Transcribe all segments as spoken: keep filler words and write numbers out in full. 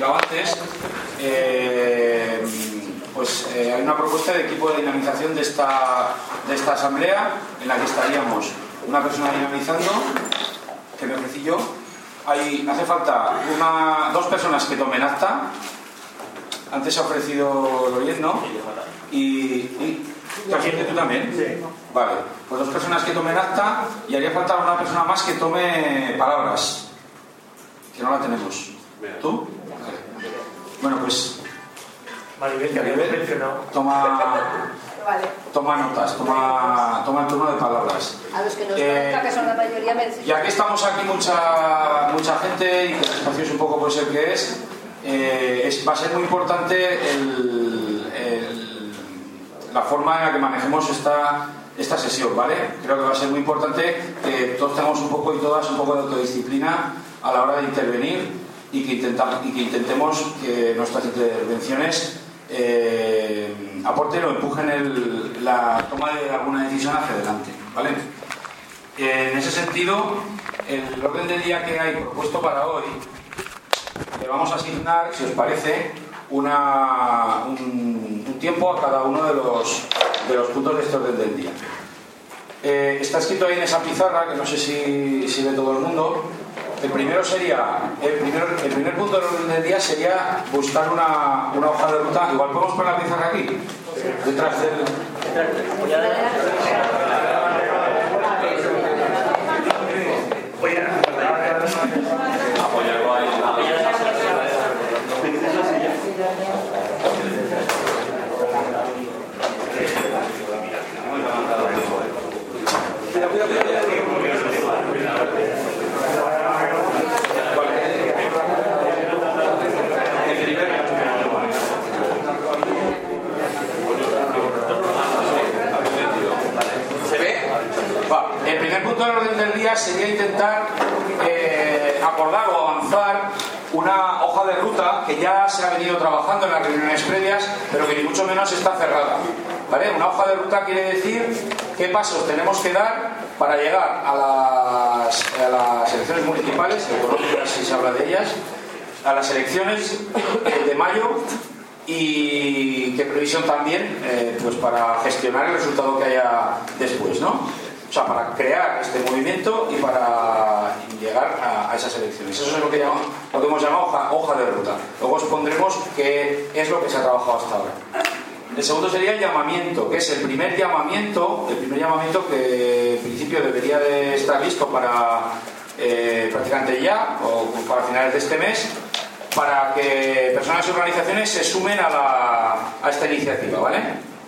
explicado antes, eh, pues eh, hay una propuesta de equipo de dinamización de esta, de esta asamblea, en la que estaríamos una persona dinamizando, que me ofrecí yo. Hay, hace falta una, dos personas que tomen acta. Antes se ha ofrecido Loret, ¿no? Y, y ¿tú también? Sí. Vale, pues dos personas que tomen acta, y haría falta una persona más que tome palabras, que no la tenemos. ¿Tú? Vale. Bueno, pues Maribel, que habíamos mencionado. toma, Vale. toma notas, toma, toma el turno de palabras. A los que nos Eh, conozca, que son la mayoría, me decís. Ya que estamos aquí mucha mucha gente y que el espacio es un poco pues el que es, eh, es va a ser muy importante el, el, la forma en la que manejemos esta, esta sesión, ¿vale? Creo que va a ser muy importante que todos tengamos un poco y todas un poco de autodisciplina a la hora de intervenir y que, intenta, y que intentemos que nuestras intervenciones eh, aporten o empujen el, la toma de alguna decisión hacia adelante, ¿vale? En ese sentido, el orden del día que hay propuesto para hoy, le vamos a asignar, si os parece, una, un, un tiempo a cada uno de los, de los puntos de este orden del día. Eh, está escrito ahí en esa pizarra, que no sé si, si ve todo el mundo. El primero sería, el primer, el primer punto del orden del día sería buscar una, una hoja de ruta. Igual podemos poner la pizarra aquí, detrás del... Apoyarlo ahí. ¿Se ve? Va. El primer punto del orden del día sería intentar eh, acordar o avanzar una hoja de ruta que ya se ha venido trabajando en las reuniones previas, pero que ni mucho menos está cerrada, ¿vale? Una hoja de ruta quiere decir qué pasos tenemos que dar para llegar a las, a las elecciones municipales, autonómicas si se habla de ellas, a las elecciones de mayo, y qué previsión también eh, pues para gestionar el resultado que haya después, ¿no? O sea, para crear este movimiento y para llegar a, a esas elecciones. Eso es lo que, llamamos, lo que hemos llamado hoja, hoja de ruta. Luego os pondremos qué es lo que se ha trabajado hasta ahora. El segundo sería el llamamiento, que es el primer llamamiento, el primer llamamiento que en principio debería de estar listo para eh, prácticamente ya, o para finales de este mes, para que personas y organizaciones se sumen a, la, a esta iniciativa, ¿vale?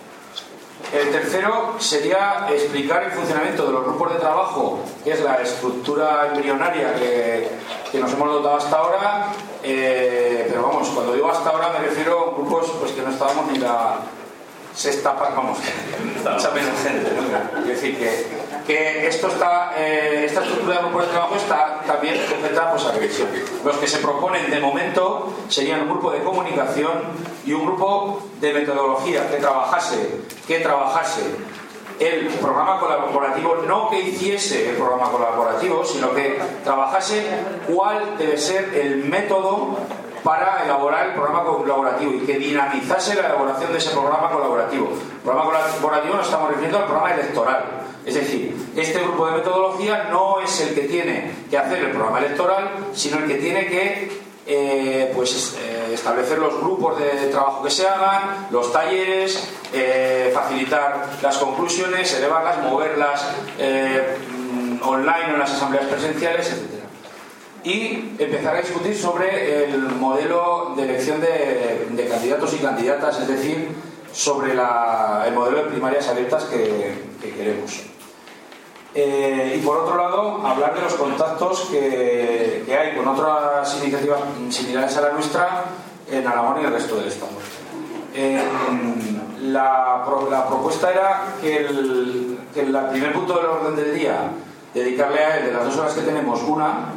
El tercero sería explicar el funcionamiento de los grupos de trabajo, que es la estructura embrionaria que, que nos hemos dotado hasta ahora, eh, pero vamos, cuando digo hasta ahora me refiero a grupos pues, que no estábamos ni la sexta parte, vamos, mucha menos gente, ¿no? Es decir, que, que esto está, eh, esta estructura de grupos de trabajo está también sujeta pues, a revisión. Los que se proponen de momento serían un grupo de comunicación y un grupo de metodología que trabajase, que trabajase el programa colaborativo, no que hiciese el programa colaborativo, sino que trabajase cuál debe ser el método para elaborar el programa colaborativo y que dinamizase la elaboración de ese programa colaborativo. El programa colaborativo nos estamos refiriendo al programa electoral. Es decir, este grupo de metodología no es el que tiene que hacer el programa electoral, sino el que tiene que eh, pues, eh, establecer los grupos de trabajo que se hagan, los talleres, eh, facilitar las conclusiones, elevarlas, moverlas eh, online o en las asambleas presenciales, etcétera. Y empezar a discutir sobre el modelo de elección de, de candidatos y candidatas, es decir, sobre la, el modelo de primarias abiertas que, que queremos. Eh, y por otro lado, hablar de los contactos que, que hay con otras iniciativas similares a la nuestra en Aragón y el resto del Estado. Eh, la, la propuesta era que el, que el primer punto del orden del día, dedicarle a él de las dos horas que tenemos una,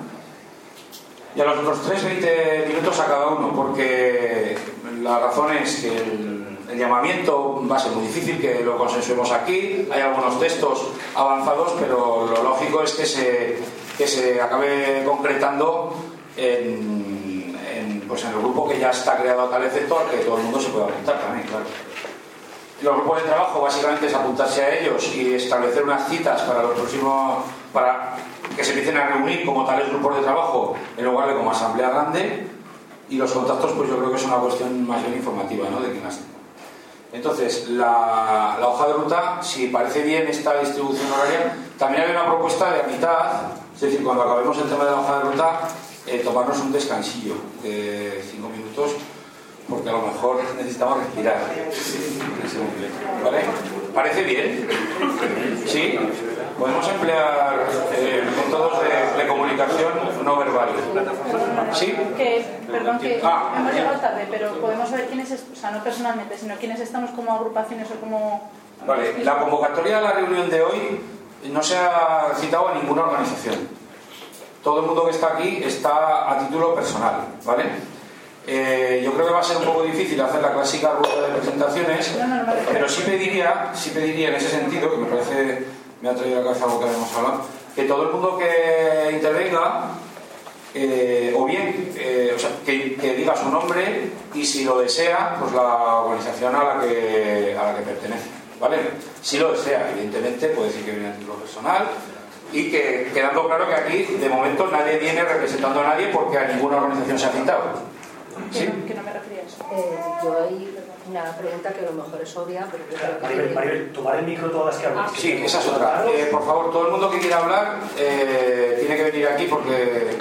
y a los otros tres, veinte minutos a cada uno, porque la razón es que el, el llamamiento va a ser muy difícil que lo consensuemos aquí. Hay algunos textos avanzados, pero lo lógico es que se, que se acabe concretando en, en, pues en el grupo que ya está creado a tal efecto, al que todo el mundo se puede apuntar también, claro. Los grupos de trabajo básicamente es apuntarse a ellos y establecer unas citas para los próximos, para que se empiecen a reunir como tales grupos de trabajo en lugar de como asamblea grande, y los contactos pues yo creo que es una cuestión más bien informativa, ¿no?, de quién las tenga. Entonces, la, la hoja de ruta, si parece bien esta distribución horaria, también hay una propuesta de a mitad, es decir, cuando acabemos el tema de la hoja de ruta, eh, tomarnos un descansillo de cinco minutos, porque a lo mejor necesitamos respirar en ese momento, ¿vale? ¿Parece bien? ¿Sí? Podemos emplear eh, métodos de, de comunicación no verbal. ¿Sí? Que, perdón, que ah, hemos llegado tarde, pero podemos saber quiénes, o sea, no personalmente, sino quiénes estamos como agrupaciones o como... Vale, la convocatoria a la reunión de hoy no se ha citado a ninguna organización. Todo el mundo que está aquí está a título personal, ¿vale? Eh, yo creo que va a ser un poco difícil hacer la clásica rueda de presentaciones, pero sí pediría, sí pediría en ese sentido, que me parece, me ha traído a la cabeza algo que habíamos hablado, que todo el mundo que intervenga, eh, o bien, eh, o sea, que, que diga su nombre y, si lo desea, pues la organización a la que, a la que pertenece, ¿vale? Si lo desea, evidentemente, puede decir que viene a título personal, y que, quedando claro que aquí, de momento, nadie viene representando a nadie porque a ninguna organización se ha citado. ¿Sí? Que no, que no me refería a eso. Eh, yo hay una pregunta que a lo mejor es obvia, pero yo creo que... Maribel, Maribel, tomar el micro todas las que hablas. Sí, esa es otra. Eh, por favor, todo el mundo que quiera hablar eh, tiene que venir aquí porque...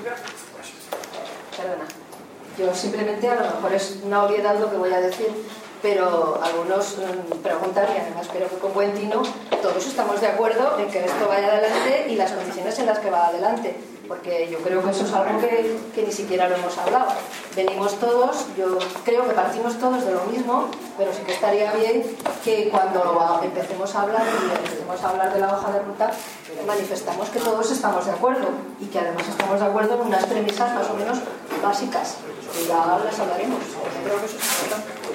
Perdona. Yo simplemente, a lo mejor es una obviedad lo que voy a decir, pero algunos um, preguntan, y además creo que con buen tino, todos estamos de acuerdo en que esto vaya adelante y las condiciones en las que va adelante, porque yo creo que eso es algo que, que ni siquiera lo hemos hablado. Venimos todos, yo creo que partimos todos de lo mismo, pero sí que estaría bien que cuando empecemos a hablar y empecemos a hablar de la hoja de ruta, manifestamos que todos estamos de acuerdo y que además estamos de acuerdo en unas premisas más o menos básicas, y ya las hablaremos. Yo creo que eso es importante.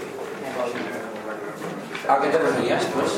¿A qué te referías, pues?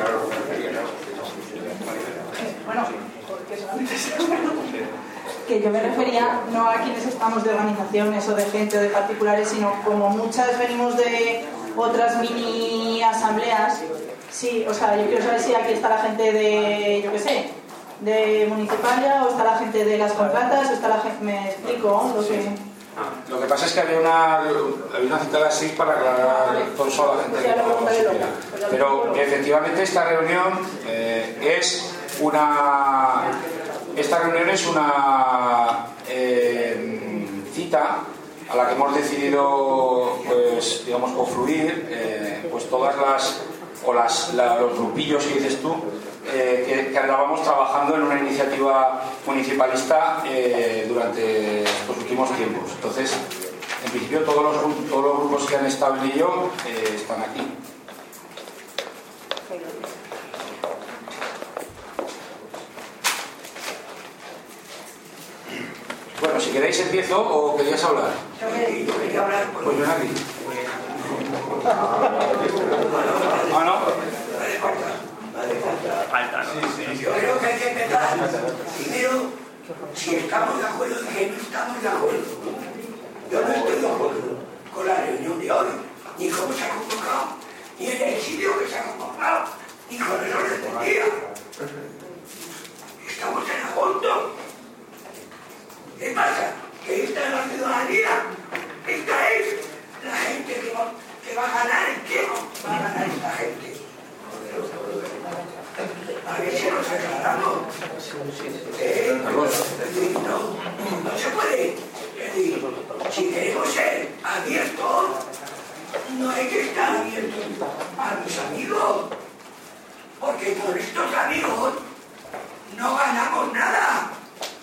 Bueno, porque solamente que yo me refería no a quienes estamos de organizaciones o de gente o de particulares, sino como muchas venimos de otras mini asambleas. Sí, o sea, yo quiero saber si aquí está la gente de, yo qué sé, de Municipalia, o está la gente de las contratas, o está la gente... ¿Me explico? Lo que... Lo que pasa es que había una, había una cita a las seis para aclarar todo eso a la gente que no lo supiera. Pero efectivamente esta reunión eh, es una esta reunión es una eh, cita a la que hemos decidido, pues digamos, confluir eh, pues todas las o las, la, los grupillos que dices tú eh, que, que andábamos trabajando en una iniciativa municipalista eh, durante estos últimos tiempos. Entonces, en principio todos los, todos los grupos que han estado en ello eh, están aquí. Bueno, si queréis empiezo o queríais hablar. Yo quería hablar. Pues yo aquí. Ah, ¿no? Falta, ¿no? Yo creo que hay que empezar primero si estamos de acuerdo y que no estamos de acuerdo. Yo no estoy de acuerdo con la reunión de hoy, ni cómo se ha convocado, ni en el sitio que se ha convocado, ni con el orden del día. Estamos en agosto. ¿Qué pasa? Que esta es la ciudadanía, esta es la gente que va, que va a ganar el tiempo, va a ganar esta gente. A ver si nos aclaramos. Eh, no, no se puede. Es decir, si queremos ser abiertos, no hay que estar abiertos a mis amigos, porque con estos amigos no ganamos nada.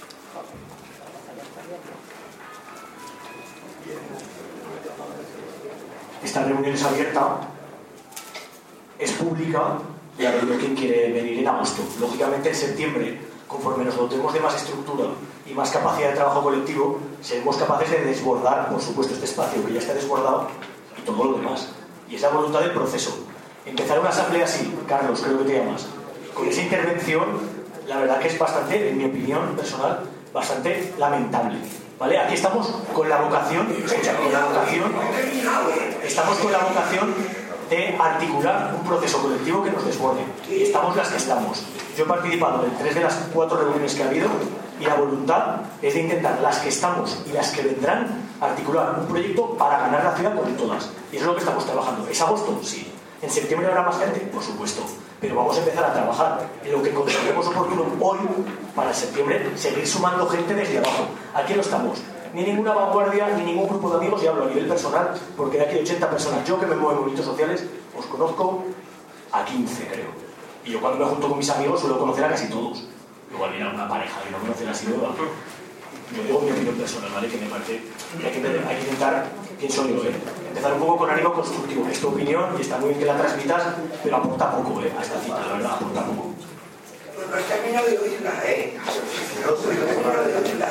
Esta reunión es abierta, es pública, y a ver quién quiere venir en agosto. Lógicamente en septiembre, conforme nos dotemos de más estructura y más capacidad de trabajo colectivo, seremos capaces de desbordar, por supuesto, este espacio que ya está desbordado y todo lo demás. Y es la voluntad del proceso. Empezar una asamblea así, Carlos, creo que te llamas, con esa intervención, la verdad que es bastante, en mi opinión personal, bastante lamentable. ¿vale? Aquí estamos con la vocación, escucha, con la vocación, estamos con la vocación de articular un proceso colectivo que nos desborde. Y estamos las que estamos. Yo he participado en tres de las cuatro reuniones que ha habido y la voluntad es de intentar las que estamos y las que vendrán articular un proyecto para ganar la ciudad con todas. Y eso es lo que estamos trabajando. ¿Es agosto? Sí. ¿En septiembre habrá más gente? Por supuesto. Pero vamos a empezar a trabajar en lo que consideremos oportuno hoy para septiembre seguir sumando gente desde abajo. Aquí no estamos. Ni ninguna vanguardia, ni ningún grupo de amigos, y hablo a nivel personal, porque de aquí ochenta personas, yo que me muevo en movimientos sociales, os conozco a quince, creo. Y yo cuando me junto con mis amigos suelo conocer a casi todos. Igual viene una pareja que no conocen así nueva. Yo digo mi opinión personal, ¿vale? Que me parece que hay que, hay que intentar, pienso yo, ¿eh? empezar un poco con ánimo constructivo. Es tu opinión y está muy bien que la transmitas, pero aporta poco, ¿eh? A esta cita, la verdad, aporta poco. No has terminado de oírla, ¿eh? No has terminado de oírla.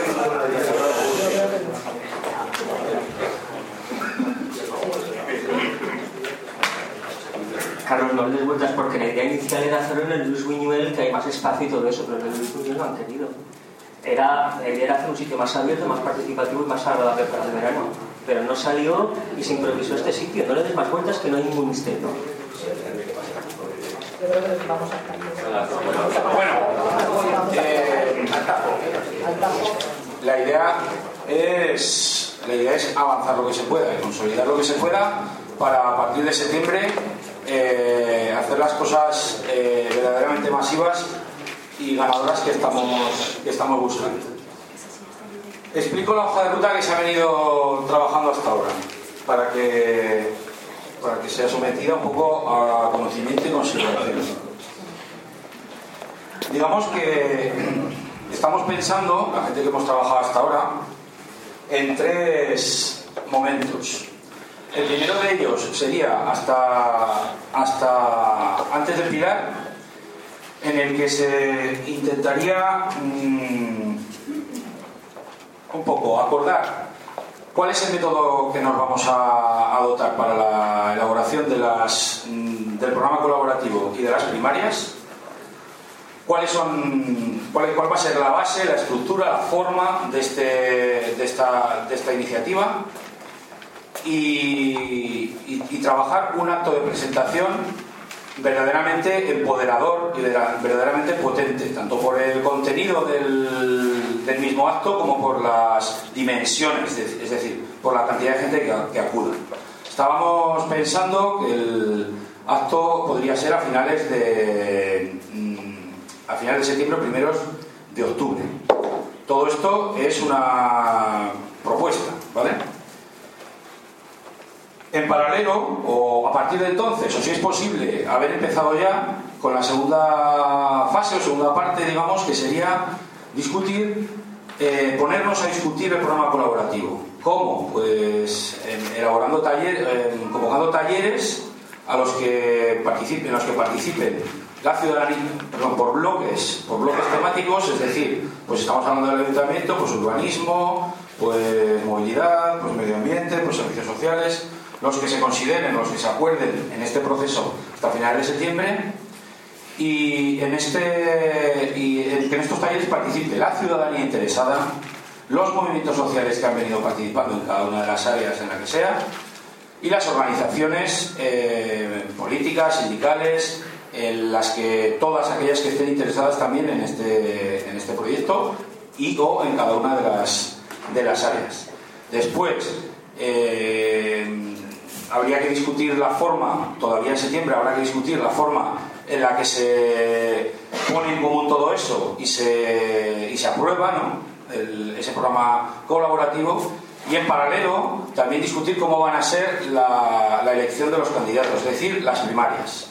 Carlos, no les vueltas porque la idea inicial era hacerlo en el Luis Buñuel, que hay más espacio y todo eso, pero en el Luis Buñuel no han querido. Era, la idea era hacer un sitio más abierto, más participativo y más agradable para el verano, pero no salió y se improvisó este sitio. No le des más vueltas, que no hay ningún misterio. Bueno, eh, la idea es la idea es avanzar lo que se pueda y consolidar lo que se pueda para a partir de septiembre eh, hacer las cosas eh, verdaderamente masivas y ganadoras que estamos, que estamos buscando. Explico la hoja de ruta que se ha venido trabajando hasta ahora para que, para que sea sometida un poco a conocimiento y consideración. Digamos que estamos pensando, la gente que hemos trabajado hasta ahora, en tres momentos. El primero de ellos sería hasta, hasta antes del Pilar, en el que se intentaría mmm, un poco acordar cuál es el método que nos vamos a adoptar para la elaboración de las, mmm, del programa colaborativo y de las primarias, cuáles son, cuál, cuál va a ser la base, la estructura, la forma de, este, de, esta, de esta iniciativa y, y, y trabajar un acto de presentación verdaderamente empoderador y verdaderamente potente, tanto por el contenido del, del mismo acto como por las dimensiones, es decir, por la cantidad de gente que, que acuda. Estábamos pensando que el acto podría ser a finales de a finales de septiembre o primeros de octubre. Todo esto es una propuesta, ¿vale? En paralelo, o a partir de entonces, o si es posible, haber empezado ya con la segunda fase o segunda parte, digamos, que sería discutir, eh, ponernos a discutir el programa colaborativo. ¿Cómo? Pues eh, elaborando talleres, eh, convocando talleres a los que participen, en los que participen la ciudadanía, perdón, por bloques, por bloques temáticos, es decir, pues estamos hablando del ayuntamiento, pues urbanismo, pues movilidad, pues medio ambiente, pues servicios sociales, los que se consideren, los que se acuerden en este proceso hasta finales de septiembre, y en este y en, que en estos talleres participe la ciudadanía interesada, los movimientos sociales que han venido participando en cada una de las áreas en la que sea, y las organizaciones eh, políticas, sindicales, en las que todas aquellas que estén interesadas también en este, en este proyecto y o en cada una de las, de las áreas. Después, eh, habría que discutir la forma, todavía en septiembre habrá que discutir la forma en la que se pone en común todo eso y se, y se aprueba, ¿no? El, ese programa colaborativo, y en paralelo también discutir cómo van a ser la, la elección de los candidatos, es decir, las primarias.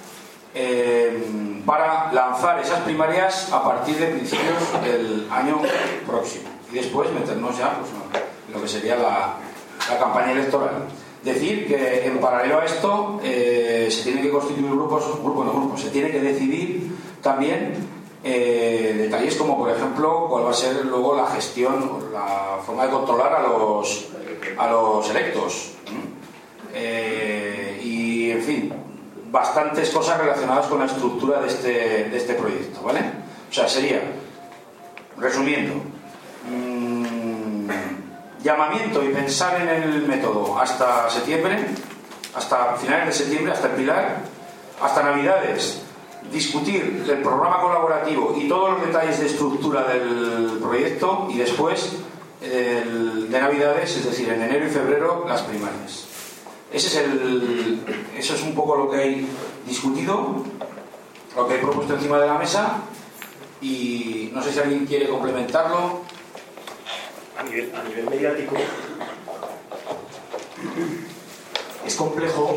Eh, para lanzar esas primarias a partir de principios del año próximo y después meternos ya pues, en lo que sería la, la campaña electoral. Decir que en paralelo a esto eh, se tienen que constituir grupos, grupos, no grupos, se tiene que decidir también eh, detalles como por ejemplo cuál va a ser luego la gestión, la forma de controlar a los, a los electos eh, y en fin, bastantes cosas relacionadas con la estructura de este, de este proyecto, ¿vale? O sea, sería, resumiendo, mmm, llamamiento y pensar en el método hasta septiembre, hasta finales de septiembre, hasta el Pilar, hasta Navidades, discutir el programa colaborativo y todos los detalles de estructura del proyecto, y después el de Navidades, es decir, en enero y febrero, las primarias. Ese es el, eso es un poco lo que hay discutido, lo que he propuesto encima de la mesa, y no sé si alguien quiere complementarlo. A nivel, a nivel mediático es complejo,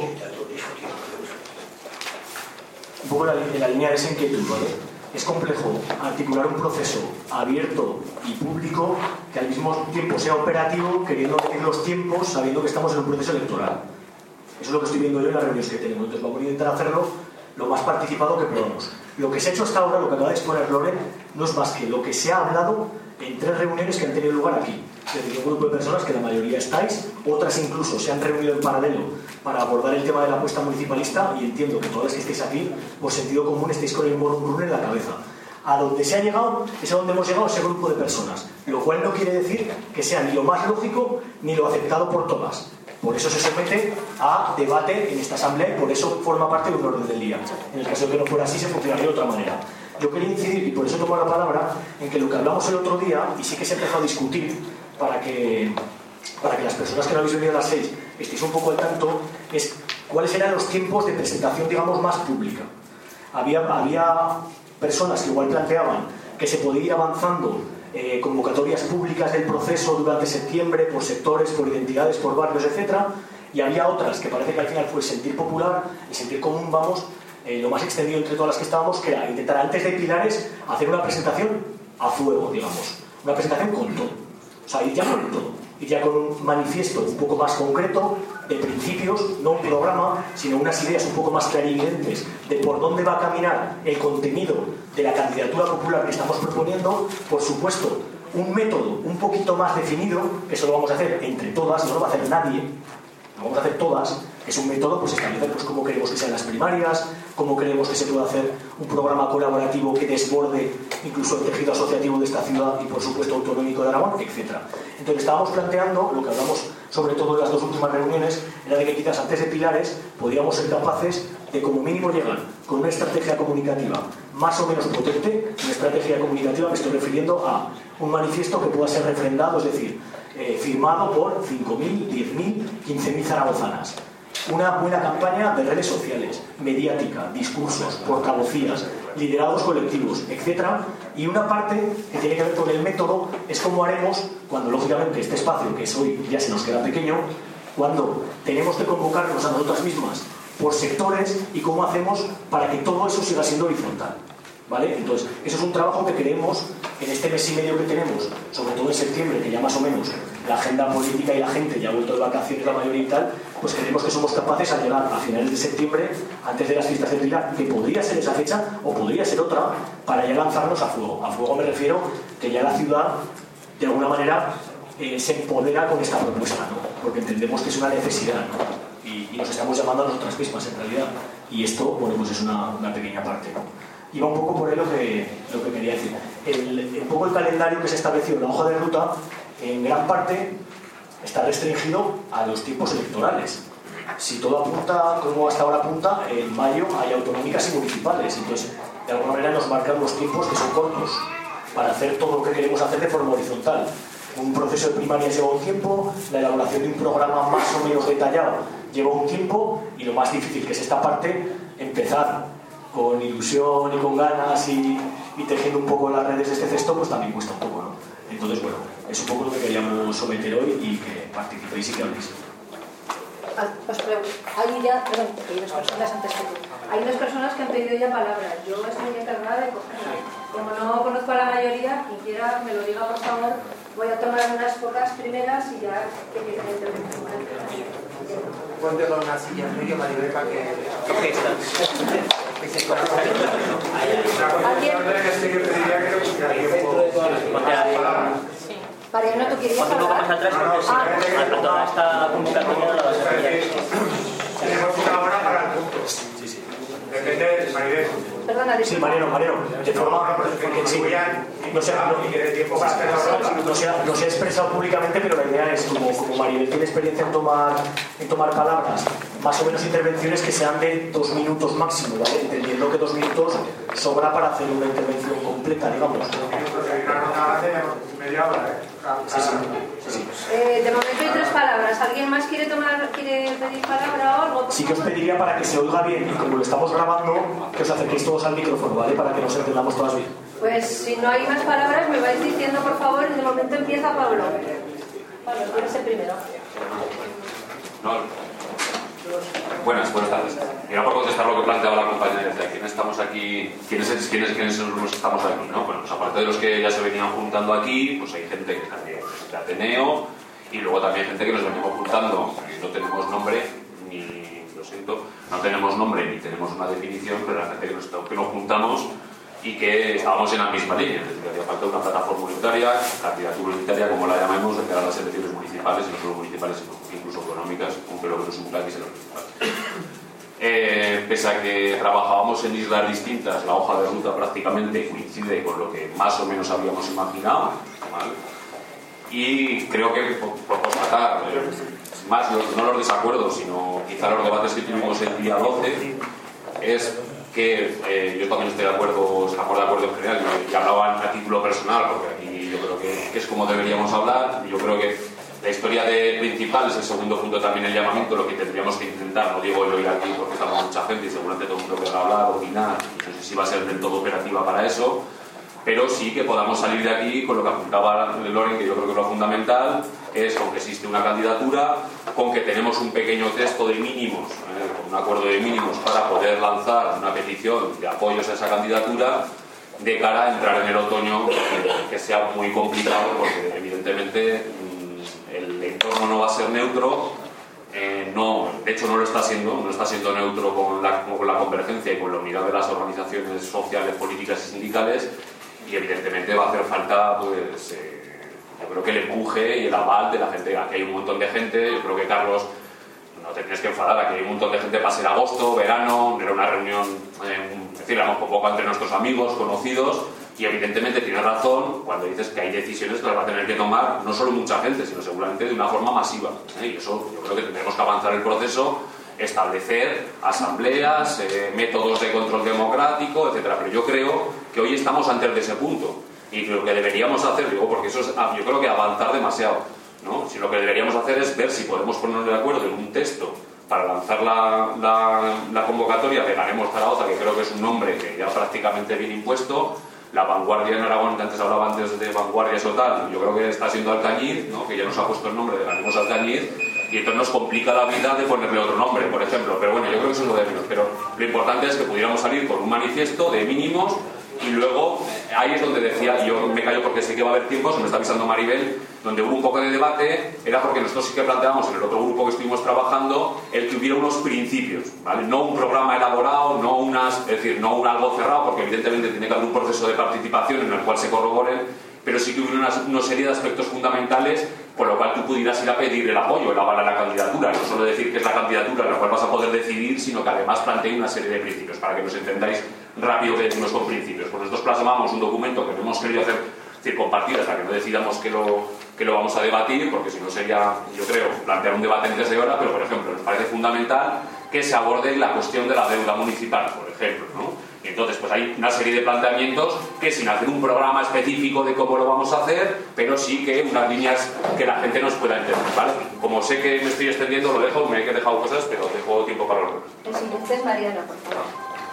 un poco la, en la línea de esa inquietud, ¿vale? Es complejo articular un proceso abierto y público que al mismo tiempo sea operativo, queriendo medir los tiempos, sabiendo que estamos en un proceso electoral. Eso es lo que estoy viendo yo en las reuniones que tenemos. Entonces vamos a intentar hacerlo lo más participado que podamos. Lo que se ha hecho hasta ahora, lo que acaba de exponer Loren, no es más que lo que se ha hablado en tres reuniones que han tenido lugar aquí. Es decir, un grupo de personas que la mayoría estáis, otras incluso se han reunido en paralelo para abordar el tema de la apuesta municipalista, y entiendo que todas las que estéis aquí, por sentido común, estéis con el morum run en la cabeza. A donde se ha llegado es a donde hemos llegado ese grupo de personas, lo cual no quiere decir que sea ni lo más lógico ni lo aceptado por todas. Por eso se somete a debate en esta asamblea y por eso forma parte de un orden del día. En el caso de que no fuera así, se funcionaría de otra manera. Yo quería incidir, y por eso tomo la palabra, en que lo que hablamos el otro día, y sí que se empezó a discutir para que, para que las personas que no habéis venido a las seis estéis un poco al tanto, es cuáles eran los tiempos de presentación, digamos, más pública. Había, había personas que igual planteaban que se podía ir avanzando eh, convocatorias públicas del proceso durante septiembre, por sectores, por identidades, por barrios, etcétera, y había otras que parece que al final fue sentir popular y sentir común, vamos, eh, lo más extendido entre todas las que estábamos, que era intentar antes de Pilares hacer una presentación a fuego, digamos, una presentación con todo, o sea, ir ya con todo, ir ya con un manifiesto un poco más concreto de principios, no un programa, sino unas ideas un poco más clarividentes de por dónde va a caminar el contenido de la candidatura popular que estamos proponiendo. Por supuesto, un método un poquito más definido, que eso lo vamos a hacer entre todas, no lo va a hacer nadie, lo vamos a hacer todas. Es un método, pues establecer pues, cómo queremos que sean las primarias, cómo queremos que se pueda hacer un programa colaborativo que desborde incluso el tejido asociativo de esta ciudad y por supuesto autonómico de Aragón, etcétera. Entonces estábamos planteando, lo que hablamos sobre todo en las dos últimas reuniones, era de que quizás antes de Pilares podríamos ser capaces de como mínimo llegar con una estrategia comunicativa más o menos potente. Una estrategia comunicativa me estoy refiriendo a un manifiesto que pueda ser refrendado, es decir, eh, firmado por cinco mil, diez mil, quince mil zaragozanas. Una buena campaña de redes sociales, mediática, discursos, portavocías, liderados colectivos, etcétera. Y una parte que tiene que ver con el método es cómo haremos cuando, lógicamente, este espacio que es hoy ya se nos queda pequeño, cuando tenemos que convocarnos a nosotras mismas por sectores y cómo hacemos para que todo eso siga siendo horizontal. ¿Vale? Entonces, eso es un trabajo que queremos en este mes y medio que tenemos, sobre todo en septiembre, que ya más o menos la agenda política y la gente ya ha vuelto de vacaciones la mayoría y tal, pues creemos que somos capaces a llegar a finales de septiembre, antes de las fiestas de Pilar, que podría ser esa fecha o podría ser otra, para ya lanzarnos a fuego. A fuego me refiero que ya la ciudad, de alguna manera, eh, se empodera con esta propuesta, ¿no? Porque entendemos que es una necesidad, ¿no? y, y nos estamos llamando a nosotras mismas, en realidad. Y esto, bueno, pues es una, una pequeña parte, ¿no? Iba un poco por ahí lo que, lo que quería decir. El, un poco el calendario que se estableció en la hoja de ruta, en gran parte, está restringido a los tiempos electorales. Si todo apunta, como hasta ahora apunta, en mayo hay autonómicas y municipales. Entonces, de alguna manera nos marcan los tiempos que son cortos para hacer todo lo que queremos hacer de forma horizontal. Un proceso de primarias lleva un tiempo, la elaboración de un programa más o menos detallado lleva un tiempo, y lo más difícil, que es esta parte, empezar con ilusión y con ganas y, y tejiendo un poco las redes de este cesto, pues también cuesta un poco, ¿no? Entonces, bueno, es un poco lo que queríamos someter hoy y que participéis y que habléis. Os pregunto, hay ya, perdón, hay dos personas antes que tú. Hay dos personas que han pedido ya palabra. Yo estoy encargada de cogerla. Como no conozco a la mayoría, quien quiera me lo diga por favor, voy a tomar unas pocas primeras y ya que empiecen a intervenir. Ponte con una silla en medio, Maribel, para que... Mariano, ¿tú querías un poco más hablar? atrás porque Ah, sí, a toda esta convocatoria no la vas a hacer. Tenemos una hora para el punto. Sí, sí. depende de Maribel. Perdona, Sí, Mariano, Mariano, de forma porque sí, no se, no, no, se ha, no se ha expresado públicamente, pero la idea es, como, como Maribel tiene experiencia en tomar, en tomar palabras, más o menos intervenciones que sean de dos minutos máximo, ¿vale? Entendiendo que dos minutos sobra para hacer una intervención completa, digamos. Dos minutos, en una ronda hace media hora, ¿eh? Sí, sí, sí. Eh, de momento hay tres palabras. ¿Alguien más quiere tomar, quiere pedir palabra o algo? Sí que os pediría, para que se oiga bien y como lo estamos grabando, que os acerquéis todos al micrófono, ¿vale? Para que nos entendamos todas bien. Pues si no hay más palabras, me vais diciendo, por favor, y de momento empieza Pablo. Pablo, tú eres el primero. No. Buenas, buenas tardes. Mira, por contestar lo que planteaba la compañera, de quién estamos aquí, quiénes, quiénes, quiénes los estamos aquí, ¿no? Bueno, pues aparte de los que ya se venían juntando aquí, pues hay gente que también es de Ateneo y luego también gente que nos venimos juntando, no tenemos nombre ni, lo siento, no tenemos nombre ni tenemos una definición, pero la gente que nos, que nos juntamos y que estábamos en la misma línea, es decir, hacía falta una plataforma unitaria, candidatura unitaria, como la llamemos, de cara a las elecciones municipales, y no solo municipales, sino incluso económicas, aunque lo que nos une aquí es en las municipales. Eh, pese a que trabajábamos en islas distintas, la hoja de ruta prácticamente coincide con lo que más o menos habíamos imaginado, ¿vale? Y creo que, por, por constatar, eh, más los, no los desacuerdos, sino quizá los debates que tuvimos el día doce, es que eh, yo también estoy de acuerdo, estamos de acuerdo en general, y, y hablaba a título personal, porque aquí yo creo que, que es como deberíamos hablar. Yo creo que la historia de principal es el segundo punto, también el llamamiento, lo que tendríamos que intentar, no digo el oír aquí porque estamos mucha gente y seguramente todo el mundo querrá hablar, opinar, no sé si va a ser del todo operativa para eso, pero sí que podamos salir de aquí con lo que apuntaba Loren, que yo creo que es lo fundamental, es con que existe una candidatura, con que tenemos un pequeño texto de mínimos, ¿eh? un acuerdo de mínimos para poder lanzar una petición de apoyos a esa candidatura de cara a entrar en el otoño, que, que sea muy complicado porque evidentemente el entorno no va a ser neutro, eh, no, de hecho no lo está siendo, no está siendo neutro con la, con la convergencia y con la unidad de las organizaciones sociales, políticas y sindicales, y evidentemente va a hacer falta, pues, eh, yo creo que el empuje y el aval de la gente. Aquí hay un montón de gente, yo creo que Carlos, no te tienes que enfadar, aquí hay un montón de gente para ser agosto, verano, era una reunión, eh, es decir, éramos un poco entre nuestros amigos, conocidos, y evidentemente tienes razón cuando dices que hay decisiones que las va a tener que tomar no solo mucha gente, sino seguramente de una forma masiva, ¿eh? Y eso yo creo que tendremos que avanzar el proceso, establecer asambleas, eh, métodos de control democrático, etcétera. Pero yo creo que hoy estamos antes de ese punto y lo que deberíamos hacer, digo, porque eso es, yo creo que avanzar demasiado, ¿no? Si lo que deberíamos hacer es ver si podemos ponernos de acuerdo en un texto para lanzar la, la, la convocatoria de Ganemos Zaragoza, que creo que es un nombre que ya prácticamente viene impuesto. La vanguardia en Aragón, que antes hablaba antes de vanguardias o tal, yo creo que está siendo Alcañiz, ¿no? Que ya nos ha puesto el nombre de Ganemos Alcañiz, y entonces nos complica la vida de ponerle otro nombre, por ejemplo. Pero bueno, yo creo que eso es lo de menos. Pero lo importante es que pudiéramos salir con un manifiesto de mínimos y luego ahí es donde decía, y yo me callo porque sé que va a haber tiempo, se me está avisando Maribel, donde hubo un poco de debate, era porque nosotros sí que planteábamos en el otro grupo que estuvimos trabajando el que hubiera unos principios, ¿vale? No un programa elaborado, no unas, es decir, no un algo cerrado, porque evidentemente tiene que haber un proceso de participación en el cual se corroboren, pero sí que hubiera una, una serie de aspectos fundamentales por lo cual tú pudieras ir a pedir el apoyo, el aval a la candidatura, no solo decir que es la candidatura en la cual vas a poder decidir, sino que además plantee una serie de principios, para que nos entendáis rápido que decimos con principios. Pues nosotros plasmamos un documento que no hemos querido hacer, es decir, compartir hasta que no decidamos que lo, que lo vamos a debatir, porque si no sería, yo creo, plantear un debate en tres de hora, pero por ejemplo, nos parece fundamental que se aborde la cuestión de la deuda municipal, por ejemplo, ¿no? Y entonces, pues hay una serie de planteamientos que sin hacer un programa específico de cómo lo vamos a hacer, pero sí que unas líneas que la gente nos pueda entender, ¿vale? Como sé que me estoy extendiendo, lo dejo, me he dejado cosas, pero dejo tiempo para los demás. El siguiente es Mariana, por favor.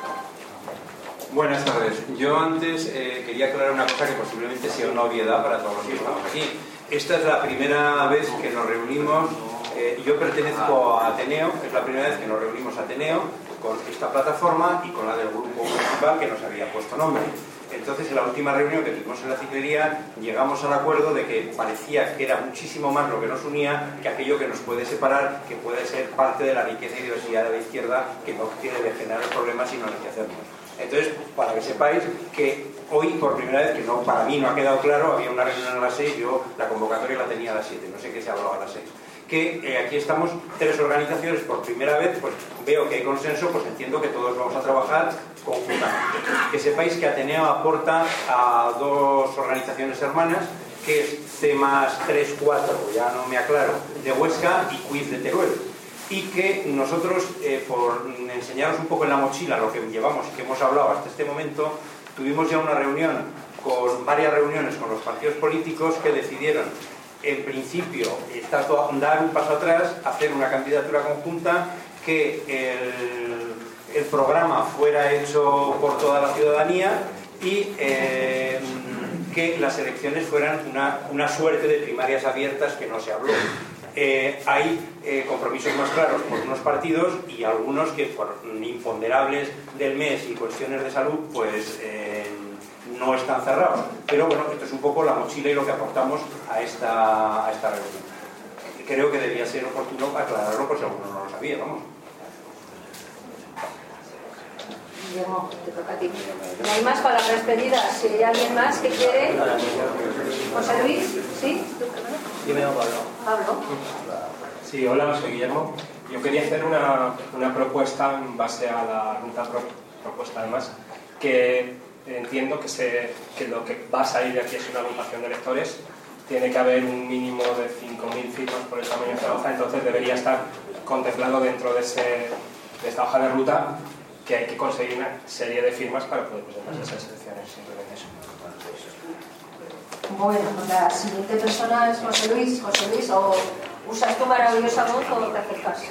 Buenas tardes. Yo antes eh, quería aclarar una cosa que posiblemente sea una obviedad para todos los que estamos aquí. Esta es la primera vez que nos reunimos, eh, yo pertenezco a Ateneo, es la primera vez que nos reunimos a Ateneo con esta plataforma y con la del grupo municipal que nos había puesto nombre. Entonces, en la última reunión que tuvimos en la ciclería, llegamos al acuerdo de que parecía que era muchísimo más lo que nos unía que aquello que nos puede separar, que puede ser parte de la riqueza y diversidad de la izquierda, que no tiene de generar problemas sino enriquecernos. Entonces, para que sepáis que hoy, por primera vez, que no, para mí no ha quedado claro, había una reunión a las seis, yo la convocatoria la tenía a las siete, no sé qué se hablaba a las seis. que eh, aquí estamos tres organizaciones por primera vez, pues veo que hay consenso, pues entiendo que todos vamos a trabajar conjuntamente. Que sepáis que Ateneo aporta a dos organizaciones hermanas, que es C más tres cuatro, ya no me aclaro, de Huesca y Quiz de Teruel. Y que nosotros, eh, por enseñaros un poco en la mochila lo que llevamos y que hemos hablado hasta este momento, tuvimos ya una reunión, con varias reuniones con los partidos políticos que decidieron, en principio, dar un paso atrás, hacer una candidatura conjunta, que el, el programa fuera hecho por toda la ciudadanía y eh, que las elecciones fueran una, una suerte de primarias abiertas que no se habló. Eh, hay eh, compromisos más claros por unos partidos y algunos que por imponderables del mes y cuestiones de salud pues eh, no están cerrados, pero bueno, esto es un poco la mochila y lo que aportamos a esta, a esta reunión. Creo que debía ser oportuno aclararlo por si alguno no lo sabía, vamos. Guillermo, te toca a ti. ¿No hay más para las despedidas? Si hay alguien más que quiere... José Luis, ¿sí? Dime, Pablo. Pablo. Sí, hola, soy Guillermo. Yo quería hacer una, una propuesta en base a la ruta pro, propuesta, además, que entiendo que, se, que lo que va a salir de aquí es una agrupación de electores. Tiene que haber un mínimo de cinco mil firmas por el tamaño de la hoja, entonces debería estar contemplado dentro de, ese, de esta hoja de ruta que hay que conseguir una serie de firmas para poder presentarse a esas elecciones, simplemente eso. Bueno, pues la siguiente persona es José Luis. José Luis, o usas tu maravillosa voz o te acercas.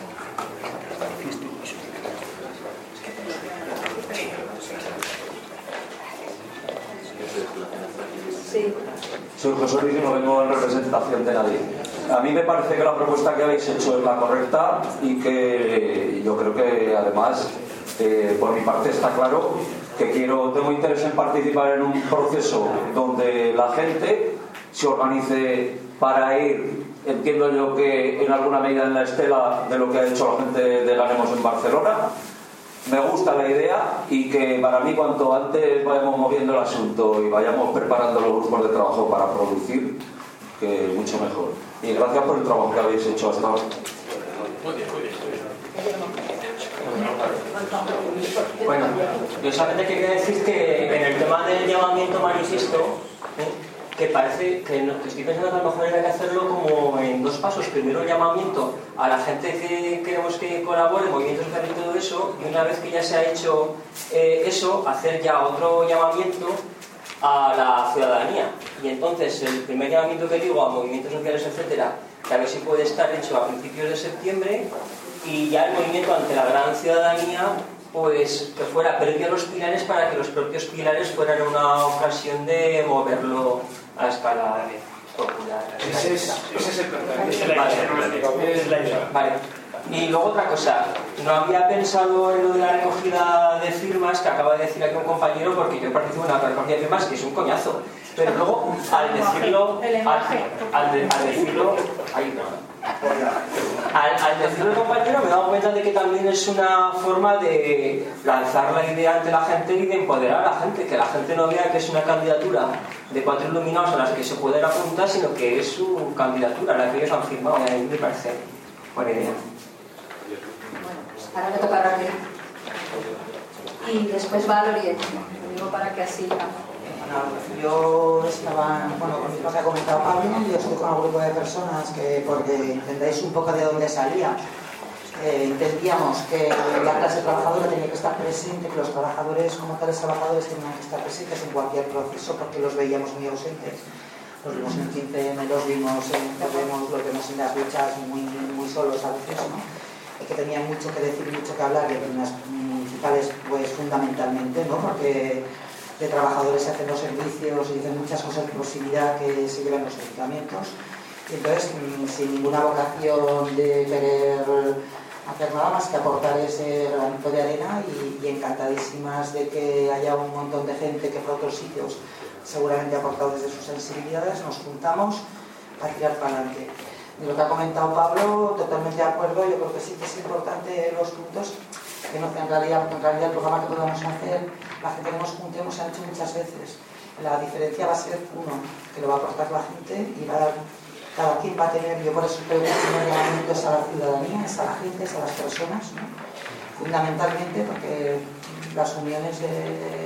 Sí. Soy José Luis y no vengo en representación de nadie. A mí me parece que la propuesta que habéis hecho es la correcta y que yo creo que además eh, por mi parte está claro que quiero, tengo interés en participar en un proceso donde la gente se organice para ir, entiendo yo que en alguna medida en la estela de lo que ha hecho la gente de Ganemos en Barcelona. Me gusta la idea y que para mí cuanto antes vayamos moviendo el asunto y vayamos preparando los grupos de trabajo para producir, que mucho mejor. Y gracias por el trabajo que habéis hecho hasta ahora. Muy bien, muy bien. Bueno, yo solamente quería decir que en el tema del llamamiento manifiesto, ¿eh? que parece que, no, que estoy pensando que a lo mejor hay que hacerlo como en dos pasos. Primero el llamamiento a la gente que queremos que colabore, movimientos sociales y todo eso, y una vez que ya se ha hecho eh, eso, hacer ya otro llamamiento a la ciudadanía. Y entonces el primer llamamiento que digo a movimientos sociales, etcétera, que a ver si puede estar hecho a principios de septiembre, y ya el movimiento ante la gran ciudadanía, pues que fuera previo a los pilares para que los propios pilares fueran una ocasión de moverlo a escala popular. Ese es, ese es el planteamiento. Vale. Vale. Y luego otra cosa, no había pensado en lo de la recogida de firmas que acaba de decir aquí un compañero, porque yo participo en la recogida de firmas, que es un coñazo. Pero luego, al decirlo, al, al, de, al decirlo, ahí no. Al, al decirlo el compañero me he dado cuenta de que también es una forma de lanzar la idea ante la gente y de empoderar a la gente, que la gente no vea que es una candidatura de cuatro iluminados a las que se pueden apuntar, sino que es su candidatura, la que ellos han firmado, y a mí me parece buena idea. Bueno, pues ahora me toca Raquel. Y después Valorie, lo digo para que así... Yo estaba, bueno, con lo que ha comentado Pablo, yo estoy con un grupo de personas que, porque entendáis un poco de dónde salía, eh, entendíamos que la clase trabajadora tenía que estar presente, que los trabajadores como tales trabajadores tenían que estar presentes en cualquier proceso porque los veíamos muy ausentes. Los vimos en quince eme, los vimos en Podemos, los vemos en las luchas muy, muy solos a veces, ¿no? Y que tenían mucho que decir, mucho que hablar, y en las municipales pues fundamentalmente, ¿no? Porque de trabajadores se hacen los servicios y dicen muchas cosas de posibilidad que se llevan los ayuntamientos. Y entonces, sin ninguna vocación de querer hacer nada más que aportar ese granito de arena y, y encantadísimas de que haya un montón de gente que por otros sitios seguramente ha aportado desde sus sensibilidades, nos juntamos a tirar para adelante. De lo que ha comentado Pablo, totalmente de acuerdo, yo creo que sí que es importante los puntos, que no, en, realidad, en realidad el programa que podamos hacer, la gente que nos juntemos se ha hecho muchas veces. La diferencia va a ser uno, que lo va a aportar la gente y va a dar cada quien va a tener, yo por eso creo que el primer llamamiento es a la ciudadanía, es a la gente, es a las personas, ¿no? Fundamentalmente porque las uniones de,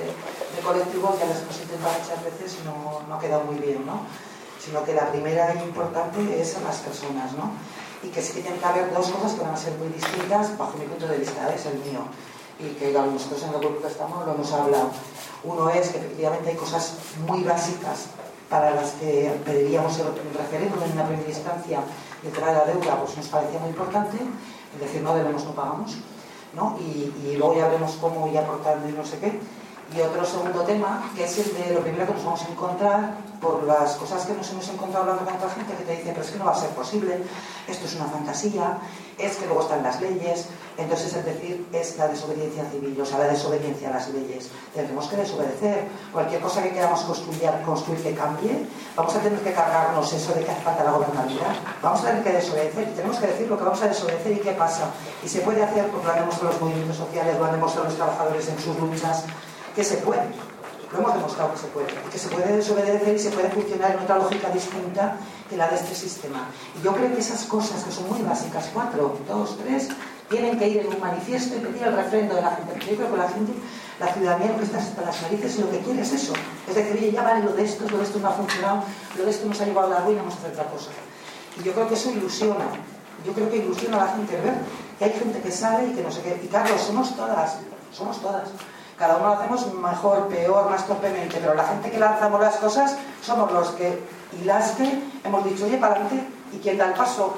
de colectivos ya las hemos intentado muchas veces y no, no ha quedado muy bien, ¿no? Sino que la primera e importante es a las personas, ¿no? Y que sí que tiene que haber dos cosas que van a ser muy distintas bajo mi punto de vista, ¿eh? Es el mío, y que nosotros en el grupo que estamos lo hemos hablado. Uno es que efectivamente hay cosas muy básicas para las que pediríamos el referéndum en una primera instancia de traer la deuda, pues nos parecía muy importante, es decir, no debemos, no pagamos, ¿no? Y, y luego ya veremos cómo ir aportando y no sé qué. Y otro segundo tema, que es el de lo primero que nos vamos a encontrar por las cosas que nos hemos encontrado hablando con otra gente que te dice, pero es que no va a ser posible, esto es una fantasía, es que luego están las leyes. Entonces, es decir, es la desobediencia civil, o sea, la desobediencia a las leyes. Tendremos que desobedecer. Cualquier cosa que queramos construir, construir que cambie, vamos a tener que cargarnos eso de que hace falta la gobernabilidad. Vamos a tener que desobedecer y tenemos que decir lo que vamos a desobedecer y qué pasa. Y se puede hacer, porque lo han demostrado los movimientos sociales, lo han demostrado los trabajadores en sus luchas, que se puede. Lo hemos demostrado que se puede. Y que se puede desobedecer y se puede funcionar en otra lógica distinta que la de este sistema. Y yo creo que esas cosas que son muy básicas, cuatro, dos, tres, tienen que ir en un manifiesto y pedir el refrendo de la gente. Porque yo creo que la gente, la ciudadanía, lo que está hasta las narices y lo que quiere es eso. Es decir, oye, ya vale lo de esto, lo de esto no ha funcionado, lo de esto nos ha llevado a la ruina, vamos a hacer otra cosa. Y yo creo que eso ilusiona. Yo creo que ilusiona a la gente ver que hay gente que sabe y que no sé qué. Y Carlos, somos todas, somos todas. Cada uno lo hacemos mejor, peor, más torpemente, pero la gente que lanzamos las cosas somos los que y las que hemos dicho, oye, para adelante, y quien da el paso.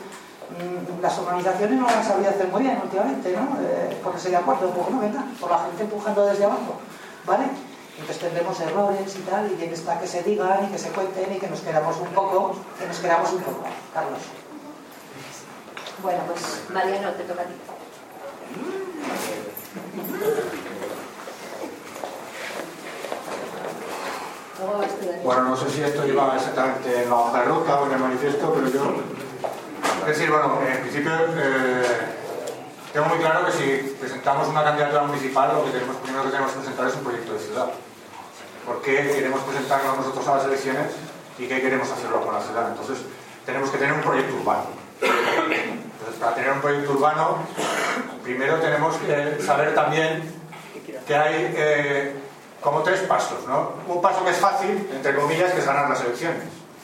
Las organizaciones no lo han sabido hacer muy bien últimamente, ¿no? Eh, porque estoy de acuerdo, pues no, venga, por la gente empujando desde abajo, ¿vale? Entonces tendremos errores y tal, y bien está que se digan y que se cuenten y que nos queramos un poco, que nos queramos un poco. Carlos. Bueno, pues Mariano, te toca a ti. Bueno, no sé si esto iba exactamente en la hoja de ruta o en el manifiesto, pero yo... Es decir, bueno, en principio eh, tengo muy claro que si presentamos una candidatura municipal, lo que tenemos, primero que tenemos que presentar es un proyecto de ciudad. ¿Por qué queremos presentarnos nosotros a las elecciones y qué queremos hacerlo con la ciudad? Entonces, tenemos que tener un proyecto urbano. Entonces, para tener un proyecto urbano, primero tenemos que saber también que hay eh, como tres pasos, ¿no? Un paso que es fácil, entre comillas, que es ganar las elecciones.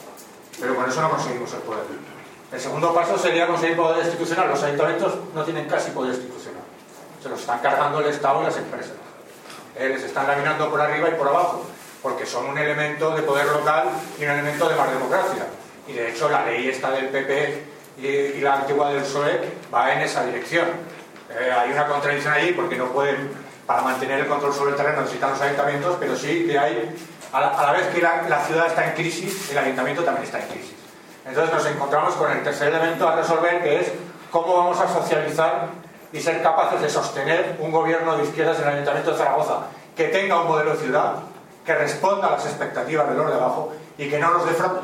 Pero con eso no conseguimos el poder. El segundo paso sería conseguir poder institucional. Los ayuntamientos no tienen casi poder institucional. Se los están cargando el Estado y las empresas. Eh, les están laminando por arriba y por abajo, porque son un elemento de poder local y un elemento de más democracia. Y de hecho la ley esta del P P y, y la antigua del P S O E va en esa dirección. Eh, hay una contradicción allí porque no pueden, para mantener el control sobre el terreno necesitan los ayuntamientos, pero sí que hay, a la, a la vez que la, la ciudad está en crisis, el ayuntamiento también está en crisis. Entonces nos encontramos con el tercer elemento a resolver, que es cómo vamos a socializar y ser capaces de sostener un gobierno de izquierdas en el Ayuntamiento de Zaragoza que tenga un modelo de ciudad, que responda a las expectativas de los de abajo y que no nos defraude.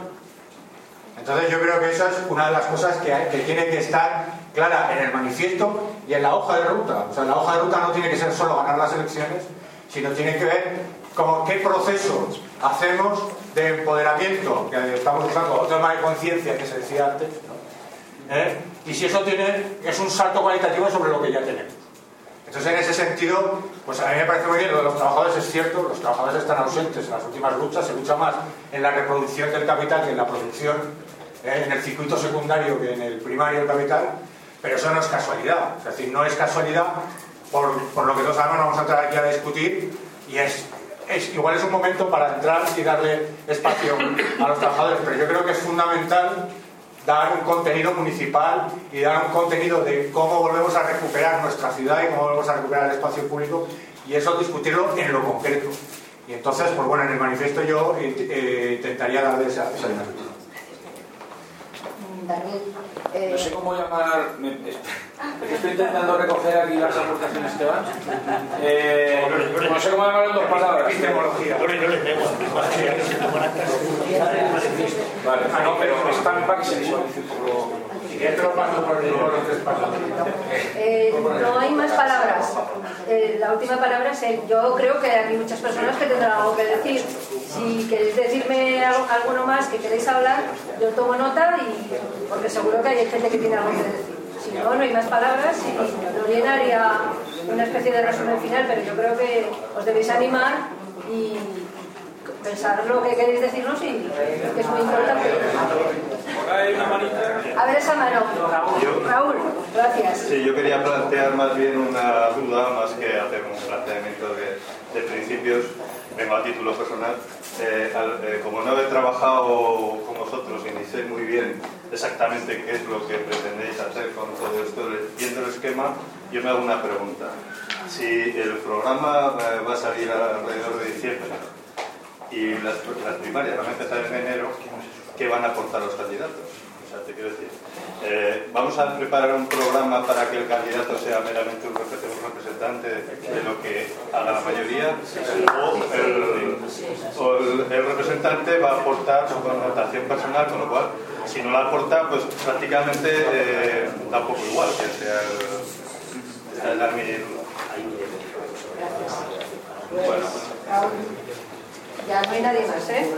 Entonces yo creo que esa es una de las cosas que, hay, que tiene que estar clara en el manifiesto y en la hoja de ruta. O sea, la hoja de ruta no tiene que ser solo ganar las elecciones, sino tiene que ver como qué proceso hacemos de empoderamiento, que estamos usando otro tema de conciencia que se decía antes, ¿no? ¿Eh? Y si eso tiene, es un salto cualitativo sobre lo que ya tenemos. Entonces, en ese sentido, pues a mí me parece muy bien lo de los trabajadores, es cierto, los trabajadores están ausentes en las últimas luchas, se lucha más en la reproducción del capital que en la producción, ¿eh? En el circuito secundario que en el primario del capital, pero eso no es casualidad, es decir, no es casualidad, por, por lo que todos sabemos, no vamos a entrar aquí a discutir, y es, es igual es un momento para entrar y darle espacio a los trabajadores, pero yo creo que es fundamental dar un contenido municipal y dar un contenido de cómo volvemos a recuperar nuestra ciudad y cómo volvemos a recuperar el espacio público, y eso discutirlo en lo concreto. Y entonces, pues bueno, en el manifiesto yo eh, intentaría darle esa, esa dinámica. Daniel, eh... no sé cómo llamar, estoy intentando recoger aquí las aportaciones que van, eh, no sé cómo llamar en dos palabras. Epistemología. Vale, ah, no, pero es también para que se visualice un poco. Eh, no hay más palabras. Eh, la última palabra es él. Yo creo que hay muchas personas que tendrán algo que decir. Si queréis decirme algo, alguno más que queréis hablar, yo tomo nota, y porque seguro que hay gente que tiene algo que decir. Si no, no hay más palabras, y Lorena haría una especie de resumen final, pero yo creo que os debéis animar y pensar lo que queréis decirnos, y que es muy importante. A ver esa mano. Raúl, gracias. Sí, yo quería plantear más bien una duda, más que hacer un planteamiento de, de principios. Vengo a título personal. Eh, al, eh, como no he trabajado con vosotros y ni sé muy bien exactamente qué es lo que pretendéis hacer con todo esto, viendo el esquema, yo me hago una pregunta. Si el programa eh, va a salir alrededor de diciembre y las, las primarias van a empezar en enero, ¿qué van a aportar los candidatos? O sea, te quiero decir, eh, ¿vamos a preparar un programa para que el candidato sea meramente un representante de lo que haga la mayoría? ¿O el, o el, el representante va a aportar su connotación personal, con lo cual, si no la aporta, pues prácticamente eh, da un poco igual que sea el, el armillero? Bueno. Ya no hay nadie más, ¿eh?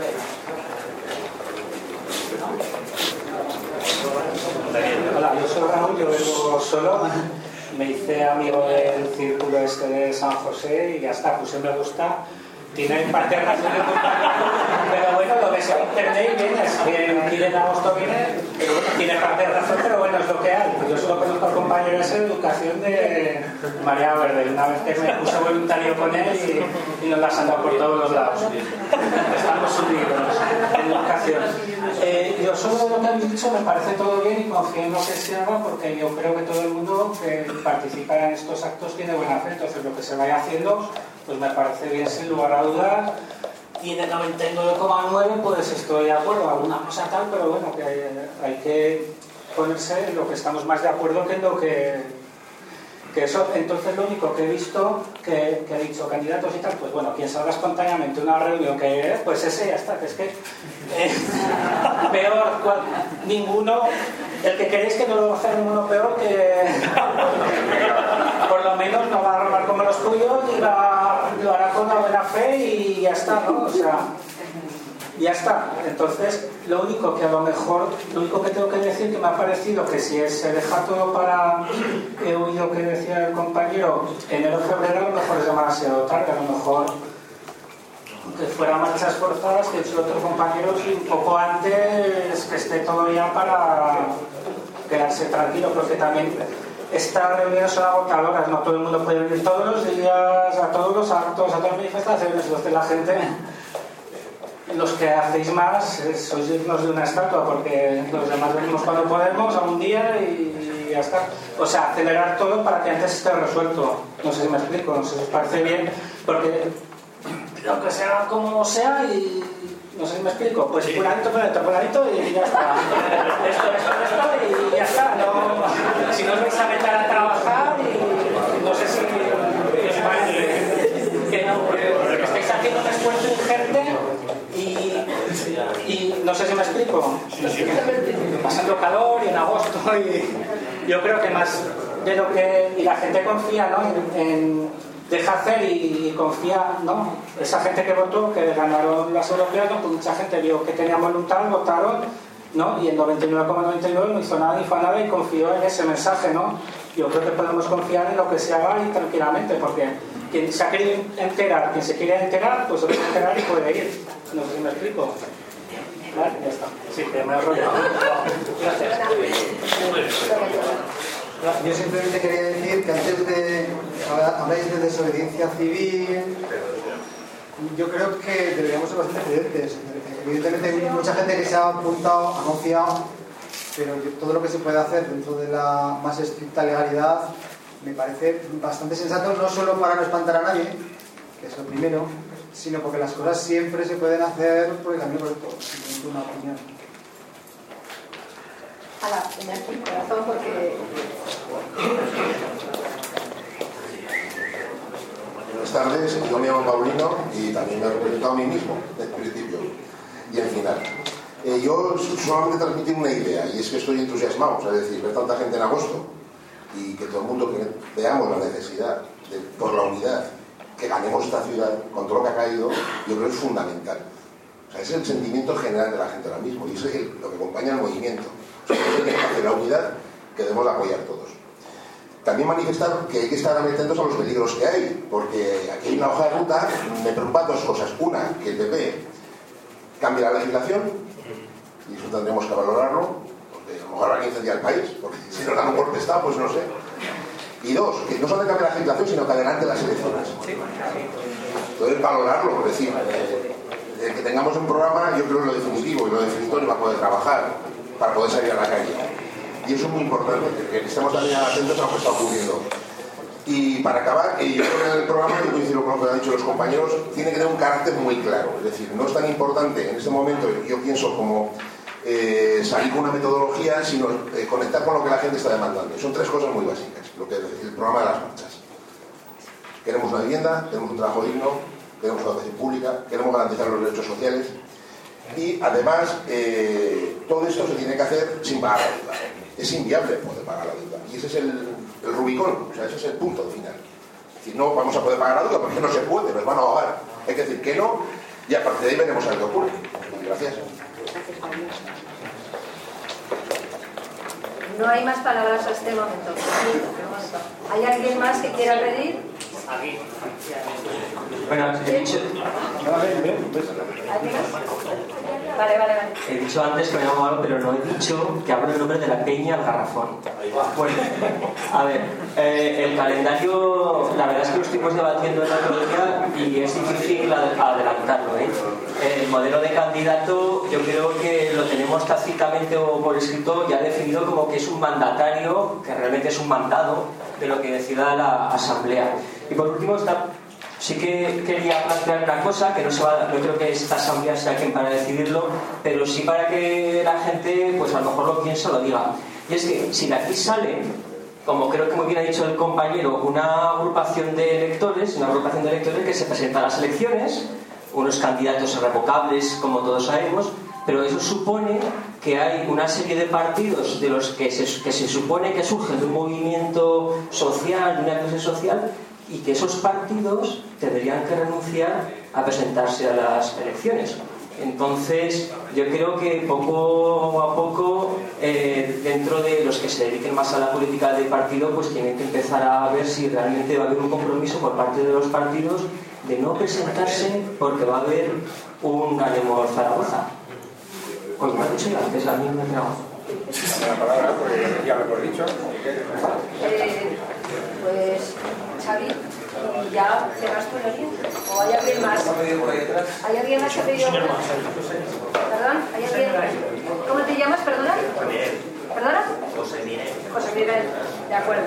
Hola, yo soy Raúl, yo vengo solo. Me hice amigo del círculo este de San José y ya está, pues me gusta. Tiene parte de razón de culpa, pero bueno, lo ves en internet y vienes, que en agosto viene, pero bueno, tiene parte de razón, pero bueno, es lo que hay. Yo solo conozco al compañero ese de educación de María Verde, una vez que me puse voluntario con él y, y nos las han dado por todos los lados. Estamos unidos en educación. Eh, yo solo de lo que habéis dicho me parece todo bien y confío en lo que se haga, porque yo creo que todo el mundo que participa en estos actos tiene buena fe, entonces lo que se vaya haciendo pues me parece bien sin lugar a dudas, y en el noventa y nueve coma nueve pues estoy de acuerdo, alguna cosa tal, pero bueno, que hay, hay que ponerse en lo que estamos más de acuerdo que en lo que, que eso. Entonces lo único que he visto que, que he dicho candidatos y tal, pues bueno, quien salga espontáneamente una reunión que pues ese ya está, que es que eh, peor cual, ninguno, el que queréis que no lo va a hacer ninguno peor, que por lo menos no va a robar como los tuyos y va, lo hará con una buena fe y ya está, ¿no? O sea, ya está. Entonces, lo único que a lo mejor, lo único que tengo que decir, que me ha parecido que si se deja todo para, he oído que decía el compañero, enero febrero, a lo mejor es demasiado tarde, a lo mejor que fuera marchas forzadas, que he hecho otros compañeros, y un poco antes que esté todo ya para quedarse tranquilo, porque también estas reuniones son agotadoras, no todo el mundo puede venir todos los días a todos los actos, a todas las manifestaciones, entonces la gente, los que hacéis más, sois dignos de una estatua, porque los demás venimos cuando podemos, a un día y ya está. O sea, acelerar todo para que antes esté resuelto. No sé si me explico, no sé si os parece bien, porque aunque sea como sea, y no sé si me explico, pues fulanito, fulanito, fulanito y ya está. Esto, esto, esto y ya está. No, si no os vais a meter a trabajar, y no sé si os parece que no, porque estáis haciendo un esfuerzo ingente y, y no sé si me explico. Pasando calor y en agosto, y yo creo que más de lo que, y la gente confía, ¿no? en, en deja hacer y, y confía, ¿no? Esa gente que votó, que ganaron las europeas, ¿no? Pues mucha gente vio que tenían voluntad, votaron, ¿no? Y el noventa y nueve coma noventa y nueve no hizo nada ni fue nada y confió en ese mensaje, ¿no? Yo creo que podemos confiar en lo que se haga y tranquilamente, porque quien se ha querido enterar, quien se quiere enterar, pues se puede enterar y puede ir. No sé si me explico. Vale, ya está. Sí, que me he rollado. Gracias. Yo simplemente quería decir que antes de habláis de desobediencia civil, yo creo que deberíamos ser bastante prudentes. Evidentemente hay mucha gente que se ha apuntado, ha confiado, pero todo lo que se puede hacer dentro de la más estricta legalidad me parece bastante sensato, no solo para no espantar a nadie, que es lo primero, sino porque las cosas siempre se pueden hacer por el camino correcto, sin una opinión. Ala, tenía aquí el corazón porque... Buenas tardes, yo me llamo Paulino y también me he representado a mí mismo, desde el principio y el final. Eh, yo solamente transmitir una idea, y es que estoy entusiasmado, o sea, es decir, ver tanta gente en agosto y que todo el mundo que veamos la necesidad de, por la unidad, que ganemos esta ciudad con todo lo que ha caído, yo creo que es fundamental. O sea, ese es el sentimiento general de la gente ahora mismo, y eso es el, lo que acompaña el movimiento. O sea, es que hace la unidad que debemos de apoyar todos. También manifestar que hay que estar atentos a los peligros que hay, porque aquí hay una hoja de ruta, me preocupan dos cosas. Una, que el P P cambie la legislación, y eso tendremos que valorarlo, porque a lo mejor habrá que incendiar el país, porque si nos dan un golpe de Estado, pues no sé. Y dos, que no solo cambie la legislación, sino que adelante las elecciones. Entonces, valorarlo, es decir, eh, el que tengamos un programa, yo creo que lo definitivo y lo definitorio va a poder trabajar para poder salir a la calle. Y eso es muy importante, que estemos también atentos a lo que está ocurriendo. Y para acabar, eh, yo creo que en el programa, yo coincido con lo que han dicho los compañeros, tiene que tener un carácter muy claro. Es decir, no es tan importante en este momento, yo pienso, como eh, salir con una metodología, sino eh, conectar con lo que la gente está demandando. Son tres cosas muy básicas, lo que es el programa de las marchas. Queremos una vivienda, queremos un trabajo digno, queremos una educación pública, queremos garantizar los derechos sociales y además eh, todo esto se tiene que hacer sin pagar la deuda. Es inviable poder pagar la deuda y ese es el, el Rubicón, o sea, ese es el punto final. Es decir, no vamos a poder pagar la deuda porque no se puede, nos van a ahogar. Hay que decir que no y a partir de ahí veremos a ver qué ocurre. Gracias. No hay más palabras a este momento. ¿Hay alguien más que quiera pedir? Aquí. Bueno, he dicho... Vale, vale, vale. He dicho antes que me llamo Álvaro, pero no he dicho que hablo en nombre de la Peña al Garrafón. Bueno, a ver, eh, el calendario, la verdad es que lo estuvimos debatiendo el otro día y es difícil adelantarlo, ¿eh? El modelo de candidato yo creo que lo tenemos tácitamente o por escrito ya definido como que es un mandatario, que realmente es un mandado de lo que decida la Asamblea. Y por último está... Sí que quería plantear una cosa, que no se va, no creo que esta asamblea sea quien para decidirlo, pero sí para que la gente, pues a lo mejor lo piense o lo diga. Y es que si de aquí sale, como creo que muy bien ha dicho el compañero, una agrupación de electores, una agrupación de electores que se presenta a las elecciones, unos candidatos irrevocables, como todos sabemos, pero eso supone que hay una serie de partidos de los que se, que se supone que surgen de un movimiento social, de una clase social, y que esos partidos tendrían que renunciar a presentarse a las elecciones. Entonces, yo creo que poco a poco, eh, dentro de los que se dediquen más a la política de partido, pues tienen que empezar a ver si realmente va a haber un compromiso por parte de los partidos de no presentarse porque va a haber un Ganemos Zaragoza. Pues me ha dicho ya antes, a mí me ha entrado. La palabra, porque ya lo hemos dicho. Eh, pues, Xavi, ¿y ya cerras tú la línea? ¿O hay alguien más? ¿Hay alguien más que ha pedido? ¿Perdón? ¿Hay alguien? ¿Cómo te llamas, perdona? ¿Perdona? José Miguel. José Miguel, de acuerdo.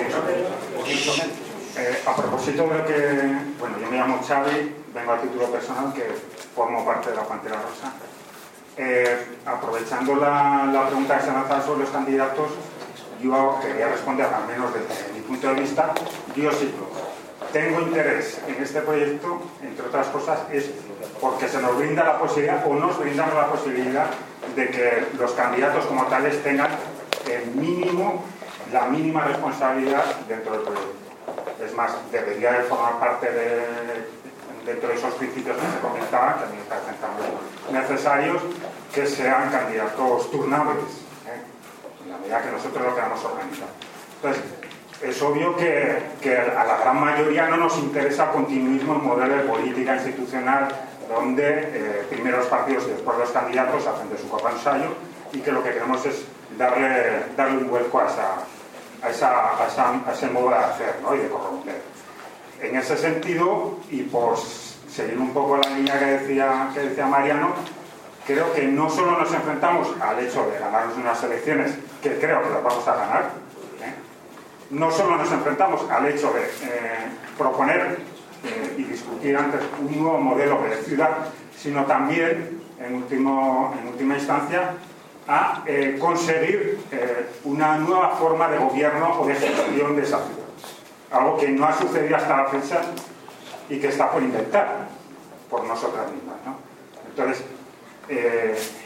Eh, a propósito de que, bueno, yo me llamo Xavi, vengo a título personal, que formo parte de la Pantera Rosa. Eh, aprovechando la, la pregunta que se lanzaba sobre los candidatos, yo quería responder, al menos desde mi punto de vista. Yo sí tengo interés en este proyecto, entre otras cosas, es porque se nos brinda la posibilidad, o nos brindamos la posibilidad, de que los candidatos como tales tengan el mínimo, la mínima responsabilidad dentro del proyecto. Es más, debería de formar parte de, dentro de esos principios que se comentaban, que a mí me parecen también necesarios, que sean candidatos turnables, ¿eh? En la medida que nosotros lo queramos organizar. Entonces, es obvio que, que a la gran mayoría no nos interesa continuismo en modelo de política institucional donde eh, primero los partidos y después los candidatos hacen de su copa ensayo y que lo que queremos es darle, darle un vuelco a, esa, a, esa, a, esa, a ese modo de hacer, ¿no? Y de corromper. En ese sentido, y por seguir un poco la línea que decía, que decía Mariano, creo que no solo nos enfrentamos al hecho de ganarnos unas elecciones, que creo que las vamos a ganar, ¿eh? No solo nos enfrentamos al hecho de eh, proponer eh, y discutir antes un nuevo modelo de ciudad, sino también, en, último, en última instancia, a eh, conseguir eh, una nueva forma de gobierno o de gestión de esa ciudad. Algo que no ha sucedido hasta la fecha y que está por inventar por nosotras mismas, ¿no? Entonces, eh,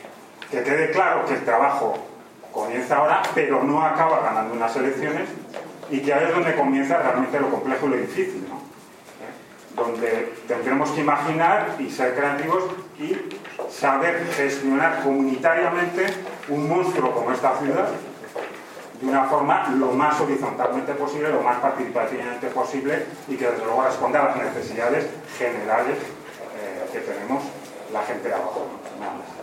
que quede claro que el trabajo comienza ahora, pero no acaba ganando unas elecciones, y que ahí es donde comienza realmente lo complejo y lo difícil, ¿no? ¿Eh? Donde tendremos que imaginar y ser creativos y saber gestionar comunitariamente un monstruo como esta ciudad de una forma lo más horizontalmente posible, lo más participativamente posible, y que desde luego responda a las necesidades generales eh, que tenemos la gente de abajo, ¿no? Nada más.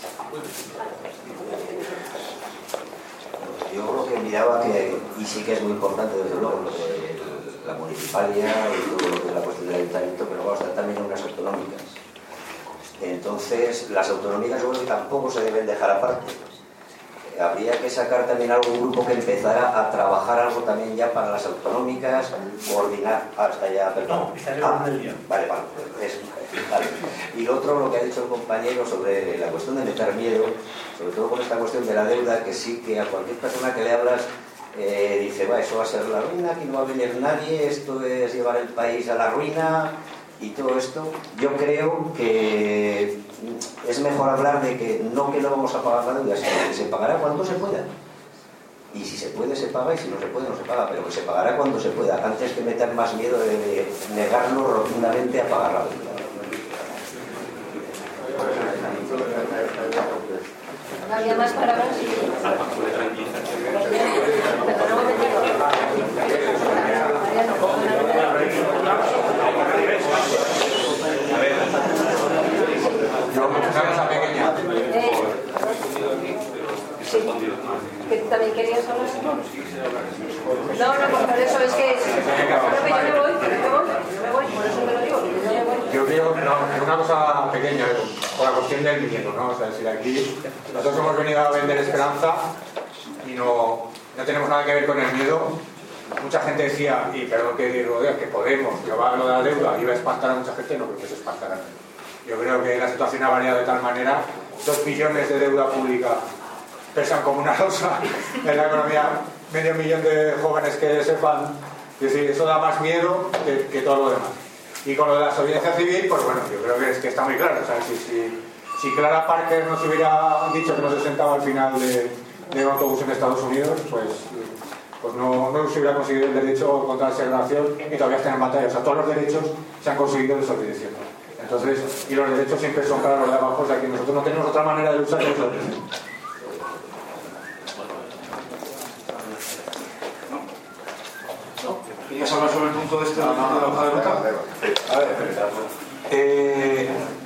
Yo creo que miraba que, y sí que es muy importante desde luego, lo de la municipalidad y todo lo de la cuestión del ayuntamiento, pero vamos a estar también en unas autonómicas. Entonces, las autonómicas yo creo que tampoco se deben dejar aparte. Habría que sacar también algún grupo que empezara a trabajar algo también ya para las autonómicas, coordinar hasta ya, perdón. No, ah, vale, vale, eso, vale. Y lo otro, lo que ha dicho el compañero sobre la cuestión de meter miedo, sobre todo con esta cuestión de la deuda, que sí que a cualquier persona que le hablas eh, dice, va, eso va a ser la ruina, aquí no va a venir nadie, esto es llevar el país a la ruina y todo esto. Yo creo que es mejor hablar de que no que no vamos a pagar la deuda, sino que se pagará cuando se pueda. Y si se puede, se paga, y si no se puede, no se paga, pero que se pagará cuando se pueda, antes que meter más miedo de negarlo rotundamente a pagar la deuda. ¿Había más palabras? Yo, una cosa pequeña. Eh, sí. ¿Que tú también querías hablar? No, no, por eso es que... Creo que yo me voy, yo me voy, yo me voy, por eso me lo digo, que yo me voy. Yo creo que no, una cosa pequeña, por la cuestión del miedo, ¿no? O sea, si aquí nosotros hemos venido a vender esperanza y no, no tenemos nada que ver con el miedo. Mucha gente decía, y perdón que digo, que Podemos, que va a lo de la deuda, iba a espantar a mucha gente, no creo que se espantará. Yo creo que la situación ha variado de tal manera, dos millones de deuda pública pesan como una rosa en la economía, medio millón de jóvenes que sepan, es decir, eso da más miedo que, que todo lo demás. Y con lo de la desobediencia civil, pues bueno, yo creo que, es, que está muy claro. O sea, si, si, si Clara Parker nos hubiera dicho que no se sentaba al final de, de un autobús en Estados Unidos, pues, pues no, no se hubiera conseguido el derecho contra la segregación y todavía están en batalla. O sea, todos los derechos se han conseguido desobedeciendo. Entonces, y los derechos siempre son para los de abajo, o sea que nosotros no tenemos otra manera de luchar que eso. ¿Querías hablar sobre el punto de este de la hoja de ruta? A ver, eh,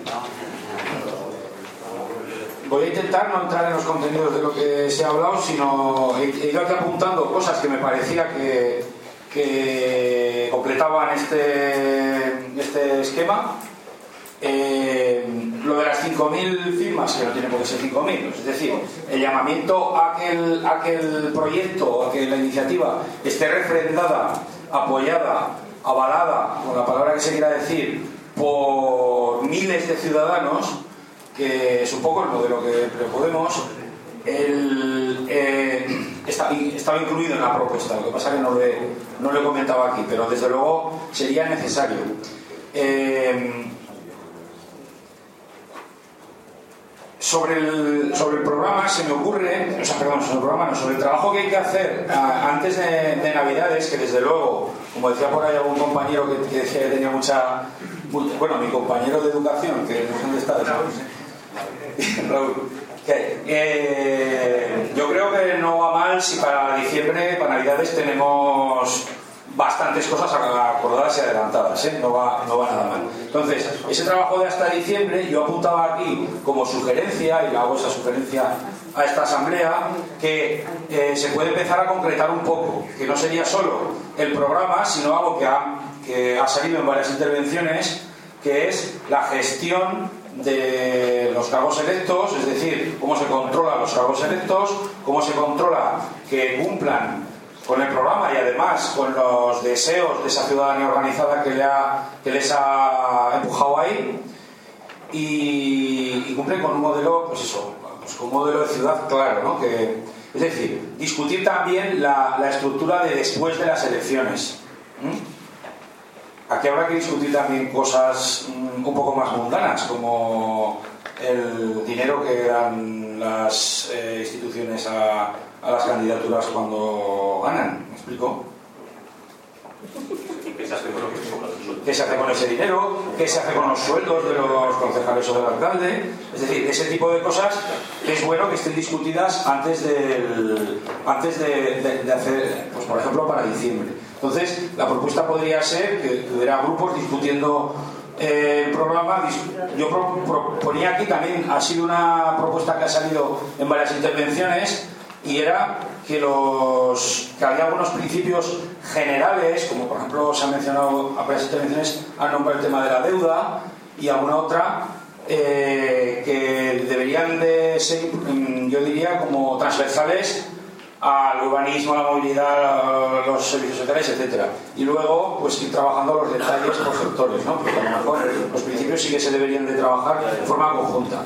voy a intentar no entrar en los contenidos de lo que se ha hablado, sino he, he ido aquí apuntando cosas que me parecía que, que completaban este, este esquema. Eh, lo de las cinco mil firmas, que no tiene por qué ser cinco mil, es decir, el llamamiento a que el, a que el proyecto, a que la iniciativa esté refrendada, apoyada, avalada, con la palabra que se quiera decir, por miles de ciudadanos, que es un poco el modelo que Podemos, el, eh, está, estaba incluido en la propuesta. Lo que pasa es que no lo he, no lo he comentado aquí, pero desde luego sería necesario. Eh, Sobre el, sobre el programa se me ocurre, o sea, perdón, sobre el programa no, sobre el trabajo que hay que hacer a, antes de, de Navidades, que desde luego, como decía por ahí algún compañero que, que decía que tenía mucha, muy, bueno, mi compañero de educación, que no sé dónde está, Raúl, que, eh, yo creo que no va mal si para diciembre, para Navidades tenemos bastantes cosas acordadas y adelantadas, ¿eh? no, va, no va nada mal. Entonces, ese trabajo de hasta diciembre, yo apuntaba aquí como sugerencia, y hago esa sugerencia a esta asamblea, que eh, se puede empezar a concretar un poco, que no sería solo el programa, sino algo que ha, que ha salido en varias intervenciones, que es la gestión de los cargos electos, es decir, cómo se controlan los cargos electos, cómo se controla que cumplan con el programa y además con los deseos de esa ciudadanía organizada que, le ha, que les ha empujado ahí, y, y cumplen con un modelo, pues eso, pues con un modelo de ciudad claro, ¿no? Que, es decir, discutir también la, la estructura de después de las elecciones. ¿Mm? Aquí habrá que discutir también cosas mm, un poco más mundanas, como el dinero que dan las eh, instituciones a, a las candidaturas cuando ganan. ¿Me explico? ¿Qué se hace con ese dinero? ¿Qué se hace con los sueldos de los concejales o del alcalde? Es decir, ese tipo de cosas es bueno que estén discutidas antes, del, antes de, de, de hacer, pues por ejemplo, para diciembre. Entonces, la propuesta podría ser que hubiera grupos discutiendo eh, el programa. Yo pro, proponía aquí también, ha sido una propuesta que ha salido en varias intervenciones, y era que, los, que había algunos principios generales, como por ejemplo se ha mencionado a varias intervenciones, al nombre el tema de la deuda y alguna otra, eh, que deberían de ser, yo diría, como transversales al urbanismo, a la movilidad, a los servicios sociales, etcétera. Y luego, pues ir trabajando los detalles por sectores, ¿no? Porque a lo mejor los principios sí que se deberían de trabajar de forma conjunta.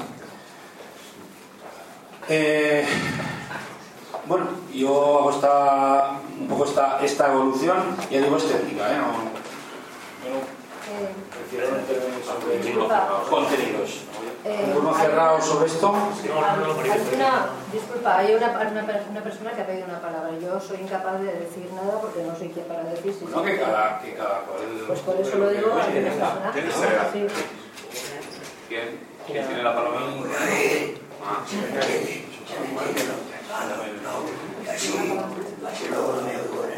Eh, Bueno, yo hago esta, un poco esta, esta evolución, ya digo, es técnica, ¿eh? No, yo no prefiero intervenir sobre contenidos. ¿Un turno cerrado sobre esto? Una, disculpa, hay una, una, una persona que ha pedido una palabra. Yo soy incapaz de decir nada porque no soy quien para decir si no, que cada, que cada cual... Pues por eso lo digo a una persona. ¿Quién ¿Quién? ¿Quién tiene la palabra? Ah, Ah, no, no, así, así luego no me duele.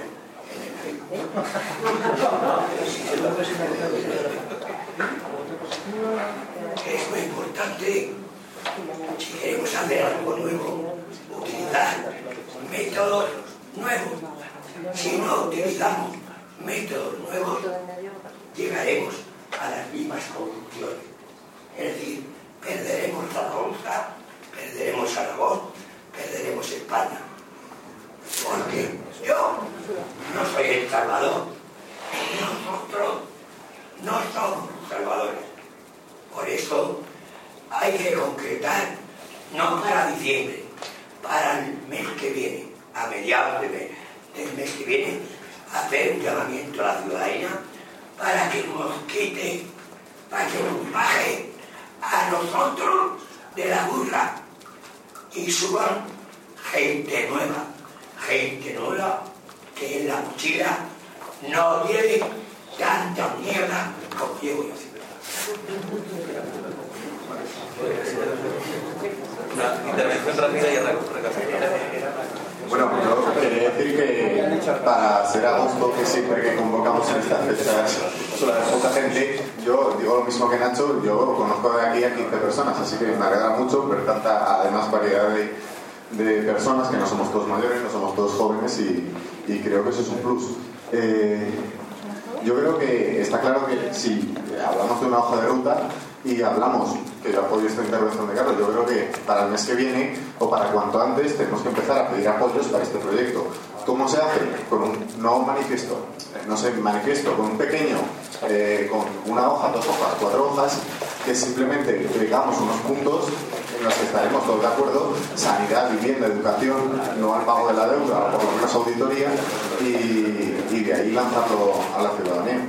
Es muy importante, si queremos hacer algo nuevo, utilizar métodos nuevos. Si no utilizamos métodos nuevos, llegaremos a las mismas conclusiones. Es decir, perderemos la Ronda, perderemos Aragón, perderemos España. Porque yo no soy el Salvador. Nosotros no somos salvadores. Por eso hay que concretar, no para diciembre, para el mes que viene, a mediados de mes, del mes que viene, hacer un llamamiento a la ciudadanía para que nos quite, para que nos baje a nosotros de la burla y suban gente nueva, gente nueva que en la mochila no lleve tanta mierda como llevo yo. Una intervención rápida y recapitulativa. Bueno, yo quería decir que para ser agosto, que siempre que convocamos en estas fechas suele haber poca gente, yo digo lo mismo que Nacho, yo conozco de aquí a quince personas, así que me alegra mucho ver tanta, además, variedad de, de personas, que no somos todos mayores, no somos todos jóvenes, y, y creo que eso es un plus. Eh, yo creo que está claro que si hablamos de una hoja de ruta y hablamos, que yo apoyo esta intervención de Carlos, yo creo que para el mes que viene o para cuanto antes tenemos que empezar a pedir apoyos para este proyecto. ¿Cómo se hace? Con un no manifiesto, no sé, manifiesto, con un pequeño, eh, con una hoja, dos hojas, cuatro hojas, que simplemente digamos unos puntos en los que estaremos todos de acuerdo: sanidad, vivienda, educación, no al pago de la deuda, o por lo menos auditoría, y, y de ahí lanzarlo a la ciudadanía.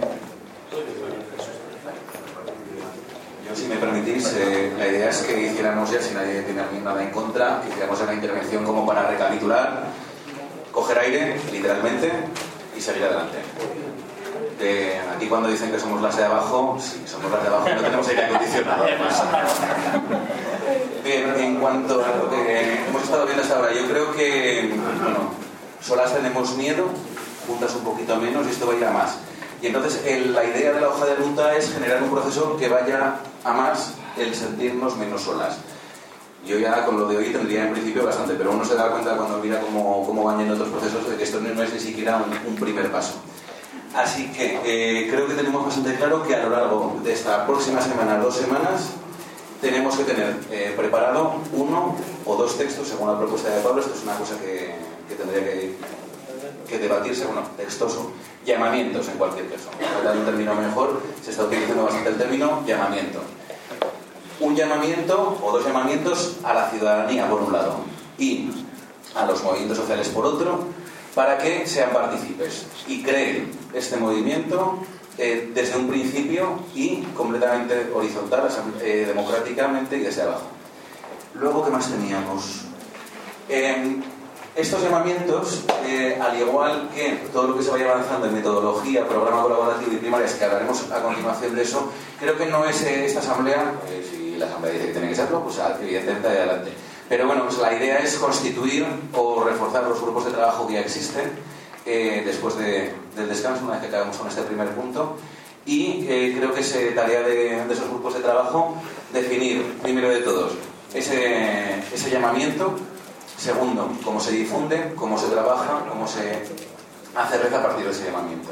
Yo, si me permitís, eh, la idea es que hiciéramos, ya si nadie tiene nada en contra, que hiciéramos una intervención como para recapitular, coger aire, literalmente, y seguir adelante. De aquí, cuando dicen que somos las de abajo, sí, somos las de abajo, no tenemos aire acondicionado, además. Bien, en cuanto a lo que hemos estado viendo hasta ahora, yo creo que, bueno, solas tenemos miedo, juntas un poquito menos, y esto va a ir a más. Y entonces el, la idea de la hoja de ruta es generar un proceso que vaya a más el sentirnos menos solas. Yo ya con lo de hoy tendría en principio bastante, pero uno se da cuenta cuando mira cómo, cómo van yendo otros procesos de que esto no es ni siquiera un, un primer paso. Así que eh, creo que tenemos bastante claro que a lo largo de esta próxima semana, dos semanas, tenemos que tener eh, preparado uno o dos textos según la propuesta de Pablo. Esto es una cosa que, que tendría que, que debatirse, bueno, textoso. Llamamientos, en cualquier caso. Para dar un término mejor, se está utilizando bastante el término llamamiento. Un llamamiento o dos llamamientos a la ciudadanía, por un lado, y a los movimientos sociales, por otro, para que sean partícipes y creen este movimiento eh, desde un principio y completamente horizontal, eh, democráticamente y desde abajo. Luego, ¿qué más teníamos? Eh, estos llamamientos, eh, al igual que todo lo que se vaya avanzando en metodología, programa colaborativo y primarias, que hablaremos a continuación de eso, creo que no es eh, esta asamblea, eh, si la asamblea dice que tiene que serlo, pues evidentemente adelante. Pero bueno, pues la idea es constituir o reforzar los grupos de trabajo que ya existen eh, después de, del descanso, una vez que acabemos con este primer punto. Y eh, creo que es eh, tarea de, de esos grupos de trabajo definir, primero de todos, ese, ese llamamiento. Segundo, cómo se difunde, cómo se trabaja, cómo se hace red a partir de ese llamamiento.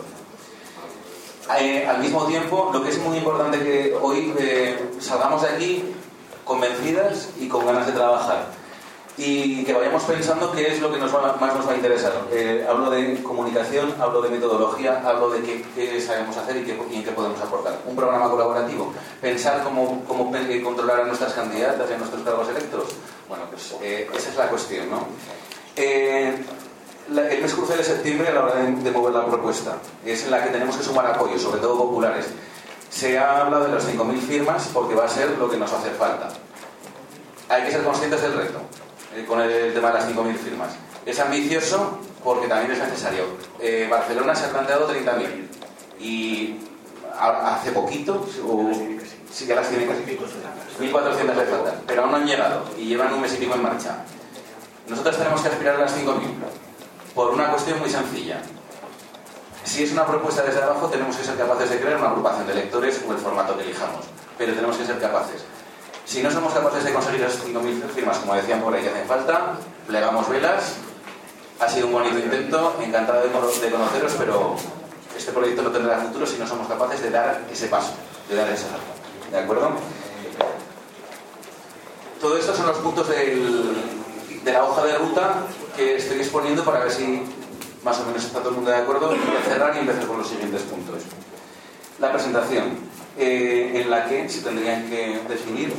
Eh, al mismo tiempo, lo que es muy importante que hoy eh, salgamos de aquí convencidas y con ganas de trabajar. Y que vayamos pensando qué es lo que nos va, más nos va a interesar. Eh, hablo de comunicación, hablo de metodología, hablo de qué, qué sabemos hacer y, qué, y en qué podemos aportar. Un programa colaborativo. Pensar cómo, cómo controlar a nuestras candidatas y a nuestros cargos electos. Bueno, pues eh, esa es la cuestión, ¿no? Eh, la, el mes crucial de septiembre a la hora de, de mover la propuesta. Es en la que tenemos que sumar apoyos, sobre todo populares. Se ha hablado de las cinco mil firmas porque va a ser lo que nos hace falta. Hay que ser conscientes del reto eh, con el tema de las cinco mil firmas. Es ambicioso porque también es necesario. Eh, Barcelona se ha planteado treinta mil y hace poquito, o, sí que las tiene casi mil cuatrocientas le faltan, pero aún no han llegado y llevan un mes y pico en marcha. Nosotros tenemos que aspirar a las cinco mil por una cuestión muy sencilla. Si es una propuesta desde abajo, tenemos que ser capaces de crear una agrupación de lectores o el formato que elijamos, pero tenemos que ser capaces. Si no somos capaces de conseguir las cinco mil firmas, como decían por ahí que hacen falta, plegamos velas. Ha sido un bonito intento, encantado de, de conoceros, pero este proyecto no tendrá futuro si no somos capaces de dar ese paso, de dar ese salto. ¿De acuerdo? Todo esto son los puntos del, de la hoja de ruta que estoy exponiendo para ver si más o menos está todo el mundo de acuerdo. Y voy a cerrar y empezar con los siguientes puntos. La presentación, eh, en la que se tendrían que definir.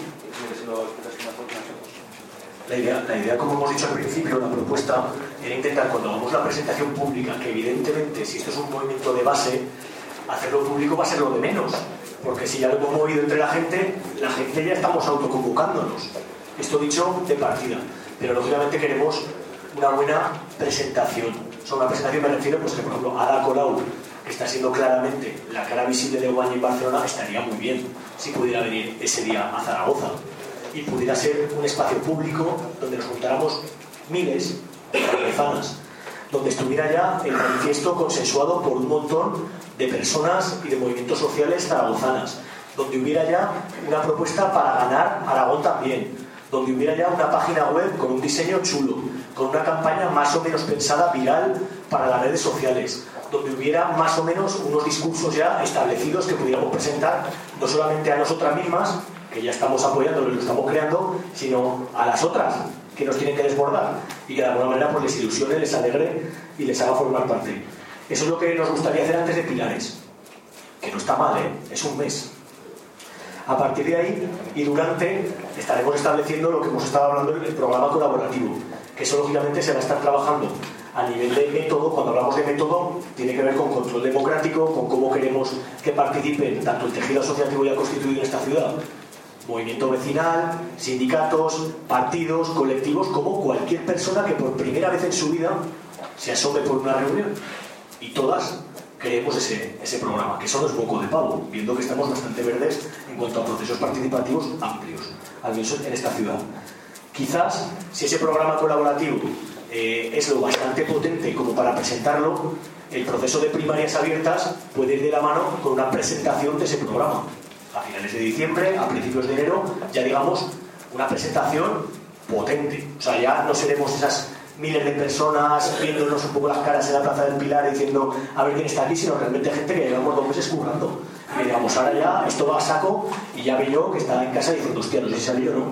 La idea, la idea, como hemos dicho al principio, la propuesta era intentar, cuando hagamos la presentación pública, que evidentemente, si esto es un movimiento de base, hacerlo público va a ser lo de menos, porque si ya lo hemos movido entre la gente, la gente ya estamos autoconvocándonos. Esto dicho de partida, pero lógicamente queremos una buena presentación. O sea, una presentación me refiero, pues que por ejemplo Ada Colau, que está siendo claramente la cara visible de Guanyi en Barcelona, estaría muy bien si pudiera venir ese día a Zaragoza y pudiera ser un espacio público donde nos juntáramos miles de zaragozanas, donde estuviera ya el manifiesto consensuado por un montón de personas y de movimientos sociales zaragozanas, donde hubiera ya una propuesta para ganar Aragón también, donde hubiera ya una página web con un diseño chulo, con una campaña más o menos pensada, viral, para las redes sociales, donde hubiera más o menos unos discursos ya establecidos que pudiéramos presentar no solamente a nosotras mismas, que ya estamos apoyando, lo estamos creando, sino a las otras que nos tienen que desbordar y que de alguna manera pues les ilusione, les alegre y les haga formar parte. Eso es lo que nos gustaría hacer antes de Pilares, que no está mal, ¿eh? Es un mes. A partir de ahí y durante estaremos estableciendo lo que hemos estado hablando en el programa colaborativo, que eso lógicamente se va a estar trabajando a nivel de método. Cuando hablamos de método tiene que ver con control democrático, con cómo queremos que participen tanto el tejido asociativo ya constituido en esta ciudad, movimiento vecinal, sindicatos, partidos, colectivos, como cualquier persona que por primera vez en su vida se asome por una reunión. Y todas queremos ese, ese programa, que eso no es moco de pavo, viendo que estamos bastante verdes en cuanto a procesos participativos amplios, al menos en esta ciudad. Quizás, si ese programa colaborativo eh, es lo bastante potente como para presentarlo, el proceso de primarias abiertas puede ir de la mano con una presentación de ese programa. A finales de diciembre, a principios de enero, ya digamos, una presentación potente. O sea, ya no seremos esas miles de personas viéndonos un poco las caras en la Plaza del Pilar diciendo a ver quién está aquí, sino realmente gente que llevamos dos meses currando. Y digamos, ahora ya esto va a saco y ya ve yo que está en casa diciendo, hostia, no sé si salí o no.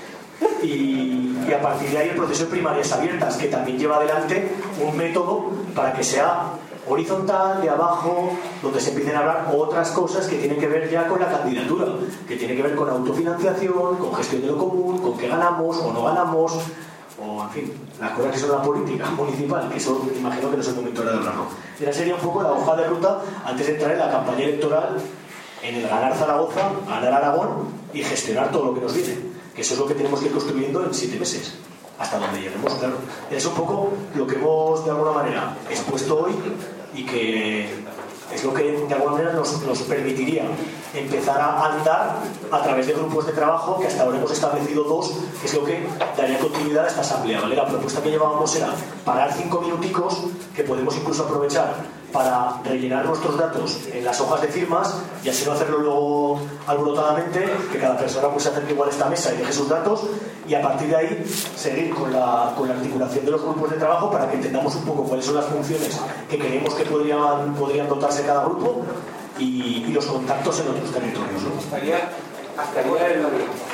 Y, y a partir de ahí el proceso de primarias abiertas, que también lleva adelante un método para que sea horizontal, de abajo, donde se empiecen a hablar otras cosas que tienen que ver ya con la candidatura, que tiene que ver con autofinanciación, con gestión de lo común, con qué ganamos o no ganamos, o en fin, las cosas que son la política municipal, que eso imagino que no es el momento de hablarlo. Esa sería un poco la hoja de ruta antes de entrar en la campaña electoral, en el ganar Zaragoza, ganar Aragón y gestionar todo lo que nos viene, que eso es lo que tenemos que ir construyendo en siete meses, hasta donde lleguemos, claro. Es un poco lo que hemos de alguna manera expuesto hoy y que es lo que de alguna manera nos, nos permitiría empezar a andar a través de grupos de trabajo, que hasta ahora hemos establecido dos, que es lo que daría continuidad a esta asamblea, ¿vale? La propuesta que llevábamos era parar cinco minuticos, que podemos incluso aprovechar para rellenar nuestros datos en las hojas de firmas y así no hacerlo luego alborotadamente, que cada persona pues se acerque igual a esta mesa y deje sus datos, y a partir de ahí seguir con la, con la articulación de los grupos de trabajo para que entendamos un poco cuáles son las funciones que creemos que podrían, podrían dotarse cada grupo y, y los contactos en otros territorios, ¿no? Estaría, estaría el...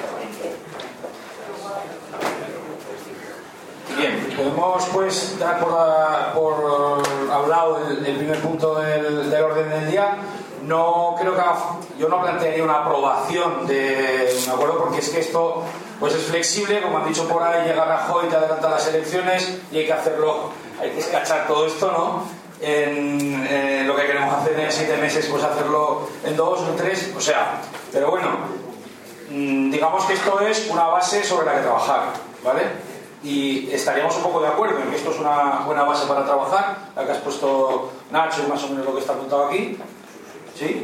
Bien, podemos pues dar por, por hablado el, el primer punto del, del orden del día. No creo que haga, yo no plantearía una aprobación de un acuerdo, porque es que esto pues es flexible, como han dicho por ahí, llega Rajoy, te adelanta las elecciones y hay que hacerlo, hay que escachar todo esto, ¿no? En, en lo que queremos hacer en siete meses, pues hacerlo en dos o en tres, o sea, pero bueno, digamos que esto es una base sobre la que trabajar, ¿vale? Y estaríamos un poco de acuerdo en que esto es una buena base para trabajar, la que has puesto Nacho, más o menos lo que está apuntado aquí. ¿Sí?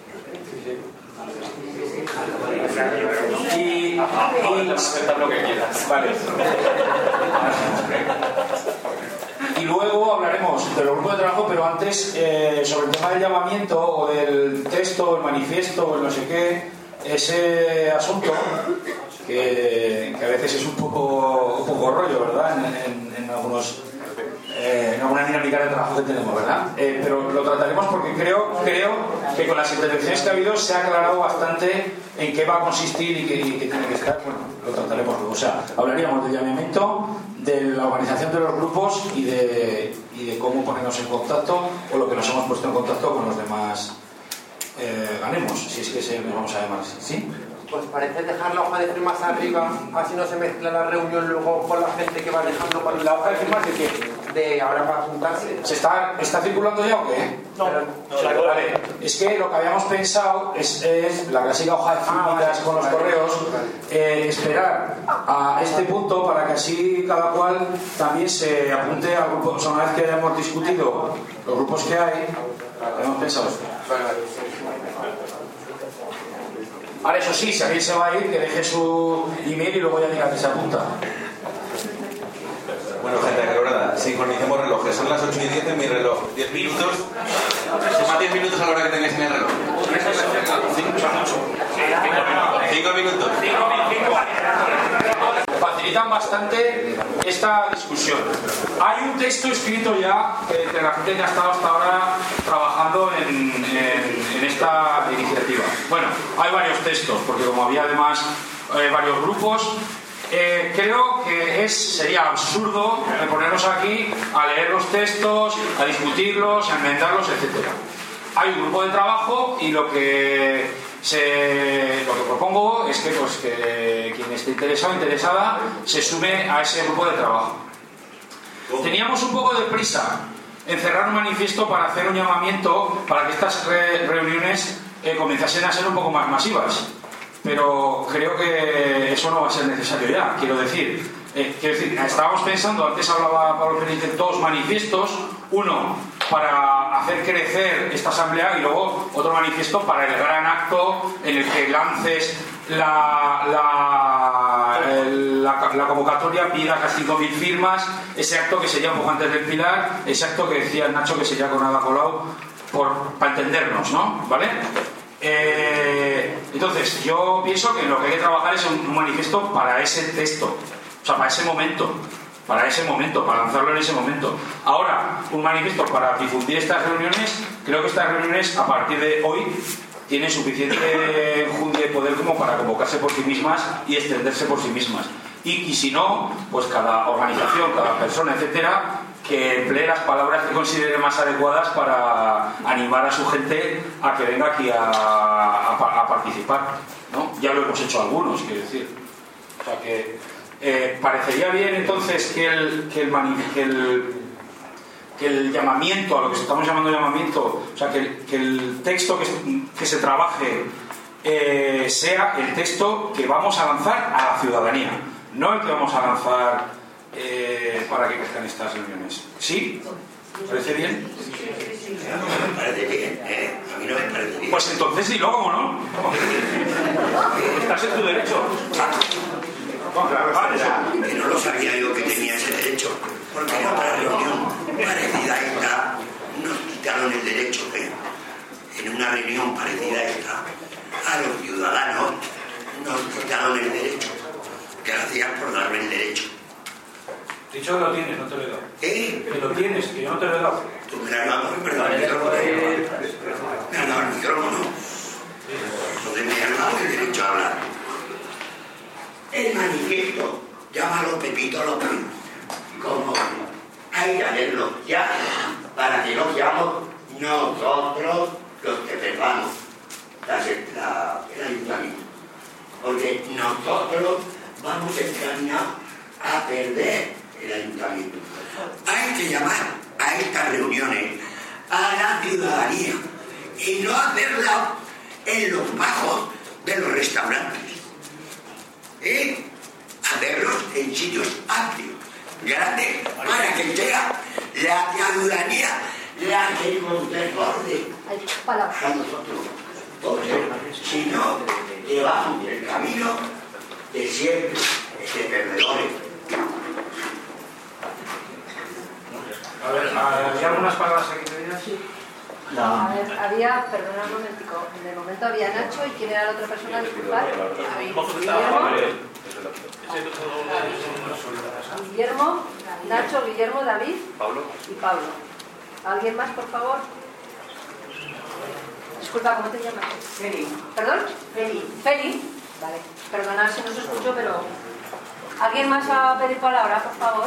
Y, y, vale. Y luego hablaremos de los grupos de trabajo, pero antes eh, sobre el tema del llamamiento o del texto, el manifiesto, el no sé qué, ese asunto que, que a veces es un poco, un poco rollo, ¿verdad? En, en, en algunos eh, en alguna dinámica de trabajo que tenemos, ¿verdad? Eh, pero lo trataremos porque creo, creo que con las intervenciones que ha habido se ha aclarado bastante en qué va a consistir y qué, y qué tiene que estar. Bueno, lo trataremos luego. O sea, hablaríamos del llamamiento, de la organización de los grupos y de, y de cómo ponernos en contacto, o lo que nos hemos puesto en contacto con los demás eh, ganemos, si es que se nos vamos a llamar así. ¿Sí? Pues parece dejar la hoja de firmas arriba, así no se mezcla la reunión luego con la gente que va dejando para la hoja de firmas de qué? De ahora para apuntarse. ¿Se está, está circulando ya o qué? No, no, claro, vale. Es que lo que habíamos pensado es, es la clásica hoja de firmas con los correos, eh, esperar a este punto para que así cada cual también se apunte al grupo. O sea, una vez que hayamos discutido los grupos que hay, hemos pensado esto. Ahora, eso sí, si alguien se va a ir, que deje su email y luego ya diga que se apunta. Bueno, gente, acalorada, sincronicemos relojes. Son las ocho y diez en mi reloj. diez minutos. Suma diez minutos a la hora que tengáis en el reloj. cinco minutos. Facilitan bastante esta discusión. Hay un texto escrito ya que la gente que ha estado hasta ahora trabajando en, en, en esta iniciativa. Bueno, hay varios textos, porque como había además eh, varios grupos, eh, creo que es, sería absurdo ponernos aquí a leer los textos, a discutirlos, a enmendarlos, etcétera. Hay un grupo de trabajo y lo que Se, lo que propongo es que, pues, que quien esté interesado o interesada se sume a ese grupo de trabajo. Teníamos un poco de prisa en cerrar un manifiesto para hacer un llamamiento para que estas re reuniones eh, comenzasen a ser un poco más masivas, pero creo que eso no va a ser necesario ya. Quiero decir, eh, quiero decir estábamos pensando, antes hablaba Pablo Pérez de dos manifiestos, uno para hacer crecer esta asamblea y luego otro manifiesto para el gran acto en el que lances la, la, el, la, la convocatoria, pidas las cinco mil firmas, ese acto que sería un poco antes del Pilar, ese acto que decía Nacho que sería con Ada Colau, por, para entendernos, ¿no? ¿Vale? Eh, entonces, yo pienso que lo que hay que trabajar es un, un manifiesto para ese texto, o sea, para ese momento. Para ese momento, para lanzarlo en ese momento. Ahora, un manifiesto para difundir estas reuniones, creo que estas reuniones a partir de hoy tienen suficiente enjundia y poder como para convocarse por sí mismas y extenderse por sí mismas. Y, y si no, pues cada organización, cada persona, etcétera, que emplee las palabras que considere más adecuadas para animar a su gente a que venga aquí a, a, a participar, ¿no? Ya lo hemos hecho algunos, quiero decir. O sea que Eh, parecería bien entonces que el, que, el mani, que, el, que el llamamiento, a lo que estamos llamando llamamiento, o sea, que el, que el texto que se, que se trabaje eh, sea el texto que vamos a lanzar a la ciudadanía, no el que vamos a lanzar eh, para que crezcan estas reuniones. ¿Sí? ¿Parece bien? No me parece bien, ¿eh? A mí no me parece bien. Pues entonces dilo, ¿cómo no? Estás en tu derecho. No, claro, vale, que no lo sabía yo que tenía ese derecho, porque en otra reunión parecida a esta nos quitaron el derecho, ¿eh? En una reunión parecida a esta, a los ciudadanos nos quitaron el derecho. Gracias por darme el derecho. Dicho que lo tienes, no te lo he dado. ¿Eh? Que lo tienes, que yo no te lo he dado. Tú me has dado, me has dado el micrófono. Me has dado el micrófono. Entonces me has dado el derecho a hablar. El manifiesto, llámalo Pepito López, como hay que hacerlo ya, para que no seamos nosotros los que perdamos la, la, el ayuntamiento. Porque nosotros vamos encaminados a perder el ayuntamiento. Hay que llamar a estas reuniones a la ciudadanía y no hacerla en los bajos de los restaurantes. ¿Eh? Hacerlos en sitios amplios, grandes, para que sea la ciudadanía la que nos desborde a nosotros. Porque si no, llevamos el camino de siempre, de perdedores. A ver, ¿había algunas palabras aquí que dirías? La... A ver, había, perdona un momentico, de momento había Nacho y ¿quién era la otra persona? Disculpad. Guillermo, Guillermo, Nacho, Guillermo, David Pablo y Pablo. ¿Alguien más, por favor? Disculpa, ¿cómo te llamas? Feli. ¿Perdón? Feli. Feli. Vale, perdonad si no os escucho, pero... ¿Alguien más va a pedir palabra, por favor?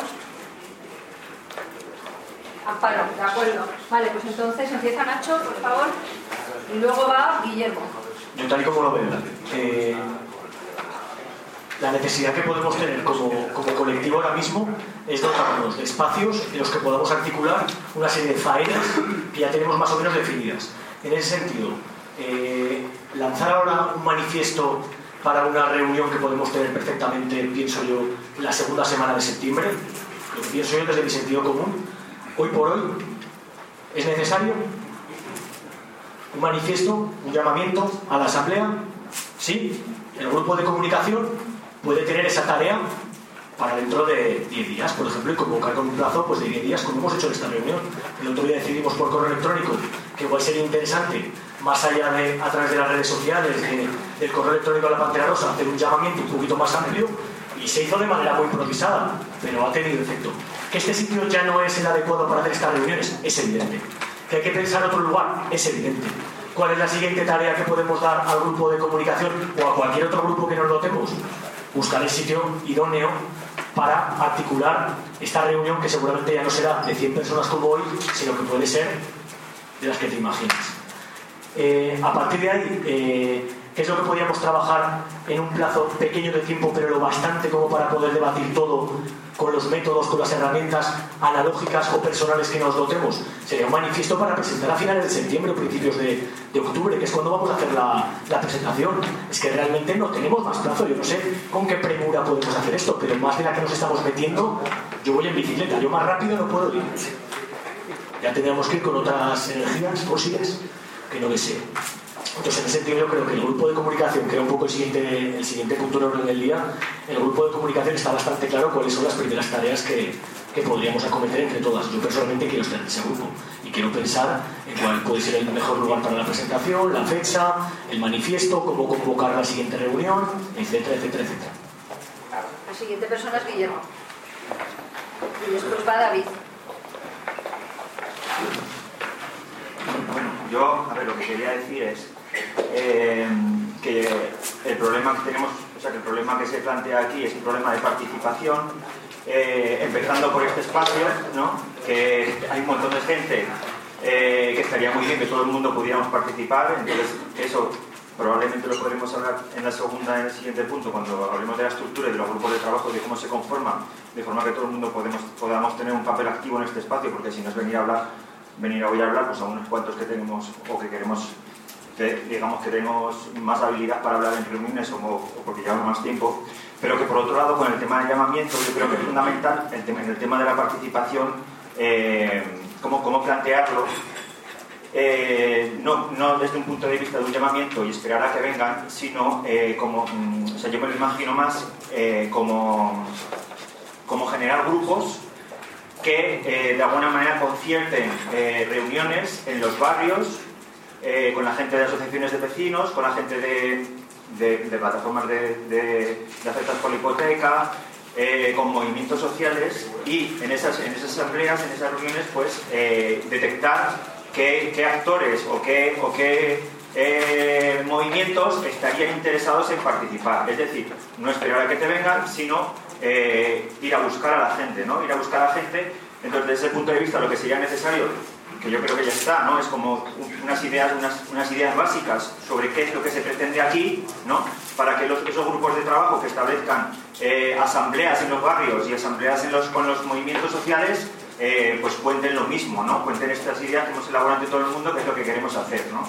Amparo, de acuerdo. Vale, pues entonces empieza Nacho, por favor, y luego va Guillermo. Yo tal y como lo veo, eh, la necesidad que podemos tener como, como colectivo ahora mismo es dotarnos de espacios en los que podamos articular una serie de faenas que ya tenemos más o menos definidas. En ese sentido, eh, lanzar ahora un manifiesto para una reunión que podemos tener perfectamente, pienso yo, la segunda semana de septiembre, lo que pienso yo desde mi sentido común, hoy por hoy, ¿es necesario un manifiesto, un llamamiento a la asamblea? Sí, el grupo de comunicación puede tener esa tarea para dentro de diez días, por ejemplo, y convocar con un plazo pues, de diez días, como hemos hecho en esta reunión. El otro día decidimos por correo electrónico que igual sería interesante, más allá de a través de las redes sociales, de, del correo electrónico a la Pantera Rosa, hacer un llamamiento un poquito más amplio, y se hizo de manera muy improvisada, pero ha tenido efecto. Que este sitio ya no es el adecuado para hacer estas reuniones, es evidente. Que hay que pensar otro lugar, es evidente. ¿Cuál es la siguiente tarea que podemos dar al grupo de comunicación o a cualquier otro grupo que nos notemos? Buscar el sitio idóneo para articular esta reunión, que seguramente ya no será de cien personas como hoy, sino que puede ser de las que te imaginas. Eh, a partir de ahí, eh, ¿qué es lo que podríamos trabajar en un plazo pequeño de tiempo, pero lo bastante como para poder debatir todo con los métodos, con las herramientas analógicas o personales que nos dotemos? Sería un manifiesto para presentar a finales de septiembre o principios de, de octubre, que es cuando vamos a hacer la, la presentación. Es que realmente no tenemos más plazo. Yo no sé con qué premura podemos hacer esto, pero más de la que nos estamos metiendo, yo voy en bicicleta, yo más rápido no puedo ir. Ya tendríamos que ir con otras energías fósiles que no deseo. Entonces, en ese sentido, yo creo que el grupo de comunicación, que era un poco el siguiente, el siguiente punto de orden del día, el grupo de comunicación está bastante claro cuáles son las primeras tareas que, que podríamos acometer entre todas. Yo personalmente quiero estar en ese grupo y quiero pensar en cuál puede ser el mejor lugar para la presentación, la fecha, el manifiesto, cómo convocar la siguiente reunión, etcétera, etcétera, etcétera. La siguiente persona es Guillermo. Y después va David. Bueno, yo, a ver, lo que quería decir es eh, que el problema que tenemos, o sea, que el problema que se plantea aquí es un problema de participación, eh, empezando por este espacio, ¿no? Que hay un montón de gente eh, que estaría muy bien que todo el mundo pudiéramos participar, entonces eso probablemente lo podremos hablar en la segunda, en el siguiente punto, cuando hablemos de la estructura y de los grupos de trabajo, de cómo se conforman, de forma que todo el mundo podemos, podamos tener un papel activo en este espacio, porque si no es venir a hablar, venir a oír hablar, pues a unos cuantos que tenemos o que queremos, que digamos que tenemos más habilidad para hablar en reuniones o, o porque llevamos más tiempo, pero que por otro lado con el tema del llamamiento yo creo que es fundamental el tema, en el tema de la participación, eh, cómo, cómo plantearlo, eh, no, no desde un punto de vista de un llamamiento y esperar a que vengan, sino eh, como, o sea, yo me lo imagino más eh, como, como generar grupos que eh, de alguna manera concierten eh, reuniones en los barrios, eh, con la gente de asociaciones de vecinos, con la gente de, de, de plataformas de, de, de afectados por la hipoteca, eh, con movimientos sociales, y en esas, en esas asambleas, en esas reuniones, pues eh, detectar qué, qué actores o qué, o qué eh, movimientos estarían interesados en participar. Es decir, no esperar a que te vengan, sino Eh, ir a buscar a la gente, ¿no? Ir a buscar a la gente. Entonces, desde ese punto de vista, lo que sería necesario, que yo creo que ya está, ¿no? Es como unas ideas, unas, unas ideas básicas sobre qué es lo que se pretende aquí, ¿no? Para que los, esos grupos de trabajo que establezcan eh, asambleas en los barrios y asambleas en los, con los movimientos sociales, eh, pues cuenten lo mismo, ¿no? Cuenten estas ideas que hemos elaborado ante todo el mundo, que es lo que queremos hacer, ¿no?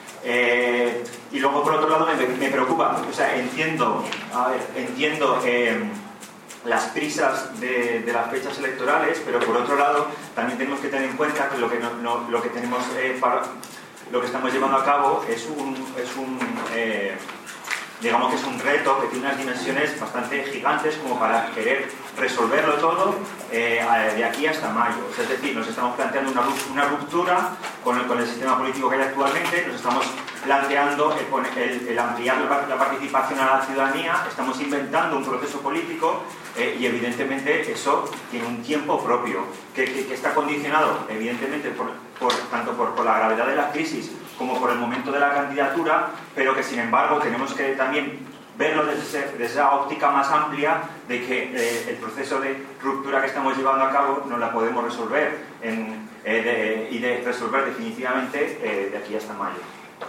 Eh, y luego, por otro lado, me, me preocupa, o sea, entiendo, a ver, entiendo eh, las prisas de, de las fechas electorales, pero por otro lado también tenemos que tener en cuenta que lo que, no, no, lo que tenemos eh, para, lo que estamos llevando a cabo es un, es un eh, digamos que es un reto que tiene unas dimensiones bastante gigantes como para querer resolverlo todo eh, de aquí hasta mayo. O sea, es decir, nos estamos planteando una, una ruptura con el, con el sistema político que hay actualmente, nos estamos planteando el, el, el ampliar la, la participación a la ciudadanía, estamos inventando un proceso político eh, y evidentemente eso tiene un tiempo propio que, que, que está condicionado evidentemente por, por, tanto por, por la gravedad de la crisis como por el momento de la candidatura, pero que sin embargo tenemos que también verlo desde, desde esa óptica más amplia de que eh, el proceso de ruptura que estamos llevando a cabo no la podemos resolver en, eh, de, y de resolver definitivamente eh, de aquí hasta mayo.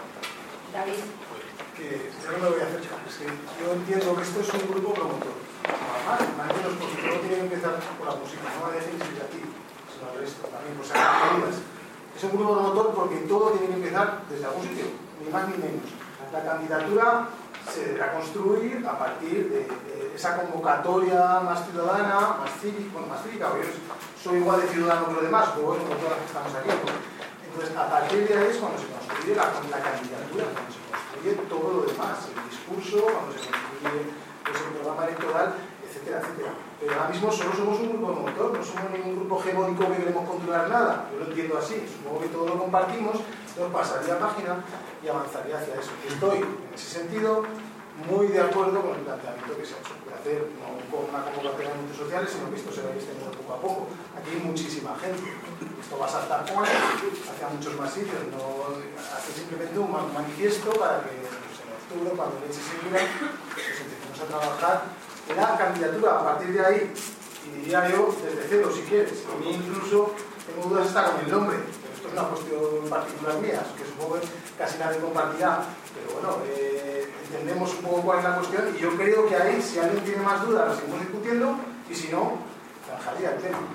David. Que ya no me voy a hacer, es que yo entiendo que esto es un grupo promotor. Además, más o menos, porque todo tiene que empezar por la música, no vaya a ser inspirativo, sino al resto, también, pues a medidas. Es un grupo promotor porque todo tiene que empezar desde algún sitio, ni más ni menos. La candidatura se deberá construir a partir de, de esa convocatoria más ciudadana, más cívica, bueno, más cívica, porque yo soy igual de ciudadano que los demás, como todas las que estamos aquí. Entonces, a partir de ahí es cuando se construye la, la candidatura, cuando se construye todo lo demás, el discurso, cuando se construye pues, el programa electoral, etcétera, etcétera. Pero ahora mismo solo somos un grupo motor, no somos ningún grupo hegemónico que queremos controlar nada. Yo lo entiendo así, supongo que todos lo compartimos, entonces pasaría página y avanzaría hacia eso. Estoy, en ese sentido, muy de acuerdo con el planteamiento que se ha hecho. De hacer no con una convocatoria de movimientos sociales, sino que esto se va extendiendo poco a poco. Aquí hay muchísima gente. Esto va a saltar hacia muchos más sitios. No hace simplemente un manifiesto para que pues, en octubre, cuando leche se mira, pues empecemos a trabajar en la candidatura a partir de ahí. Y diría yo, desde cero, si quieres. A mí incluso tengo dudas hasta con el nombre. Pero esto es una cuestión particular mía, que supongo que casi nadie compartirá. Pero bueno, eh, entendemos un poco cuál es la cuestión y yo creo que ahí, si alguien tiene más dudas, las seguimos discutiendo y si no, zanjaría el tema.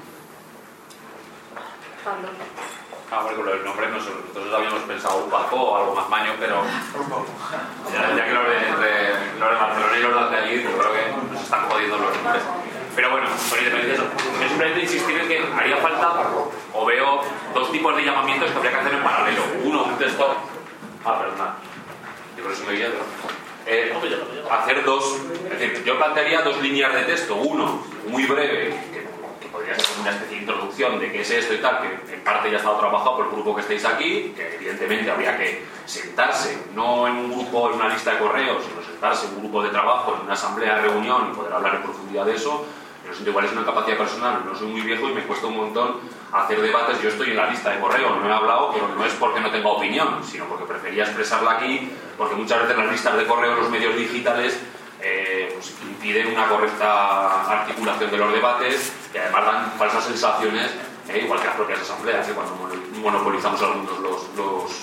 Pablo. Ah, bueno, con el nombre nosotros habíamos pensado un Paco o algo más maño, pero ya, ya que los de, de, los de Barcelona y los de allí, yo creo que nos están jodiendo los nombres. Pero bueno, con independencia de eso, yo simplemente insistir en que haría falta, o veo dos tipos de llamamientos que habría que hacer en paralelo. Uno, un texto... Ah, perdona. Yo por eso me guía, pero... Eh, hacer dos... Es decir, yo plantearía dos líneas de texto. Uno, muy breve, que, que podría ser una especie de introducción de qué es esto y tal, que en parte ya ha estado trabajado por el grupo que estáis aquí, que evidentemente habría que sentarse, no en un grupo, en una lista de correos, sino sentarse en un grupo de trabajo, en una asamblea, reunión, y poder hablar en profundidad de eso. Yo siento igual es una capacidad personal, no soy muy viejo y me cuesta un montón hacer debates. Yo estoy en la lista de correo, no he hablado, pero no es porque no tenga opinión, sino porque prefería expresarla aquí, porque muchas veces las listas de correo, los medios digitales, eh, pues impiden una correcta articulación de los debates y además dan falsas sensaciones, eh, igual que las propias asambleas, eh, cuando monopolizamos algunos los, los,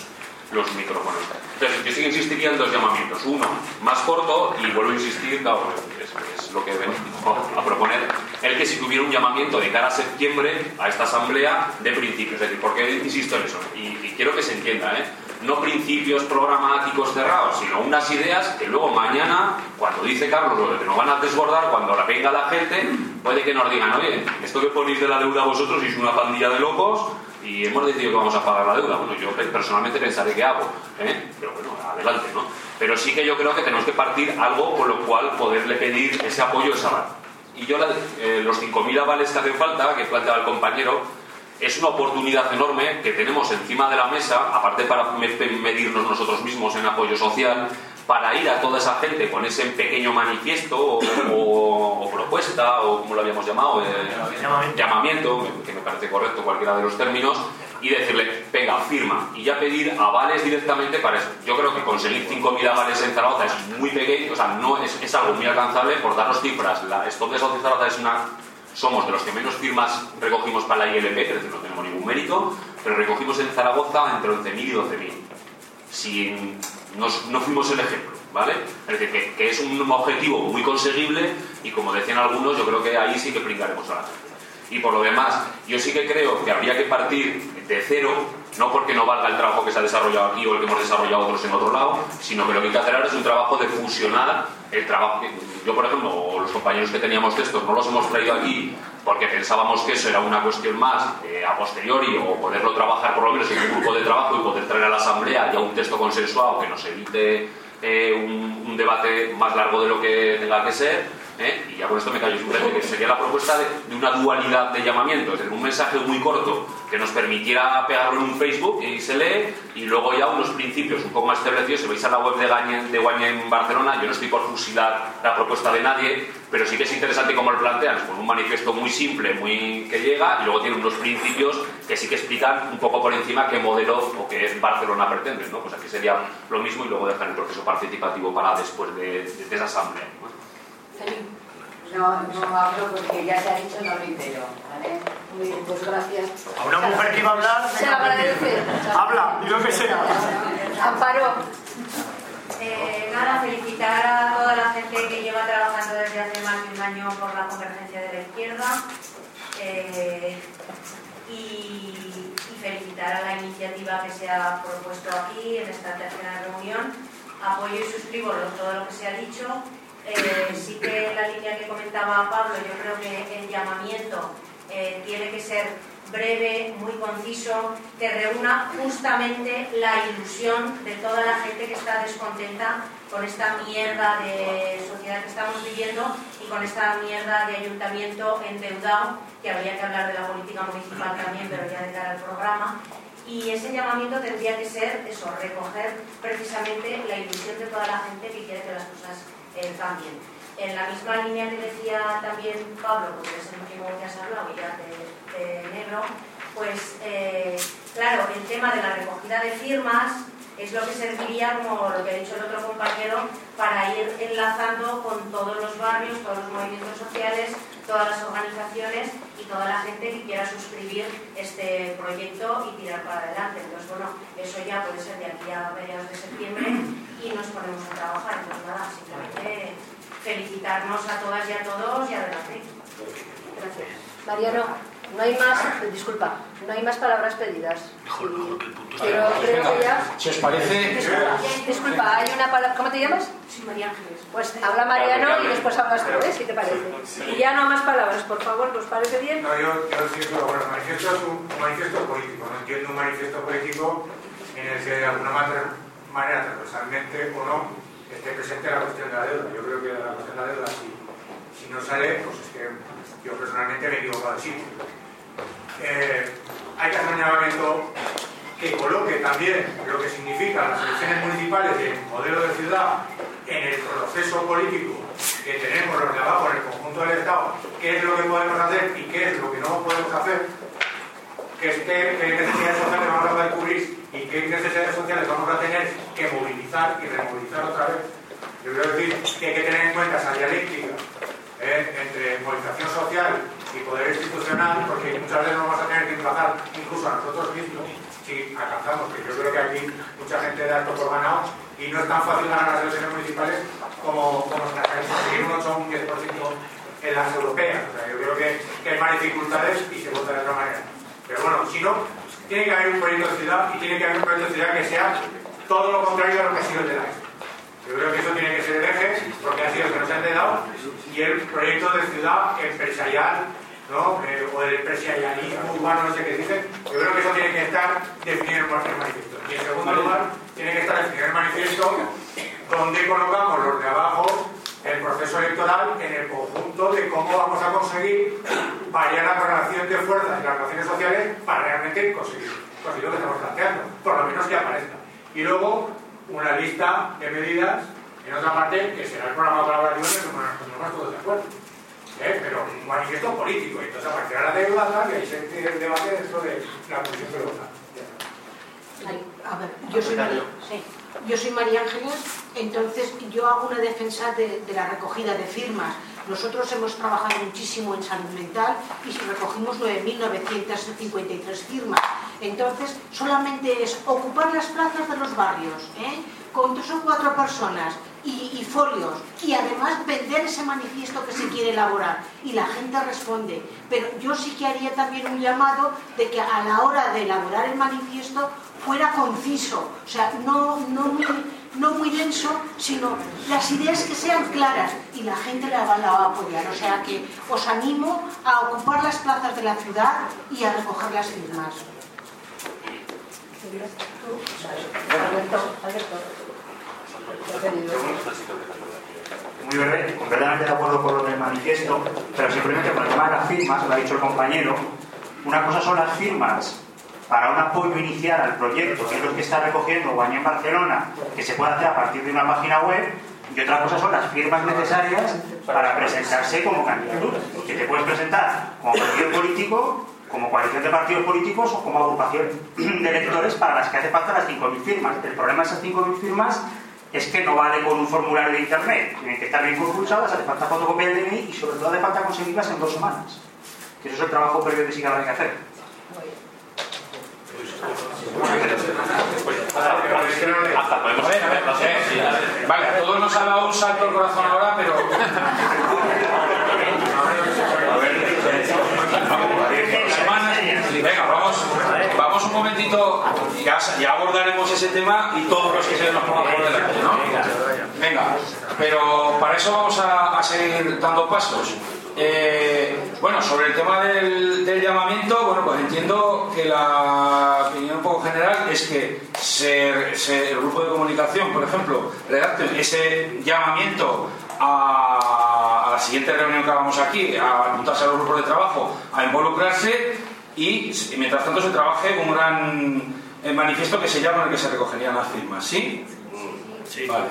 los micrófonos. Entonces, yo sí que insistiría en dos llamamientos. Uno, más corto, y vuelvo a insistir, claro, es, es lo que vengo a proponer, el que si tuviera un llamamiento de cara a septiembre a esta asamblea de principios. Es decir, ¿por qué insisto en eso? Y, y quiero que se entienda, ¿eh? No principios programáticos cerrados, sino unas ideas que luego mañana, cuando dice Carlos lo que nos van a desbordar, cuando la venga la gente, puede que nos digan, oye, esto que ponéis de la deuda vosotros es una pandilla de locos y hemos decidido que vamos a pagar la deuda. Bueno, yo personalmente pensaré qué hago, ¿eh? Pero bueno, adelante, ¿no? Pero sí que yo creo que tenemos que partir algo con lo cual poderle pedir ese apoyo, esa aval. Y yo la, eh, los cinco mil avales que hacen falta, que planteaba el compañero, es una oportunidad enorme que tenemos encima de la mesa, aparte para medirnos nosotros mismos en apoyo social, para ir a toda esa gente con ese pequeño manifiesto o, o, o propuesta, o como lo habíamos llamado, eh, llamamiento. llamamiento, que me parece correcto cualquiera de los términos, y decirle, venga, firma, y ya pedir avales directamente para eso. Yo creo que conseguir cinco mil avales en Zaragoza es muy pequeño, o sea, no es, es algo muy alcanzable. Por daros cifras, la Stop de Sociedad Zaragoza es una... Somos de los que menos firmas recogimos para la I L P, es decir, no tenemos ningún mérito, pero recogimos en Zaragoza entre once mil y doce mil. Si nos, no fuimos el ejemplo, ¿vale? Es decir, que, que es un objetivo muy conseguible y, como decían algunos, yo creo que ahí sí que brincaremos a la gente. Y por lo demás, yo sí que creo que habría que partir de cero, no porque no valga el trabajo que se ha desarrollado aquí o el que hemos desarrollado otros en otro lado, sino que lo que hay que hacer ahora es un trabajo de fusionar el trabajo. Yo, por ejemplo, o los compañeros que teníamos textos no los hemos traído aquí porque pensábamos que eso era una cuestión más eh, a posteriori, o poderlo trabajar por lo menos en un grupo de trabajo y poder traer a la asamblea ya un texto consensuado que nos evite eh, un, un debate más largo de lo que tenga que ser. ¿Eh? Y ya con esto me callo, simplemente que sería la propuesta de, de una dualidad de llamamiento, es decir, un mensaje muy corto que nos permitiera pegarlo en un Facebook y se lee, y luego ya unos principios un poco más establecidos. Si vais a la web de Gaña, de Guaña en Barcelona, yo no estoy por fusilar la propuesta de nadie, pero sí que es interesante como lo plantean, con un manifiesto muy simple, muy que llega, y luego tiene unos principios que sí que explican un poco por encima qué modelo o qué Barcelona pretende, ¿no? Pues aquí sería lo mismo, y luego dejar el proceso participativo para después de, de, de esa asamblea, ¿no? No, no hablo porque ya se ha dicho, no reitero, ¿vale? Muy bien, pues gracias. A una mujer que iba a hablar, se agradece. Habla, y lo que sea. Amparo. Eh, nada, felicitar a toda la gente que lleva trabajando desde hace más de un año por la convergencia de la izquierda, eh, y, y felicitar a la iniciativa que se ha propuesto aquí en esta tercera reunión. Apoyo y suscribo todo lo que se ha dicho. Eh, sí que en la línea que comentaba Pablo, yo creo que el llamamiento eh, tiene que ser breve, muy conciso, que reúna justamente la ilusión de toda la gente que está descontenta con esta mierda de sociedad que estamos viviendo y con esta mierda de ayuntamiento endeudado, que habría que hablar de la política municipal también, pero ya de cara al programa. Y ese llamamiento tendría que ser eso, recoger precisamente la ilusión de toda la gente que quiere que las cosas eh, cambien. En la misma línea que decía también Pablo, porque es el último que has hablado ya de, de negro, pues eh, claro, el tema de la recogida de firmas es lo que serviría, como lo que ha dicho el otro compañero, para ir enlazando con todos los barrios, todos los movimientos sociales, todas las organizaciones y toda la gente que quiera suscribir este proyecto y tirar para adelante. Entonces, bueno, eso ya puede ser de aquí a mediados de septiembre y nos ponemos a trabajar. Entonces, nada, simplemente felicitarnos a todas y a todos y adelante. Gracias. Mariano, no hay más, disculpa, no hay más palabras pedidas. Sí, pero creo que ya... Si os parece... Disculpa, disculpa, hay una palabra... ¿Cómo te llamas? Sí, María Ángeles. Pues habla Mariano y después hablas tú, ¿eh? Si te parece. Y ya no más palabras, por favor, ¿os parece bien? No, yo, yo siento, bueno, el manifiesto es un, un manifiesto político, no entiendo un manifiesto político en el que de alguna manera, transversalmente o no, esté presente la cuestión de la deuda. Yo creo que la cuestión de la deuda, si, si no sale, pues es que yo personalmente me he equivocado de sitio. Eh, hay que hacer un llamamiento que coloque también lo que significan las elecciones municipales y el modelo de ciudad en el proceso político que tenemos los de abajo en el conjunto del Estado, qué es lo que podemos hacer y qué es lo que no podemos hacer, qué, qué necesidades sociales vamos a descubrir y qué necesidades sociales vamos a tener que movilizar y removilizar otra vez. Yo quiero decir que hay que tener en cuenta esa dialéctica eh, entre movilización social y poder institucional, porque muchas veces nos vamos a tener que emplazar incluso a nosotros mismos, si alcanzamos, que yo creo que aquí mucha gente da esto por ganado y no es tan fácil ganar las elecciones municipales como, como conseguir un ocho o un diez por ciento en las europeas. O sea, yo creo que, que hay más dificultades y se vota de otra manera. Pero bueno, si no, tiene que haber un proyecto de ciudad y tiene que haber un proyecto de ciudad que sea todo lo contrario a lo que ha sido el de la E. Yo creo que eso tiene que ser el eje, porque ha sido el que nos ha enredado, y el proyecto de ciudad empresarial, ¿no? Eh, o el empresarialismo urbano, no sé qué dicen. Yo creo que eso tiene que estar definido en el manifiesto. Y en segundo lugar, tiene que estar definido en el manifiesto donde colocamos los de abajo el proceso electoral en el conjunto de cómo vamos a conseguir variar la correlación de fuerzas y las relaciones sociales para realmente conseguir, conseguir lo que estamos planteando, por lo menos que aparezca. Y luego, una lista de medidas en otra parte que será el programa colaborativo en el que nos pondremos todos de acuerdo. ¿Eh? Pero un manifiesto político, y entonces aparecerá la deuda y ahí se tiene el debate dentro de la Comisión de Deuda. A ver, yo soy María, sí. Yo soy María Ángeles, entonces yo hago una defensa de, de la recogida de firmas. Nosotros hemos trabajado muchísimo en salud mental y recogimos nueve mil novecientas cincuenta y tres firmas. Entonces, solamente es ocupar las plazas de los barrios, ¿eh? Con tres o cuatro personas y, y folios, y además vender ese manifiesto que se quiere elaborar. Y la gente responde. Pero yo sí que haría también un llamado de que a la hora de elaborar el manifiesto fuera conciso, o sea, no, no, muy, no muy denso, sino las ideas que sean claras y la gente la va, la va a apoyar. O sea que os animo a ocupar las plazas de la ciudad y a recoger las firmas. Muy breve, completamente de acuerdo con lo del manifiesto, pero simplemente por el tema de las firmas, lo ha dicho el compañero, una cosa son las firmas para un apoyo inicial al proyecto, que es lo que está recogiendo Guañé en Barcelona, que se puede hacer a partir de una página web, y otra cosa son las firmas necesarias para presentarse como candidatura, que te puedes presentar como partido político, como coalición de partidos políticos o como agrupación de electores para las que hace falta las cinco mil firmas. El problema de esas cinco mil firmas es que no vale con un formulario de internet, tienen que estar bien compulsadas, hace falta fotocopia del D N I y sobre todo hace falta conseguirlas en dos semanas. Que eso es el trabajo previo que sí que habrá que hacer. Hasta podemos ver, a ver, no sé. Vale, a todos nos ha dado un salto el corazón ahora, pero. Semanas. Venga, vamos, vamos un momentito. Ya, ya abordaremos ese tema y todos los que se nos pongan por delante, ¿no? Venga, pero para eso vamos a, a seguir dando pasos. Eh, bueno, sobre el tema del, del llamamiento, bueno, pues entiendo que la opinión un poco general es que se, se, el grupo de comunicación, por ejemplo, redacte ese llamamiento a, a la siguiente reunión que hagamos aquí, a apuntarse a los grupos de trabajo, a involucrarse y, y mientras tanto se trabaje un gran eh, manifiesto que se llama en el que se recogerían las firmas, ¿sí? Sí. Vale.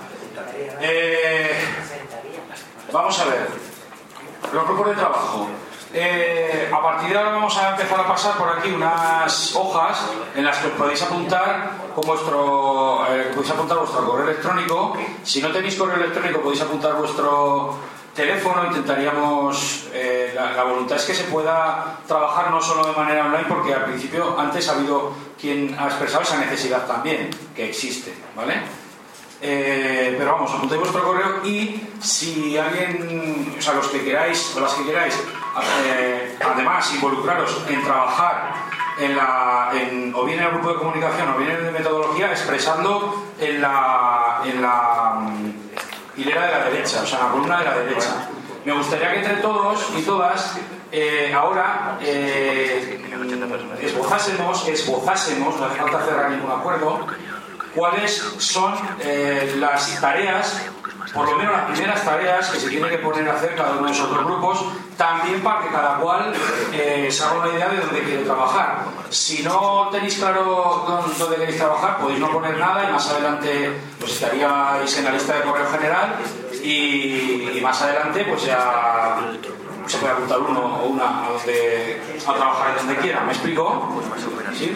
Eh, vamos a ver. Los grupos de trabajo. Eh, a partir de ahora vamos a empezar a pasar por aquí unas hojas en las que os podéis apuntar con vuestro, eh, podéis apuntar vuestro correo electrónico. Si no tenéis correo electrónico podéis apuntar vuestro teléfono. Intentaríamos, eh, la, la voluntad es que se pueda trabajar no solo de manera online, porque al principio antes ha habido quien ha expresado esa necesidad también, que existe, ¿vale? Eh, pero vamos, apuntéis vuestro correo y si alguien, o sea, los que queráis o las que queráis, eh, además involucraros en trabajar en la, en, o bien en el grupo de comunicación o bien en el de metodología, expresando en la, en la um, hilera de la derecha, o sea, en la columna de la derecha. Me gustaría que entre todos y todas eh, ahora eh, esbozásemos, esbozásemos, no hace falta cerrar ningún acuerdo, cuáles son eh, las tareas, por lo menos las primeras tareas que se tiene que poner a hacer cada uno de esos dos grupos, también para que cada cual eh, se haga una idea de dónde quiere trabajar. Si no tenéis claro dónde queréis trabajar, podéis no poner nada y más adelante pues estaríais en la lista de correo general y, y más adelante pues ya se puede apuntar uno o una a, donde, a trabajar donde quiera. ¿Me explico? ¿Sí?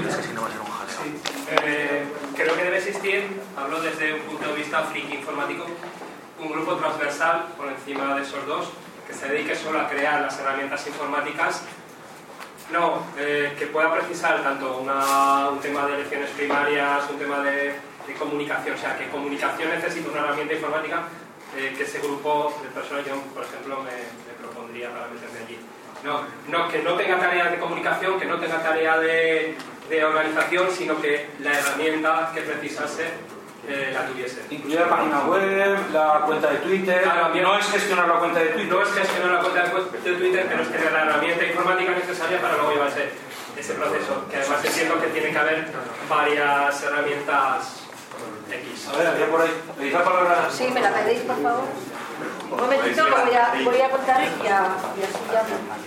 Eh, creo que debe existir, hablo desde un punto de vista friki informático, un grupo transversal por encima de esos dos que se dedique solo a crear las herramientas informáticas No, eh, que pueda precisar tanto una, un tema de elecciones primarias, un tema de, de comunicación, o sea, que comunicación necesita una herramienta informática eh, que ese grupo de personas, yo por ejemplo, me, me propondría para meterme allí. No, no, que no tenga tarea de comunicación, que no tenga tarea de, de organización, sino que la herramienta que precisase eh, la tuviese. Incluye la página web, la cuenta de Twitter. Claro, no es gestionar la cuenta de Twitter. No es gestionar la cuenta de Twitter, pero es tener la herramienta informática necesaria para luego llevar ese, ese proceso. Que además entiendo que tiene que haber varias herramientas X. A ver, había por ahí. ¿Pedís la palabra? Sí, me la pedís, por favor. Un momentito que voy a, voy a contar y ya, y así ya.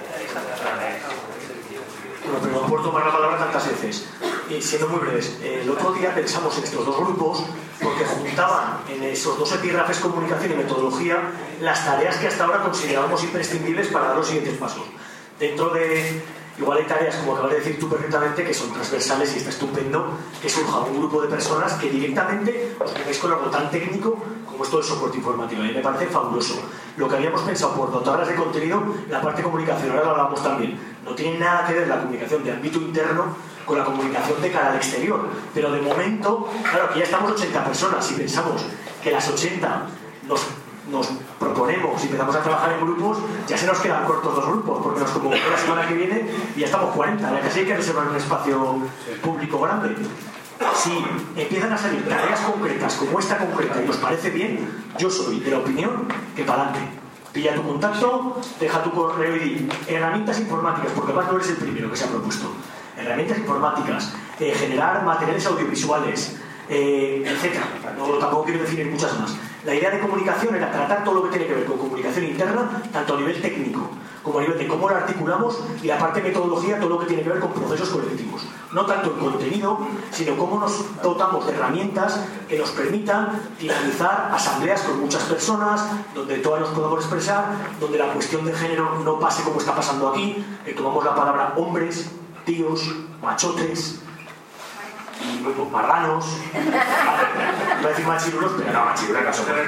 Bueno, pero por tomar la palabra tantas veces. Y siendo muy breves, el otro día pensamos en estos dos grupos porque juntaban en esos dos epígrafes, comunicación y metodología, las tareas que hasta ahora considerábamos imprescindibles para dar los siguientes pasos. Dentro de, igual hay tareas, como acabas de decir tú perfectamente, que son transversales y está estupendo que surja un grupo de personas que directamente os pongáis con algo tan técnico como esto del soporte informático. A mí me parece fabuloso. Lo que habíamos pensado por dotarlas de contenido, la parte de comunicación, ahora lo hablamos también, no tiene nada que ver la comunicación de ámbito interno con la comunicación de cara al exterior. Pero de momento, claro, aquí ya estamos ochenta personas y pensamos que las ochenta nos, nos proponemos y empezamos a trabajar en grupos, ya se nos quedan cortos dos grupos, porque nos convocamos la semana que viene y ya estamos cuarenta, ya casi hay que reservar un espacio público grande. Si empiezan a salir tareas concretas como esta concreta y os parece bien, yo soy de la opinión que para adelante. Pilla tu contacto, deja tu correo y di herramientas informáticas, porque además no eres el primero que se ha propuesto. Herramientas informáticas, eh, generar materiales audiovisuales, eh, etcétera. No, tampoco quiero decir muchas más. La idea de comunicación era tratar todo lo que tiene que ver con comunicación interna, tanto a nivel técnico como a nivel de cómo lo articulamos, y la parte de metodología, todo lo que tiene que ver con procesos colectivos. No tanto el contenido, sino cómo nos dotamos de herramientas que nos permitan dinamizar asambleas con muchas personas, donde todas nos podamos expresar, donde la cuestión de género no pase como está pasando aquí, que tomamos la palabra hombres, tíos, machotes, y luego marranos. Voy a decir machirulos, pero no, machirulos no somos.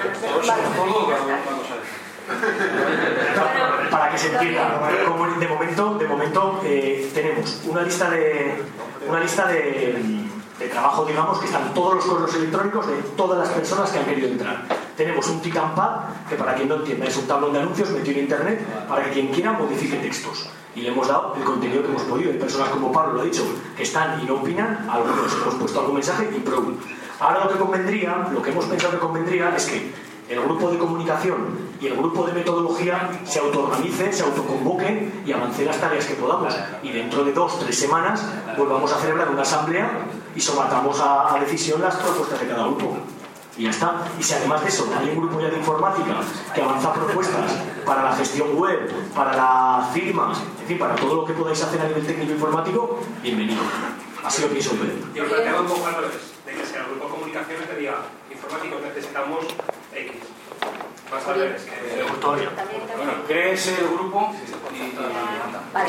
Para que se entienda, como de momento, de momento eh, tenemos una lista de una lista de, de trabajo, digamos, que están todos los correos electrónicos de todas las personas que han querido entrar. Tenemos un tick and pad, que para quien no entienda es un tablón de anuncios metido en internet para que quien quiera modifique textos. Y le hemos dado el contenido que hemos podido. Hay personas como Pablo lo ha dicho, que están y no opinan, algunos hemos puesto algún mensaje y pro. Ahora lo que convendría, lo que hemos pensado que convendría es que el grupo de comunicación y el grupo de metodología se autoorganicen, se autoconvoquen y avancen las tareas que podamos. Y dentro de dos, tres semanas volvamos a celebrar una asamblea y somatamos a, a decisión las propuestas de cada grupo. Y ya está. Y si además de eso hay un grupo ya de informática que avanza propuestas para la gestión web, para las firmas, en fin, para todo lo que podáis hacer a nivel técnico informático, bienvenido. Así lo pienso ver. Yo lo planteo un poco al revés, de que sea el grupo de comunicación que diga informáticos necesitamos X. Vas a ver, es que... Bueno, crees el grupo y... Vale.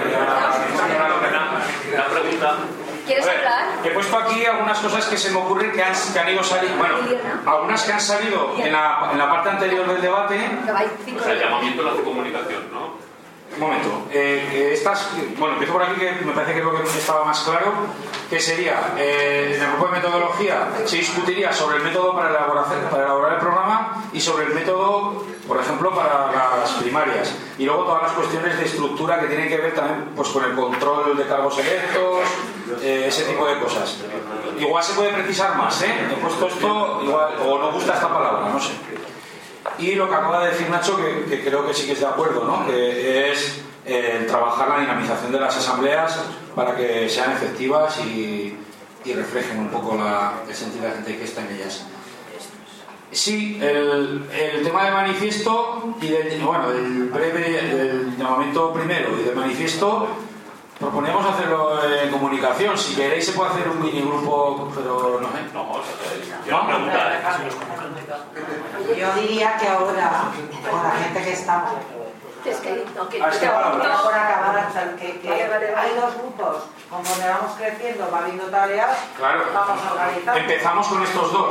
La pregunta... ¿Quieres A ver, hablar? he puesto aquí algunas cosas que se me ocurren que han, que han ido saliendo. Bueno, algunas que han salido en la, en la parte anterior del debate. O sea, el llamamiento lo hace comunicación, ¿no? Un momento. Eh, estas, bueno, empiezo por aquí, que me parece que es lo que estaba más claro, que sería, eh, en el grupo de metodología se discutiría sobre el método para elaborar, para elaborar el programa y sobre el método, por ejemplo, para las primarias. Y luego todas las cuestiones de estructura que tienen que ver también pues, con el control de cargos electos, eh, ese tipo de cosas. Igual se puede precisar más, ¿eh? He puesto esto, igual, o no gusta esta palabra, no sé. Y lo que acaba de decir Nacho, que, que creo que sí que es de acuerdo, ¿no? Que es eh, trabajar la dinamización de las asambleas para que sean efectivas y, y reflejen un poco la, el sentido de la gente que está en ellas. Sí, el, el tema del manifiesto y del, bueno, del breve del llamamiento primero y del manifiesto, proponemos hacerlo en comunicación. Si queréis se puede hacer un mini grupo, pero no sé. No, o sea, yo no pregunta, ¿eh? Yo diría que ahora, con la gente que estamos, Es que, no, que, ah, que, que que, no, por acabar hasta que, que vale, vale, vale. hay dos grupos, conforme vamos creciendo, va habiendo tareas, Claro. vamos a organizar. Empezamos con estos dos.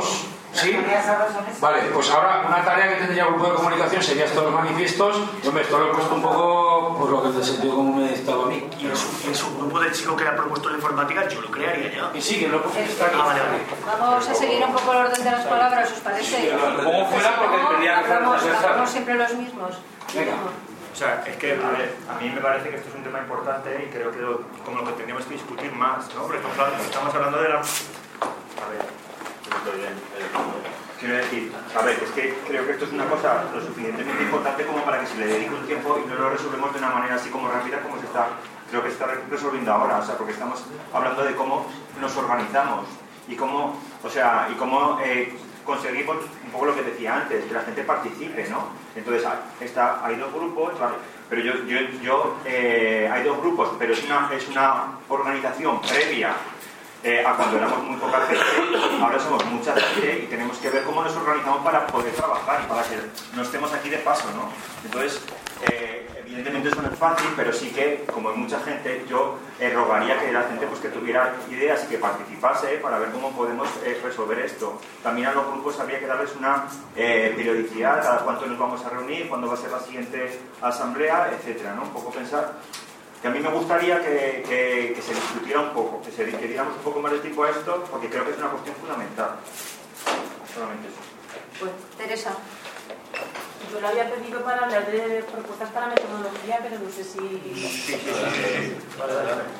¿Sí? Vale, pues ahora una tarea que tendría el grupo de comunicación sería estos los manifiestos. Yo me esto lo he puesto un poco por lo que te sentido como me estaba a mí. Y en su, en su grupo de chicos que le ha propuesto la informática, yo lo crearía ya. Y sí, que lo he puesto está aquí. Ah, vale, vale. Vamos a seguir un poco el orden de las palabras, ¿os parece? Como fuera porque tendría que ser Hagamos transversal. siempre los mismos. Venga. O sea, es que, a ver, a mí me parece que esto es un tema importante y creo que lo, como lo que tendríamos que discutir más, ¿no? Por ejemplo, estamos hablando de la... A ver, estoy bien. Quiero decir, a ver, es que creo que esto es una cosa lo suficientemente importante como para que se le dedique un tiempo y no lo resolvemos de una manera así como rápida como se está, creo que se está resolviendo ahora, o sea, porque estamos hablando de cómo nos organizamos y cómo, o sea, y cómo eh, conseguimos un poco lo que decía antes, que la gente participe, ¿no? Entonces, está, hay dos grupos, ¿vale? Pero yo, yo, yo eh, hay dos grupos, pero es una, es una organización previa Eh, a cuando éramos muy poca gente, ahora somos mucha gente y tenemos que ver cómo nos organizamos para poder trabajar y para que no estemos aquí de paso, ¿no? Entonces, eh, evidentemente eso no es fácil, pero sí que, como hay mucha gente, yo eh, rogaría que la gente pues, que tuviera ideas y que participase eh, para ver cómo podemos eh, resolver esto. También a los grupos habría que darles una eh, periodicidad, cada cuánto nos vamos a reunir, cuándo va a ser la siguiente asamblea, etcétera, ¿no? Un poco pensar que a mí me gustaría que, que, que se discutiera un poco, que, se, que diéramos un poco más de tiempo a esto, porque creo que es una cuestión fundamental. Solamente eso. Pues, Teresa. Yo lo había pedido para hablar de propuestas para metodología, pero no sé si... Sí, sí, sí. sí. Vale,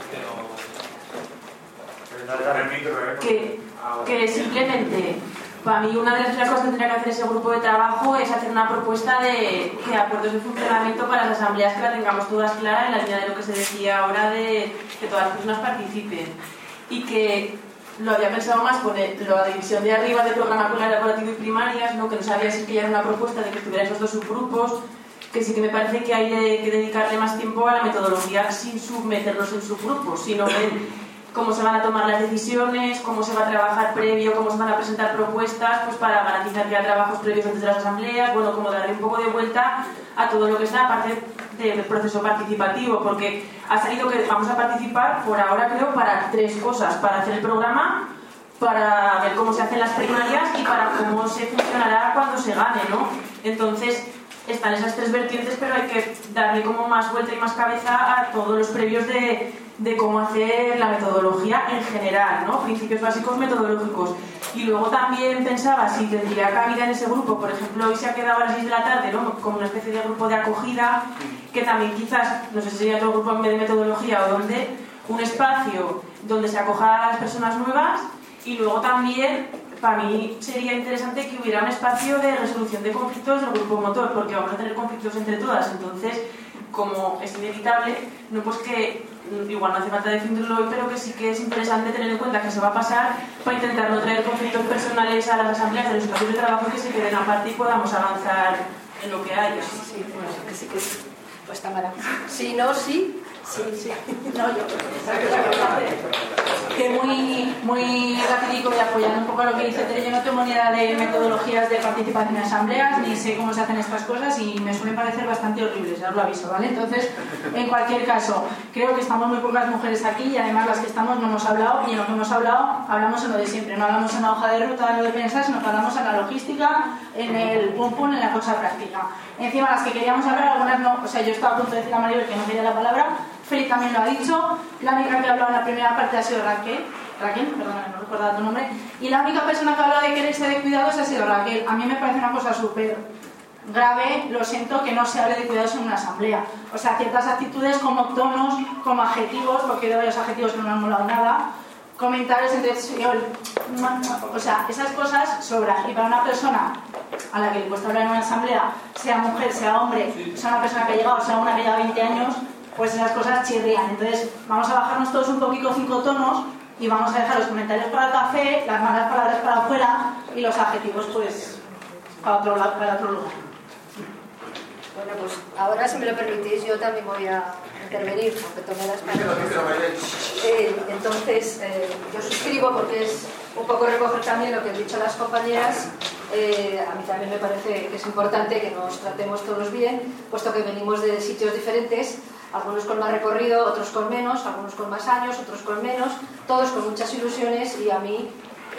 vale. Que, que simplemente, para mí una de las cosas que tendría que hacer ese grupo de trabajo es hacer una propuesta de, de acuerdos de funcionamiento para las asambleas, que la tengamos todas claras en la línea de lo que se decía ahora de que todas las personas participen. Y que lo había pensado más con el, la división de arriba del programa con elaborativo y primarias, ¿no? Que no sabía si que ya era una propuesta de que estuvieran esos dos subgrupos, que sí que me parece que hay de, que dedicarle más tiempo a la metodología sin submeterlos en subgrupos, sino ver cómo se van a tomar las decisiones, cómo se va a trabajar previo, cómo se van a presentar propuestas, pues para garantizar que haya trabajos previos antes de las asambleas, bueno, como darle un poco de vuelta a todo lo que está aparte del proceso participativo, porque ha salido que vamos a participar por ahora creo para tres cosas: para hacer el programa, para ver cómo se hacen las primarias y para cómo se funcionará cuando se gane, ¿no? Entonces están esas tres vertientes, pero hay que darle como más vuelta y más cabeza a todos los previos de, de cómo hacer la metodología en general, ¿no? Principios básicos metodológicos. Y luego también pensaba si tendría cabida en ese grupo, por ejemplo, hoy se ha quedado a las seis de la tarde, ¿no? Como una especie de grupo de acogida, que también quizás, no sé si sería otro grupo en vez de metodología o donde, un espacio donde se acoja a las personas nuevas. Y luego también, para mí sería interesante que hubiera un espacio de resolución de conflictos del grupo motor, porque vamos a tener conflictos entre todas, entonces, como es inevitable, no pues que igual no hace falta definirlo hoy, pero que sí que es interesante tener en cuenta que se va a pasar para intentar no traer conflictos personales a las asambleas de los espacios de trabajo, que se queden aparte y podamos avanzar en lo que hay. Sí, sí, bueno, que sí que sí. Pues Tamara. Sí, no, sí. Sí, sí. No, yo. Que muy, muy rapidico y apoyando un poco lo que dice Tere, yo no tengo ni idea de metodologías de participación en asambleas, ni sé cómo se hacen estas cosas y me suelen parecer bastante horribles, ya os lo aviso, ¿vale? Entonces, en cualquier caso, creo que estamos muy pocas mujeres aquí y además las que estamos no hemos hablado, y en lo que hemos hablado hablamos en lo de siempre, no hablamos en la hoja de ruta, en lo de pensar, sino que hablamos en la logística, en el pum pum, en la cosa práctica. Encima, las que queríamos hablar, algunas no, o sea, yo estaba a punto de decir a Maribel que no quería la palabra, Félix también lo ha dicho, la única que ha hablado en la primera parte ha sido Raquel, Raquel, perdona, no recordaba tu nombre, y la única persona que ha hablado de quererse de cuidados ha sido Raquel. A mí me parece una cosa súper grave, lo siento, que no se hable de cuidados en una asamblea. O sea, ciertas actitudes como tonos, como adjetivos, porque de varios adjetivos que no me han molado nada, comentarios entre o sea, esas cosas sobran. Y para una persona a la que le cuesta hablar en una asamblea, sea mujer, sea hombre, sea una persona que ha llegado, sea una que lleva veinte años, pues esas cosas chirrían. Entonces vamos a bajarnos todos un poquito cinco tonos y vamos a dejar los comentarios para el café, las malas palabras para afuera y los adjetivos pues para otro, para otro lugar. Bueno, pues ahora, si me lo permitís, yo también voy a intervenir, aunque tomé las palabras. Eh, entonces, eh, yo suscribo, porque es un poco recoger también lo que han dicho las compañeras. Eh, a mí también me parece que es importante que nos tratemos todos bien, puesto que venimos de sitios diferentes, algunos con más recorrido, otros con menos, algunos con más años, otros con menos, todos con muchas ilusiones, y a mí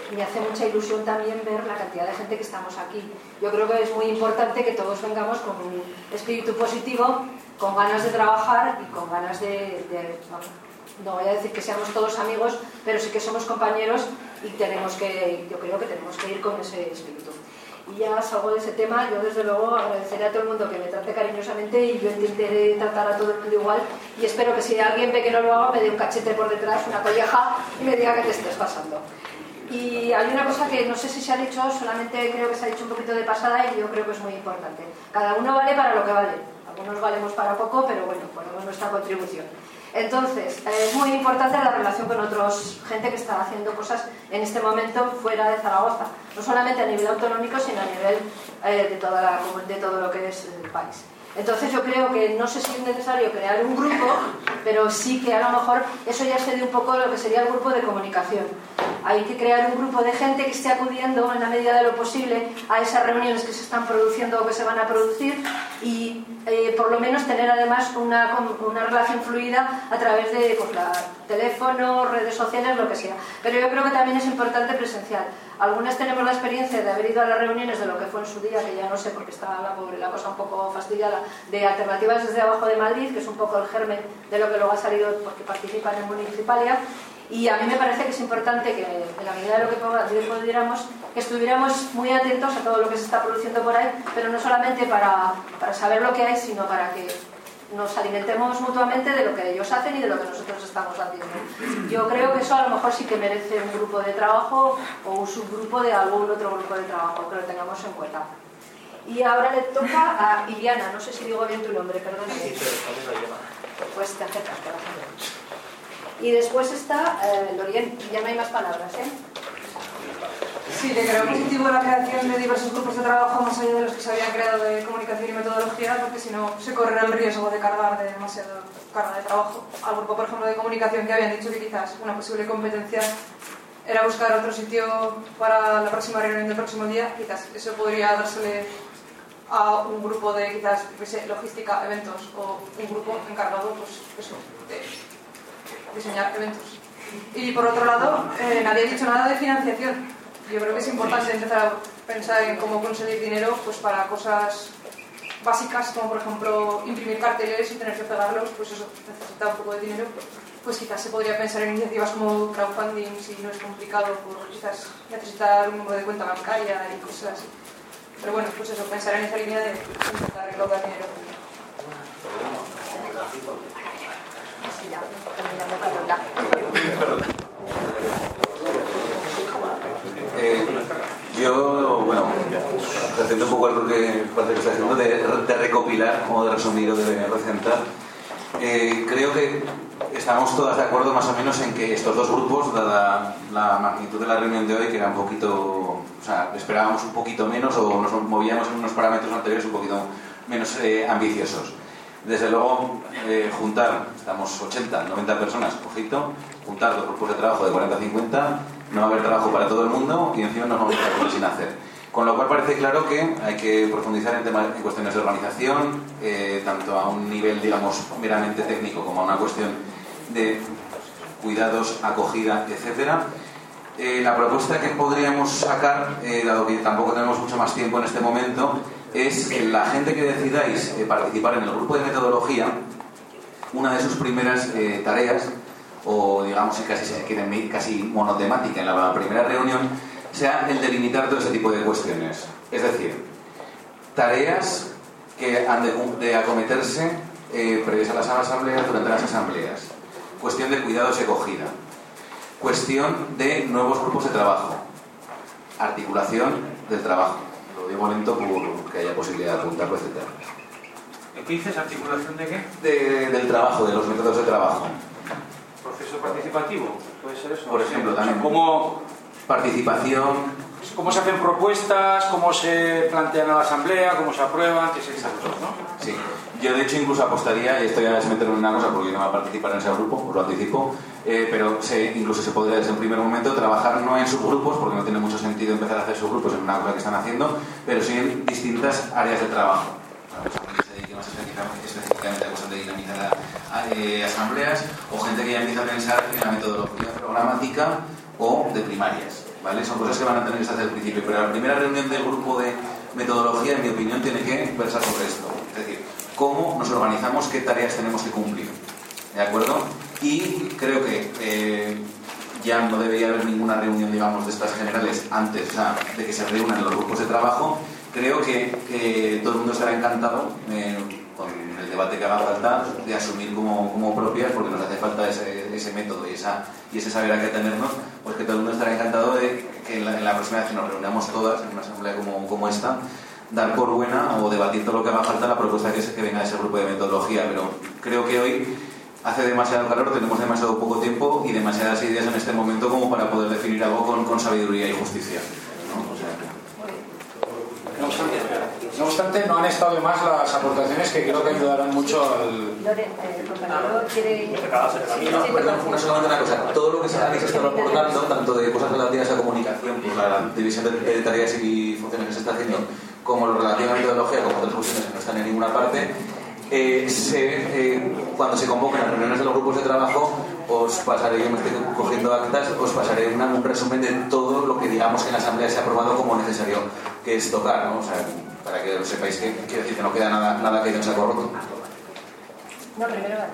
me hace mucha ilusión también ver la cantidad de gente que estamos aquí. Yo creo que es muy importante que todos vengamos con un espíritu positivo, con ganas de trabajar y con ganas de, de bueno, no voy a decir que seamos todos amigos, pero sí que somos compañeros y tenemos que, yo creo que tenemos que ir con ese espíritu. Y ya salgo de ese tema. Yo desde luego agradeceré a todo el mundo que me trate cariñosamente y yo intentaré tratar a todo el mundo igual, y espero que si alguien ve que no lo hago me dé un cachete por detrás, una colleja, y me diga que te estés pasando. Y hay una cosa que no sé si se ha dicho, solamente creo que se ha dicho un poquito de pasada y yo creo que es muy importante. Cada uno vale para lo que vale. Algunos valemos para poco, pero bueno, ponemos nuestra contribución. Entonces, es muy importante la relación con otros, gente que está haciendo cosas en este momento fuera de Zaragoza, no solamente a nivel autonómico, sino a nivel eh, de, toda la, de todo lo que es el país. Entonces yo creo que no sé si es necesario crear un grupo, pero sí que a lo mejor eso ya excede un poco lo que sería el grupo de comunicación. Hay que crear un grupo de gente que esté acudiendo en la medida de lo posible a esas reuniones que se están produciendo o que se van a producir, y eh, por lo menos tener además una, una relación fluida a través de pues, la, teléfono, redes sociales, lo que sea. Pero yo creo que también es importante presencial. Algunas tenemos la experiencia de haber ido a las reuniones de lo que fue en su día, que ya no sé porque está la, pobre, la cosa un poco fastidiada, de Alternativas desde Abajo de Madrid, que es un poco el germen de lo que luego ha salido porque participan en Municipalia. Y a mí me parece que es importante que en la medida de lo que pudiéramos, que estuviéramos muy atentos a todo lo que se está produciendo por ahí, pero no solamente para, para saber lo que hay, sino para que nos alimentemos mutuamente de lo que ellos hacen y de lo que nosotros estamos haciendo. Yo creo que eso a lo mejor sí que merece un grupo de trabajo o un subgrupo de algún otro grupo de trabajo, que lo tengamos en cuenta. Y ahora le toca a Iliana, no sé si digo bien tu nombre, perdóname. Sí, pero también lo lleva. Pues te acercas, por ejemplo. Y después está eh, Lorien, ya no hay más palabras, ¿eh? Sí, le creo positivo la creación de diversos grupos de trabajo más allá de los que se habían creado de comunicación y metodología, porque si no se corre el riesgo de cargar de demasiada carga de trabajo. Al grupo, por ejemplo, de comunicación, que habían dicho que quizás una posible competencia era buscar otro sitio para la próxima reunión del próximo día, quizás eso podría dársele a un grupo de quizás no sé, logística, eventos, o un grupo encargado pues, eso, de diseñar eventos. Y por otro lado, eh, nadie ha dicho nada de financiación. Yo creo que es importante empezar a pensar en cómo conseguir dinero pues, para cosas básicas, como por ejemplo imprimir carteles y tener que pegarlos, pues eso necesita un poco de dinero. Pues quizás se podría pensar en iniciativas como crowdfunding, si no es complicado, por quizás necesitar un número de cuenta bancaria y cosas así. Pero bueno, pues eso, pensar en esa línea de intentar recaudar dinero. Eh, yo, bueno, haciendo un poco algo que parece que está haciendo, de, de recopilar o de resumir o de recentar, eh, creo que estamos todas de acuerdo más o menos en que estos dos grupos, dada la magnitud de la reunión de hoy, que era un poquito, o sea, esperábamos un poquito menos o nos movíamos en unos parámetros anteriores un poquito menos eh, ambiciosos. Desde luego, eh, juntar, estamos ochenta, noventa personas, ojito, juntar dos grupos de trabajo de cuarenta a cincuenta, no va a haber trabajo para todo el mundo y encima nos vamos a quedar sin hacer. Con lo cual parece claro que hay que profundizar en, temas, en cuestiones de organización, eh, tanto a un nivel, digamos, meramente técnico como a una cuestión de cuidados, acogida, etcétera. Eh, la propuesta que podríamos sacar, eh, dado que tampoco tenemos mucho más tiempo en este momento, es que la gente que decidáis eh, participar en el grupo de metodología, una de sus primeras eh, tareas, o digamos si casi se quiere casi monotemática en la primera reunión, sea el delimitar todo ese tipo de cuestiones. Es decir, tareas que han de, de acometerse eh, previas a las asambleas, durante las asambleas. Cuestión de cuidados y acogida. Cuestión de nuevos grupos de trabajo. Articulación del trabajo. Lo digo lento por que haya posibilidad de apuntarlo, etcétera. ¿Qué dices? ¿Articulación de qué? De, del trabajo, de los métodos de trabajo. ¿Proceso participativo? ¿Puede ser eso? Por ejemplo, también. ¿Cómo, participación. ¿Cómo se hacen propuestas? ¿Cómo se plantean a la asamblea? ¿Cómo se aprueban? ¿Qué se dice? ¿No? Sí. Yo de hecho incluso apostaría, y esto ya es meterme en una cosa porque yo no voy a participar en ese grupo, os lo anticipo, eh, pero se, incluso se podría desde un primer momento trabajar no en subgrupos, porque no tiene mucho sentido empezar a hacer subgrupos en una cosa que están haciendo, pero sí en distintas áreas de trabajo. Para que se dedique más específicamente a cosas de dinamizar a, eh, asambleas, o gente que ya empieza a pensar en la metodología programática o de primarias. ¿vale? Son cosas que van a tener que estar desde el principio, pero la primera reunión del grupo de metodología, en mi opinión, tiene que versar sobre esto. Es decir, cómo nos organizamos, qué tareas tenemos que cumplir. ¿De acuerdo? Y creo que eh, ya no debería haber ninguna reunión, digamos, de estas generales antes, o sea, de que se reúnan los grupos de trabajo. Creo que, que todo el mundo estará encantado eh, con el debate que haga falta de asumir como, como propias, porque nos hace falta ese, ese método y, esa, y ese saber a qué atenernos, pues que todo el mundo estará encantado de que en la, en la próxima vez que nos reunamos todas en una asamblea como, como esta, dar por buena o debatir todo lo que haga falta la propuesta que, se, que venga de ese grupo de metodología. Pero creo que hoy hace demasiado calor, tenemos demasiado poco tiempo y demasiadas ideas en este momento como para poder definir algo con, con sabiduría y justicia, ¿no? O sea, no obstante, no obstante, no han estado de más las aportaciones que creo que ayudarán mucho al... Lore, el compañero quiere... No, perdón, una solamente una cosa. Todo lo que se ha estado aportando, tanto de cosas relativas a comunicación, pues la división de, de tareas y funciones que se está haciendo, como lo relativo a metodología, como otras cuestiones que no están en ninguna parte, eh, se, eh, cuando se convoquen las reuniones de los grupos de trabajo, os pasaré, yo me estoy cogiendo actas, os pasaré una, un resumen de todo lo que digamos que en la asamblea se ha aprobado como necesario que es tocar, ¿no? O sea, para que lo sepáis, que quiero decir que no queda nada, nada que no se ha roto. No, primero vale.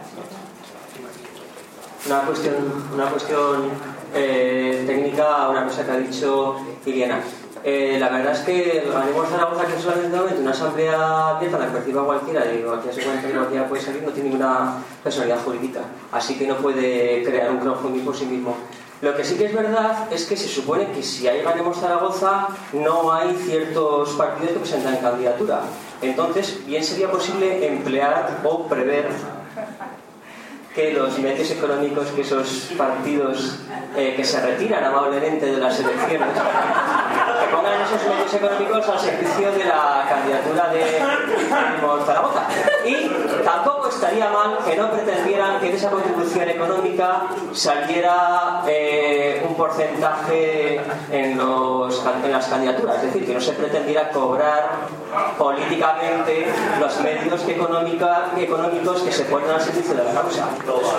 Una cuestión, una cuestión eh, técnica, una cosa que ha dicho Iliana. Eh, la verdad es que el Ganemos Zaragoza, que es solamente una asamblea abierta, la que perciba cualquiera, y cualquiera se cuenta que cualquiera puede salir, no tiene ninguna personalidad jurídica, así que no puede crear un crowdfunding por sí mismo. Lo que sí que es verdad es que se supone que si hay Ganemos Zaragoza no hay ciertos partidos que presentan candidatura. Entonces, bien sería posible emplear o prever que los medios económicos que esos partidos eh, que se retiran amablemente de las elecciones, que pongan esos medios económicos al servicio de la candidatura de Ganemos Zaragoza. Y tampoco estaría mal que no pretendieran que de esa contribución económica saliera eh, un porcentaje en, los, en las candidaturas, es decir, que no se pretendiera cobrar políticamente los medios económica, económicos que se ponen al servicio de la causa.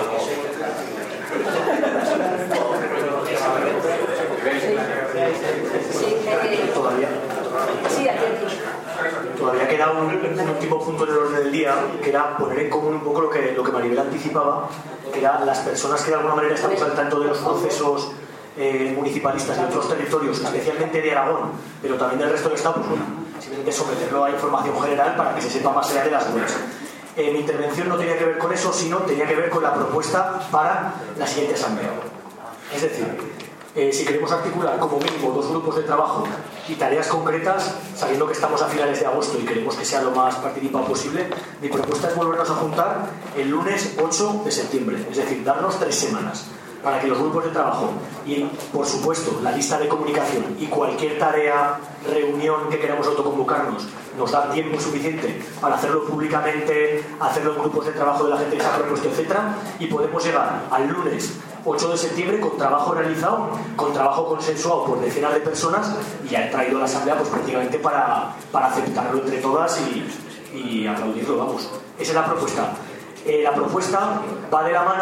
Todavía, todavía queda un, un último punto en el orden del día, que era poner en común un poco lo que, lo que Maribel anticipaba, que eran las personas que de alguna manera estamos al tanto de los procesos eh, municipalistas de otros territorios, especialmente de Aragón, pero también del resto del Estado, pues bueno, simplemente someterlo a información general para que se sepa más allá de las webs. Eh, mi intervención no tenía que ver con eso, sino tenía que ver con la propuesta para la siguiente asamblea. Es decir, eh, si queremos articular como mínimo dos grupos de trabajo y tareas concretas, sabiendo que estamos a finales de agosto y queremos que sea lo más participado posible, mi propuesta es volvernos a juntar el lunes ocho de septiembre, es decir, darnos tres semanas para que los grupos de trabajo y, por supuesto, la lista de comunicación y cualquier tarea, reunión que queramos autoconvocarnos nos da tiempo suficiente para hacerlo públicamente, hacerlo en grupos de trabajo de la gente que se ha propuesto, etcétera, y podemos llegar al lunes ocho de septiembre con trabajo realizado, con trabajo consensuado por decenas de personas y ya he traído a la asamblea pues prácticamente para, para aceptarlo entre todas y, y aplaudirlo, vamos. Esa es la propuesta. Eh, la propuesta va de la mano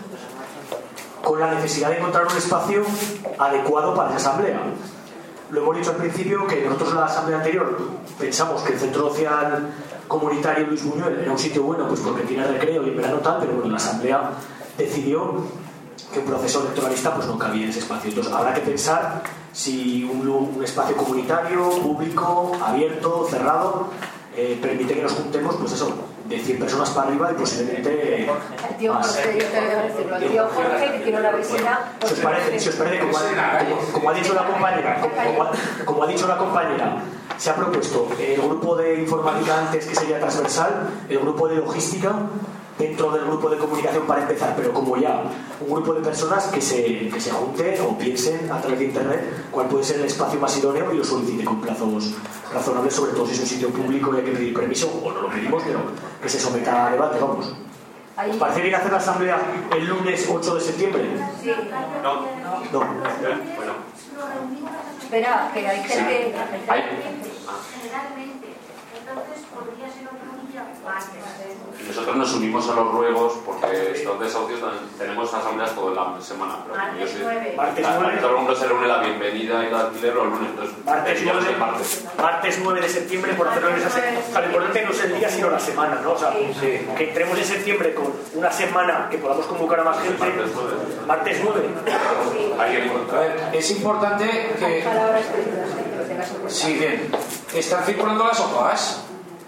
con la necesidad de encontrar un espacio adecuado para esa asamblea. Lo hemos dicho al principio, que nosotros en la asamblea anterior pensamos que el Centro Social Comunitario Luis Buñuel era un sitio bueno, pues porque tiene recreo y en verano tal, pero bueno, la asamblea decidió que un proceso electoralista pues no cabía en ese espacio. Entonces habrá que pensar si un, un espacio comunitario, público, abierto, cerrado, eh, permite que nos juntemos, pues eso, de cien personas para arriba y posiblemente el tío Jorge, yo te voy a decirlo, el tío Jorge que tiene una vecina. Si os parece, si os parece como, ha, como, como ha dicho la compañera, como, como, ha, como ha dicho la compañera, se ha propuesto el grupo de informática antes, que sería transversal, el grupo de logística dentro del grupo de comunicación para empezar, pero como ya un grupo de personas que se, que se junten o piensen a través de internet cuál puede ser el espacio más idóneo y lo solicite con plazos razonables, sobre todo si es un sitio público y hay que pedir permiso, o no lo pedimos, pero que se someta a debate, vamos. ¿Os parece bien hacer la asamblea el lunes ocho de septiembre? Sí. No. No. Bueno. Espera, que hay gente... ¿Hay? Generalmente. Entonces podría ser otro día antes. nosotros nos unimos a los ruegos porque estos desahucios tenemos asambleas toda la semana. Pero como yo soy, Martes la- nueve. todo el mundo se reúne la bienvenida y el alquiler los lunes. Entonces, Martes yo no sé nueve, martes. martes nueve de septiembre por hacerlo en esa semana. O sea, lo importante no es el día sino la semana, ¿no? O sea, que entremos en septiembre con una semana que podamos convocar a más gente. Martes nueve. A ver, es importante que... Sí, bien. ¿Están circulando las hojas?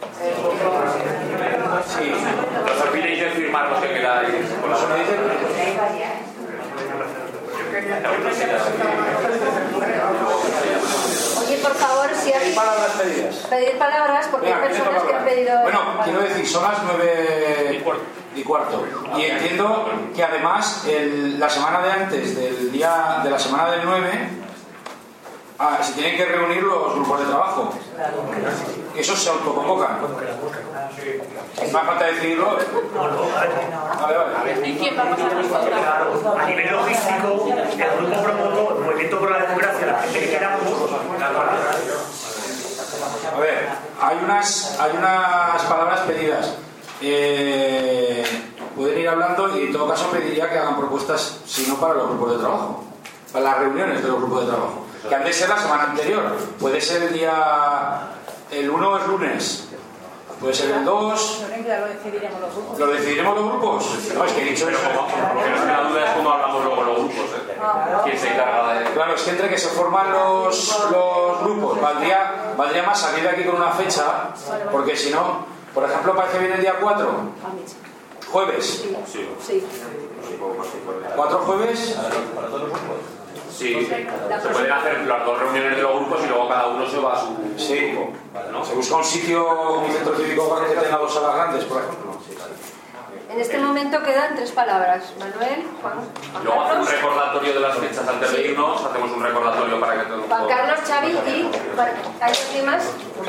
Sí. Os olvidéis de firmar los que queráis. Con las Oye, por favor, si hay... palabras pedidas. Pedir palabras porque Venga, hay ¿quién personas toca que han hablar? pedido... Bueno, quiero decir, son las nueve y cuarto. Y entiendo que además el- la semana de antes del día de la semana del nueve ah, se tienen que reunir los grupos de trabajo. Esos se autoconvocan. ¿Más falta decidirlo? Vale, vale. ¿Y quién va a pasar? A nivel logístico, el grupo promotor, el Movimiento por la Democracia, la gente que queramos. A ver, hay unas, hay unas palabras pedidas. Eh, pueden ir hablando y en todo caso pediría que hagan propuestas, si no para los grupos de trabajo, para las reuniones de los grupos de trabajo, que han de ser la semana anterior. Puede ser el día, el uno es lunes, puede ser el dos. Ya lo decidiremos los grupos. ¿Lo decidiremos los grupos? No, es que he dicho Pero eso. como, porque no es que la duda es cómo hablamos luego los grupos, ¿eh? ¿Quién se encarga de...? Claro, es que entre que se forman los, los grupos, valdría, valdría más salir de aquí con una fecha, porque si no, por ejemplo, parece bien el día cuatro, jueves. Sí. Sí. ¿Cuatro jueves? Sí, se pueden hacer las dos reuniones de los grupos y luego cada uno se va a su Sí. grupo, ¿no? Se busca un sitio, un centro cívico que tenga dos salas grandes, por ejemplo. En este momento quedan tres palabras. Manuel, Juan, Juan Luego hacer un Carlos, recordatorio de las fechas antes de irnos, hacemos un recordatorio para que todo... Juan Carlos, Xavi y... ¿Hay alguien más?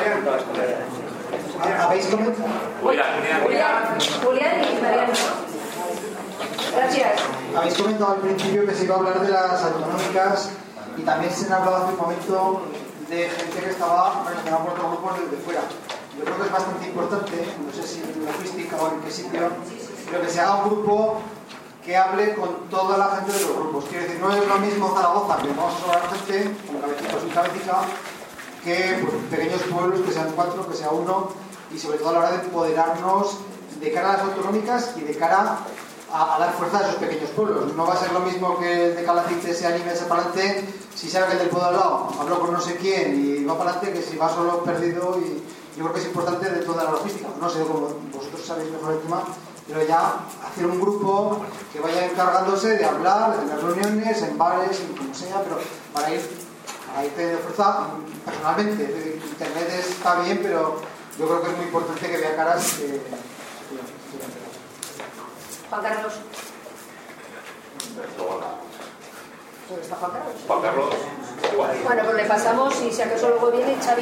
¿Habéis comentado? Julián, Julián, Julián y Mariano. Gracias. Habéis comentado al principio que se iba a hablar de las autonómicas y también se ha hablado hace un momento de gente que estaba relacionada por otros grupos desde fuera. Yo creo que es bastante importante, no sé si en logística o en qué sitio, pero que se haga un grupo que hable con toda la gente de los grupos. Quiero decir, no es lo mismo Zaragoza, que vamos a sobrar gente, como cabecitos y cabecita, que pues, pequeños pueblos, que sean cuatro, que sea uno, y sobre todo a la hora de empoderarnos de cara a las autonómicas y de cara a, a dar fuerza a esos pequeños pueblos. No va a ser lo mismo que el de Calacite se anime ese para adelante, si sabe que el del pueblo al lado habló con no sé quién y va para adelante, que si va solo perdido. Y yo creo que es importante de toda la logística. No sé cómo vosotros sabéis mejor el tema, pero ya hacer un grupo que vaya encargándose de hablar en las reuniones, en bares, en como sea, pero para ir, para ir teniendo fuerza personalmente. Es decir, Internet está bien, pero yo creo que es muy importante que vea caras que... Juan Carlos. ¿Dónde está Juan Carlos? Juan Carlos, igual. Bueno, pues le pasamos y si acaso luego viene Xavi.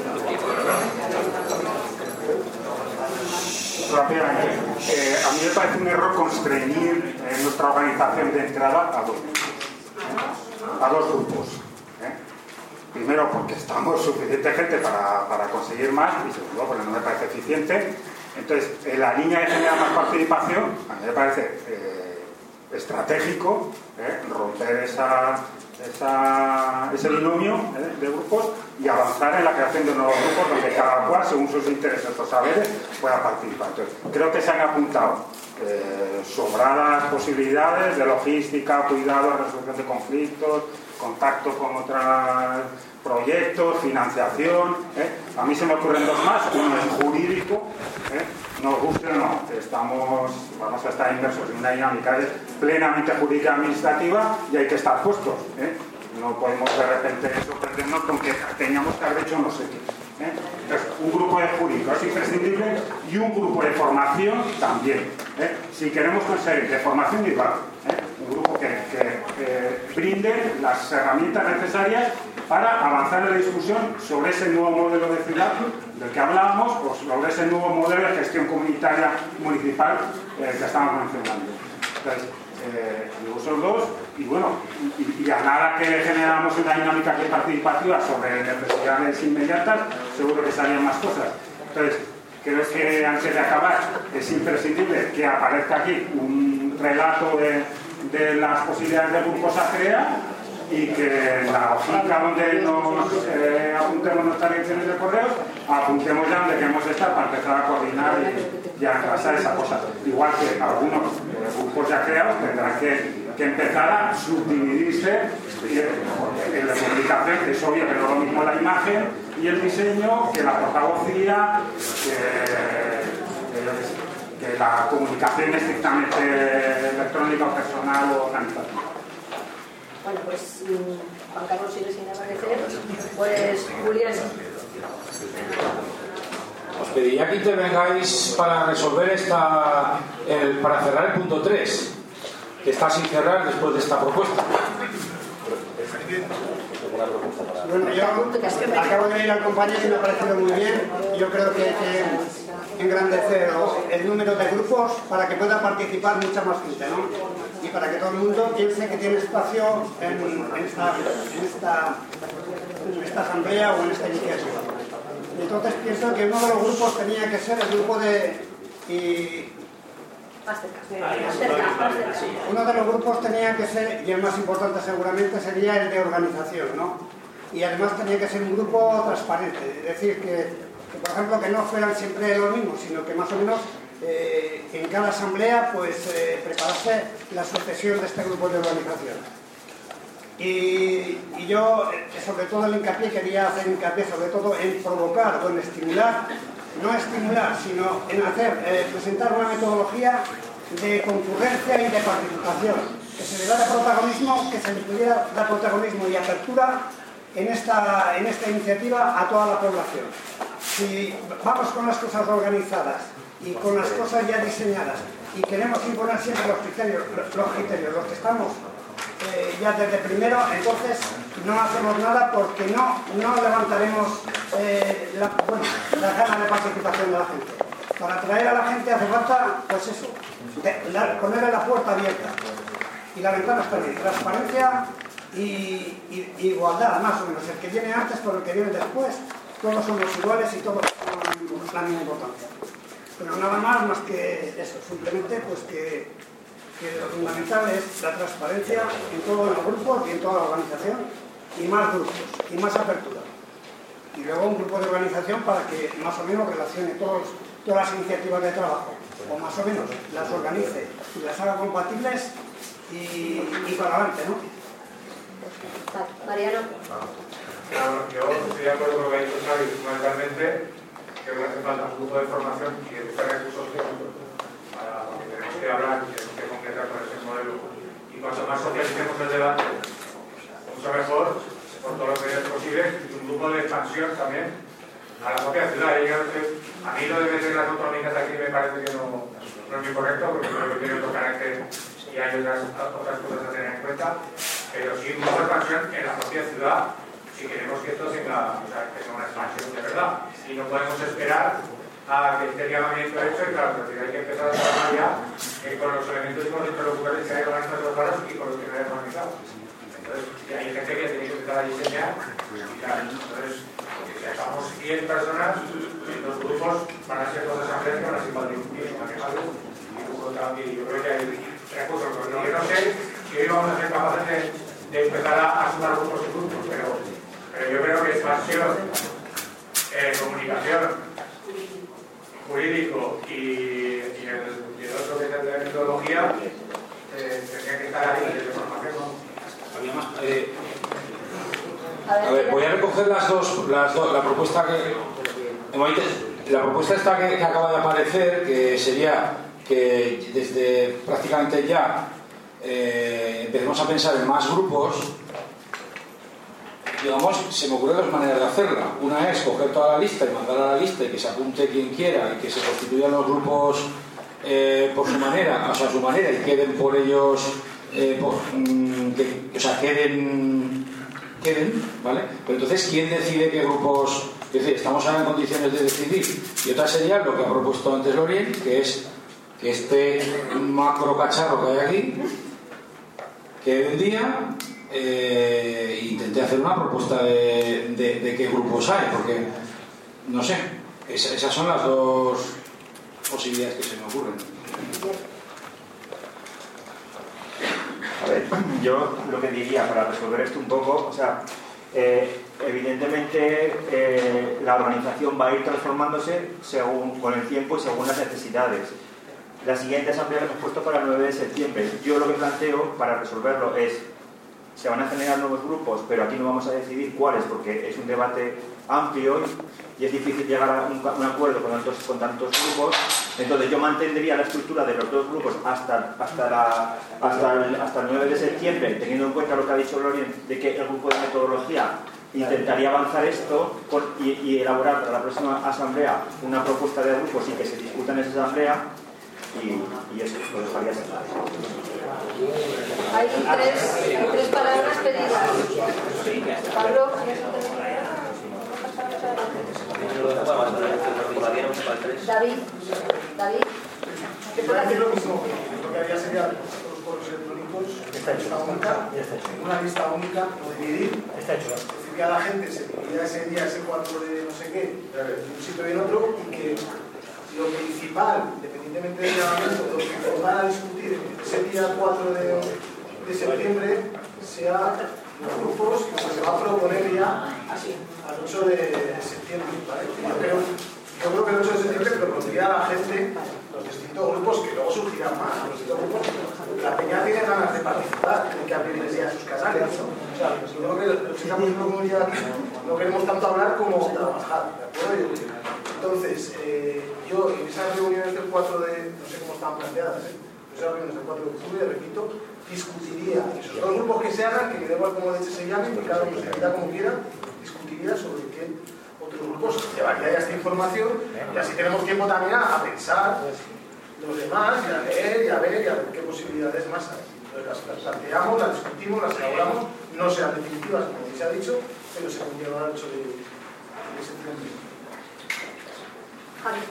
Rápidamente, eh, a mí me parece un error constreñir eh, nuestra organización de entrada a dos grupos. A dos grupos ¿eh? Primero, porque estamos suficiente gente para, para conseguir más, y segundo, porque no me parece eficiente. Entonces, en la línea de generar más participación, a mí me parece eh, estratégico ¿eh? romper esa, esa, ese binomio ¿eh? de grupos y avanzar en la creación de nuevos grupos donde cada cual, según sus intereses o saberes, pueda participar. Entonces, creo que se han apuntado eh, sobradas posibilidades de logística, cuidado, resolución de conflictos, contacto con otros proyectos, financiación. ¿eh? A mí se me ocurren dos más. Uno es jurídico, ¿eh? nos guste o no, estamos, vamos a estar inmersos en una dinámica plenamente jurídica administrativa y hay que estar puestos. ¿eh? No podemos de repente sorprendernos con que tengamos que haber hecho no sé qué. ¿eh? Entonces, un grupo de jurídico es imprescindible y un grupo de formación también. ¿eh? Si queremos conseguir de formación igual, ¿eh? un grupo que, que, que brinde las herramientas necesarias para avanzar en la discusión sobre ese nuevo modelo de ciudad del que hablábamos o sobre ese nuevo modelo de gestión comunitaria municipal eh, que estamos mencionando. Entonces, eh, digo, son dos, y bueno, y, y a nada que generamos una dinámica participativa sobre necesidades inmediatas, seguro que salían más cosas. Entonces, creo que antes de acabar es imprescindible que aparezca aquí un relato de, de las posibilidades de grupos a crear y que en la hojita donde nos eh, apuntemos nuestras direcciones de correo, apuntemos ya donde queremos estar para empezar a coordinar y, y a engrasar esa cosa. Igual que algunos eh, grupos ya creados tendrán que, que empezar a subdividirse en la publicación, que es obvio que no es lo mismo la imagen y el diseño que la portavocía, que, que, que la comunicación estrictamente electrónica o personal o organizativa. Bueno, pues Juan Carlos sigue sin aparecer, pues Julián. Os pediría que intervengáis para resolver esta, el, para cerrar el punto tres, que está sin cerrar después de esta propuesta. Bueno, yo acabo de ir al compañero y me ha parecido muy bien. Yo creo que hay que engrandecer el número de grupos para que pueda participar mucha más gente, ¿no? Y para que todo el mundo piense que tiene espacio en, en, esta, en, esta, en esta asamblea o en esta iniciativa. Entonces pienso que uno de los grupos tenía que ser el grupo de... Y, uno de los grupos tenía que ser, y el más importante seguramente, sería el de organización, ¿no? Y además tenía que ser un grupo transparente, es decir, que, que por ejemplo que no fueran siempre lo mismo, sino que más o menos eh, en cada asamblea pues eh, preparase la sucesión de este grupo de organización. Y, y yo, sobre todo el hincapié, quería hacer hincapié sobre todo en provocar o en estimular, no estimular, sino en hacer, eh, presentar una metodología de concurrencia y de participación, que se le da protagonismo, que se le pudiera dar protagonismo y apertura en esta, en esta iniciativa a toda la población. Si vamos con las cosas organizadas y con las cosas ya diseñadas y queremos imponer siempre los criterios, los criterios, los que estamos eh, ya desde primero, entonces no hacemos nada porque no, no levantaremos eh, la, bueno, la gana de participación de la gente. Para atraer a la gente hace falta, pues eso, de, la, ponerle la puerta abierta y la ventana abierta, transparencia y, y, y igualdad, más o menos. El que viene antes por el que viene después, todos somos iguales y todos tenemos la misma importancia. Pero nada más, más que eso, simplemente pues que, que lo fundamental es la transparencia en todos los grupos y en toda la organización, y más grupos, y más apertura. Y luego un grupo de organización para que más o menos relacione todos, todas las iniciativas de trabajo, o más o menos las organice y las haga compatibles y, y para adelante, ¿no? Mariano. No, yo estoy de acuerdo con lo que ha dicho Xavi, fundamentalmente creo que hace falta un grupo de formación y de buscar recursos técnicos para, porque tenemos que hablar y tenemos que concretar con ese modelo. Y cuanto más socialicemos el debate, mucho mejor, por todos los medios posibles, y un grupo de expansión también a la propia ciudad. A mí lo de meter las autonómicas aquí me parece que no, no es muy correcto, porque creo que tiene otro carácter y hay otras, otras cosas a tener en cuenta, pero sí un grupo de expansión en la propia ciudad si queremos que esto tenga, o sea, que sea una expansión de verdad. Y no podemos esperar a que esté el llamamiento hecho y claro, pero hay que empezar a trabajar ya eh, con los elementos y con los interlocutores que hay organizados los paros y con los que no hay organizados. Entonces, hay gente que tiene que empezar a diseñar y claro, entonces, si acabamos cien personas, los grupos van a ser dos asambleas que van a ser igual de útiles, y yo creo que hay recursos. Lo que no sé si hoy vamos a ser capaces de, de empezar a, a sumar grupos y grupos, pero Pero yo creo que expansión, eh, comunicación, jurídico y, y, el, y el otro que es el de metodología, eh, tendría que estar ahí de formación, ¿no? Había más. Eh, a ver, voy a recoger las dos, las dos la propuesta que. La propuesta esta que, que acaba de aparecer, que sería que desde prácticamente ya eh, empecemos a pensar en más grupos. Digamos, se me ocurren dos maneras de hacerla. Una es coger toda la lista y mandar a la lista y que se apunte quien quiera y que se constituyan los grupos eh, por su manera, o sea, a su manera, y queden por ellos, eh, por, mm, que, o sea, queden, queden, ¿vale? Pero entonces, ¿quién decide qué grupos? Es decir, estamos ahora en condiciones de decidir. Y otra sería lo que ha propuesto antes Lorien, que es que este macro cacharro que hay aquí quede un día. Eh, intenté hacer una propuesta de, de, de qué grupos hay, porque no sé, Es, esas son las dos posibilidades que se me ocurren. A ver, yo lo que diría para resolver esto un poco, o sea, eh, evidentemente eh, la organización va a ir transformándose según, con el tiempo y según las necesidades. La siguiente asamblea la hemos puesto para el nueve de septiembre. Yo lo que planteo para resolverlo es, se van a generar nuevos grupos, pero aquí no vamos a decidir cuáles, porque es un debate amplio y es difícil llegar a un, un acuerdo con tantos, con tantos grupos. Entonces yo mantendría la estructura de los dos grupos hasta, hasta, la, hasta, el, hasta el nueve de septiembre, teniendo en cuenta lo que ha dicho Lorien, de que el grupo de metodología intentaría avanzar esto por, y, y elaborar para la próxima asamblea una propuesta de grupos y que se discuta en esa asamblea. Y, y eso lo dejaría así. Hay tres, hay tres palabras pedidas. Pablo, David, David. ¿Qué puede decir lo mismo? Lo que haría sería los correos electrónicos, una lista única, una lista única, no dividir. Está hecho. Es decir, que a la gente se dividía ese día, ese cuatro de no sé qué, en un sitio y en otro, y que lo principal, independientemente del llamamiento, lo que van a discutir ese día cuatro de, de septiembre sea los grupos que se va a proponer ya al ocho de septiembre. ¿Vale? Yo, creo, yo creo que el ocho de septiembre propondría a la gente los distintos grupos que luego surgirán más. Los distintos grupos, la peña tiene ganas de participar, tiene que abrirles ya sus canales. ¿No? O sea, yo creo que los que estamos en la comunidad no queremos tanto hablar como trabajar. ¿De acuerdo? Entonces, eh, yo en esas reuniones del cuatro de, no sé cómo están planteadas, ¿eh? En esas reuniones del cuatro de octubre, repito, discutiría esos dos grupos que se hagan, que me da igual cómo de hecho se llamen, que cada uno se queda como quiera, discutiría sobre qué otros grupos llevaría ya esta información, y así tenemos tiempo también a, a pensar los demás, y a leer, y a ver, y a ver qué posibilidades más hay. Entonces las, las planteamos, las discutimos, las elaboramos, no sean definitivas, como se ha dicho, pero se conlleva el ocho de septiembre. Javi.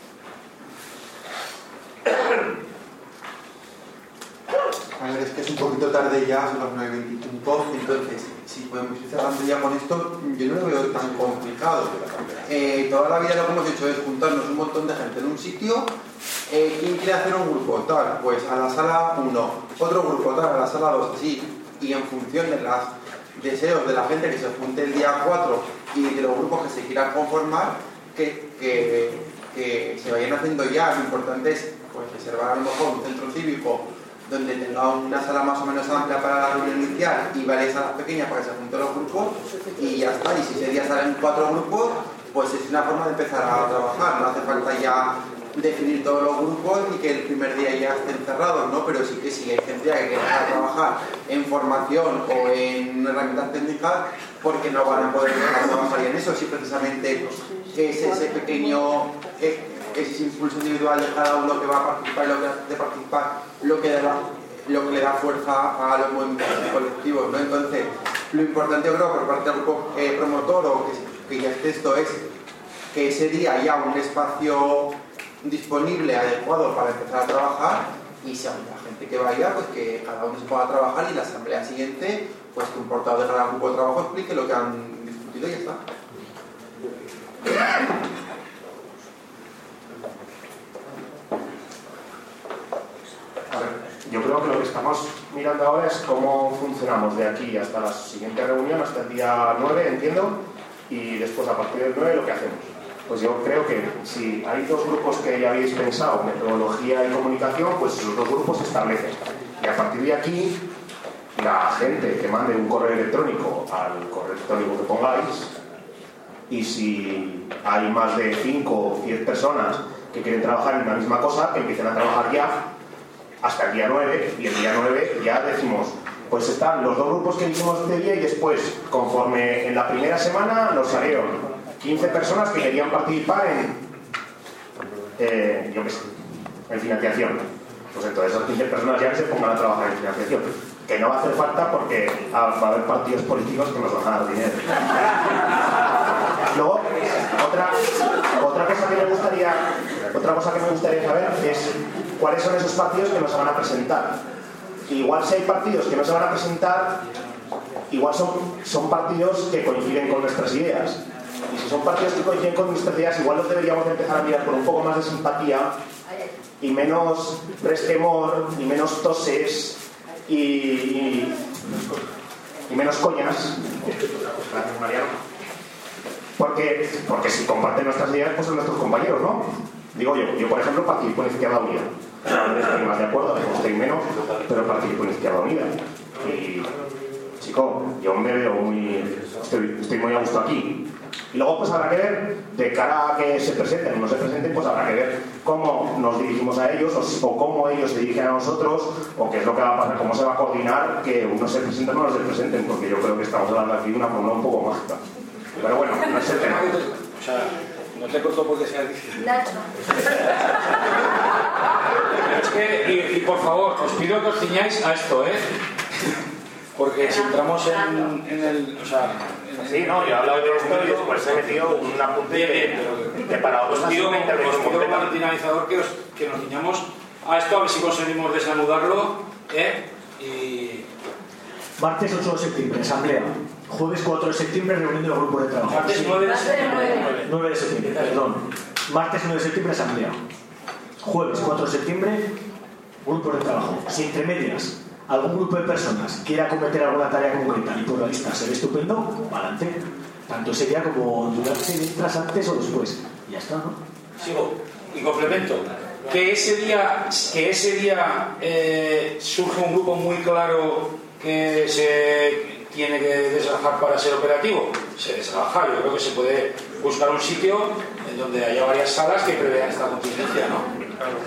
A ver, es que es un poquito tarde ya, son las nueve veinticinco, entonces, si podemos ir cerrando ya con esto, yo no lo veo tan complicado. Eh, toda la vida lo que hemos hecho es juntarnos un montón de gente en un sitio. Eh, ¿Quién quiere hacer un grupo? Tal, pues a la sala uno, otro grupo tal, a la sala dos, así, y en función de los deseos de la gente que se junte el día cuatro y de los grupos que se quieran conformar, que, que, que se vayan haciendo ya. Lo importante es pues, reservar a lo mejor un centro cívico donde tenga una sala más o menos amplia para la reunión inicial y varias salas pequeñas para que se junten los grupos y ya está. Y si ese día salen cuatro grupos, pues es una forma de empezar a trabajar. No hace falta ya definir todos los grupos y que el primer día ya estén cerrados, ¿no? Pero sí que si hay gente que quiere trabajar en formación o en herramientas técnicas, porque no van a poder empezar a trabajar en eso, si precisamente es ese pequeño, ese impulso individual de cada uno que va a participar y lo que de participar lo que, da, lo que le da fuerza a los movimientos colectivos, ¿no? Entonces, lo importante, yo creo, por parte del grupo eh, promotor o que, que ya esté esto es que ese día haya un espacio disponible, adecuado para empezar a trabajar, y si hay la gente que vaya, pues que cada uno se pueda trabajar y la asamblea siguiente, pues que un portavoz de cada grupo de trabajo explique lo que han discutido y ya está. A ver, yo creo que lo que estamos mirando ahora es cómo funcionamos de aquí hasta la siguiente reunión, hasta el día nueve, entiendo, y después a partir del nueve lo que hacemos. Pues yo creo que si hay dos grupos que ya habéis pensado, metodología y comunicación, pues esos dos grupos se establecen. Y a partir de aquí, la gente que mande un correo electrónico al correo electrónico que pongáis, y si hay más de cinco o diez personas que quieren trabajar en la misma cosa, que empiecen a trabajar ya hasta el día nueve, y el día nueve ya decimos, pues están los dos grupos que hicimos este día, y después, conforme en la primera semana nos salieron quince personas que querían participar en, eh, yo qué sé, en financiación. Pues entonces esas quince personas ya que se pongan a trabajar en financiación. Que no va a hacer falta porque va a haber partidos políticos que nos van a dar dinero. Luego, otra, otra cosa que me gustaría, otra cosa que me gustaría saber es cuáles son esos partidos que no se van a presentar. Igual si hay partidos que no se van a presentar, igual son, son partidos que coinciden con nuestras ideas. Y si son partidos que coinciden con nuestras ideas, igual los deberíamos de empezar a mirar con un poco más de simpatía y menos resquemor, y menos toses y, y, y menos coñas. Gracias, Mariano. Porque, porque si comparten nuestras ideas, pues son nuestros compañeros, ¿no? Digo yo, yo por ejemplo participo en Izquierda Unida. No estoy más de acuerdo, a veces estoy menos, pero participo en Izquierda Unida. Y, chico, yo me veo muy... Estoy, estoy muy a gusto aquí. Y luego pues habrá que ver, de cara a que se presenten o no se presenten, pues habrá que ver cómo nos dirigimos a ellos, o, o cómo ellos se dirigen a nosotros, o qué es lo que va a pasar, cómo se va a coordinar que unos se presenten o no se presenten, porque yo creo que estamos hablando aquí de una forma un poco mágica. Pero bueno, no es el tema. O sea, no te corto porque sea difícil. Nacho. Es que, y, y por favor, os pido que os ciñáis a esto, ¿eh? Porque si entramos en, en el... O sea, en sí, no, yo he hablado de esto y después he metido un apunte de, de para otros os pido, una intervención os pido completa. para el finalizador que, os, que nos ciñamos a esto, a ver si conseguimos desanudarlo, ¿eh? Y... Martes ocho de septiembre, asamblea. Jueves cuatro de septiembre, reunión del grupo de trabajo. Martes nueve de septiembre. nueve de septiembre, perdón. Martes nueve de septiembre, asamblea. Jueves cuatro de septiembre, grupo de trabajo. Si entre medias algún grupo de personas quiera acometer alguna tarea concreta y por la lista se ve estupendo, adelante. Tanto ese día como durante, mientras, antes o después. Y ya está, ¿no? Sigo y complemento. Que ese día, que ese día eh, surge un grupo muy claro que se tiene que desgajar para ser operativo, se desgaja. Yo creo que se puede buscar un sitio en donde haya varias salas que prevean esta contingencia, ¿no?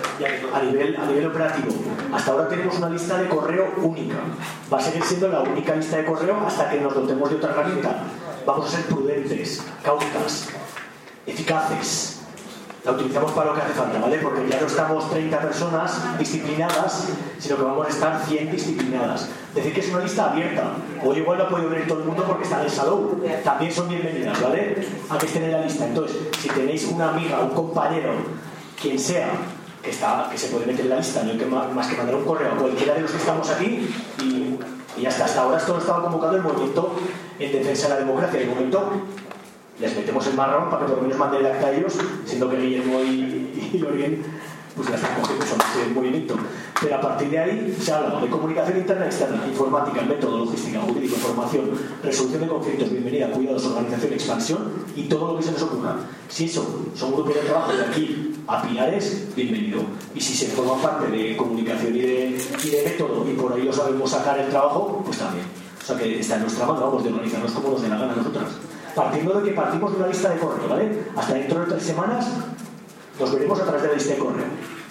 A nivel, a nivel operativo, hasta ahora tenemos una lista de correo única. Va a seguir siendo la única lista de correo hasta que nos dotemos de otra herramienta. Vamos a ser prudentes, cautas, eficaces. La utilizamos para lo que hace falta, ¿vale? Porque ya no estamos treinta personas disciplinadas, sino que vamos a estar cien disciplinadas. Decir que es una lista abierta. Hoy igual no ha podido venir todo el mundo porque está en el salón. También son bienvenidas, ¿vale? A que estén en la lista. Entonces, si tenéis una amiga, un compañero, quien sea, que, está, que se puede meter en la lista, no hay que más que mandar un correo a cualquiera de los que estamos aquí y, y ya está. Hasta ahora esto lo estaba convocando el movimiento en defensa de la democracia. De momento les metemos el marrón para que por lo menos manden el acta a ellos, siendo que Guillermo y, y Lorien pues la están cogiendo, son ese movimiento. Pero a partir de ahí se habla de comunicación interna y externa, informática, método, logística, jurídico, formación, resolución de conflictos, bienvenida, cuidados, organización, expansión y todo lo que se nos ocurra. Si eso son grupos de trabajo de aquí a Pilares, bienvenido. Y si se forman parte de comunicación y de, y de método y por ahí lo sabemos sacar el trabajo, pues también. O sea que está en nuestra mano, vamos, de organizarnos como nos dé la gana a nosotras. Partiendo de que partimos de una lista de correo, ¿vale? Hasta dentro de tres semanas nos veremos a través de la lista de correo.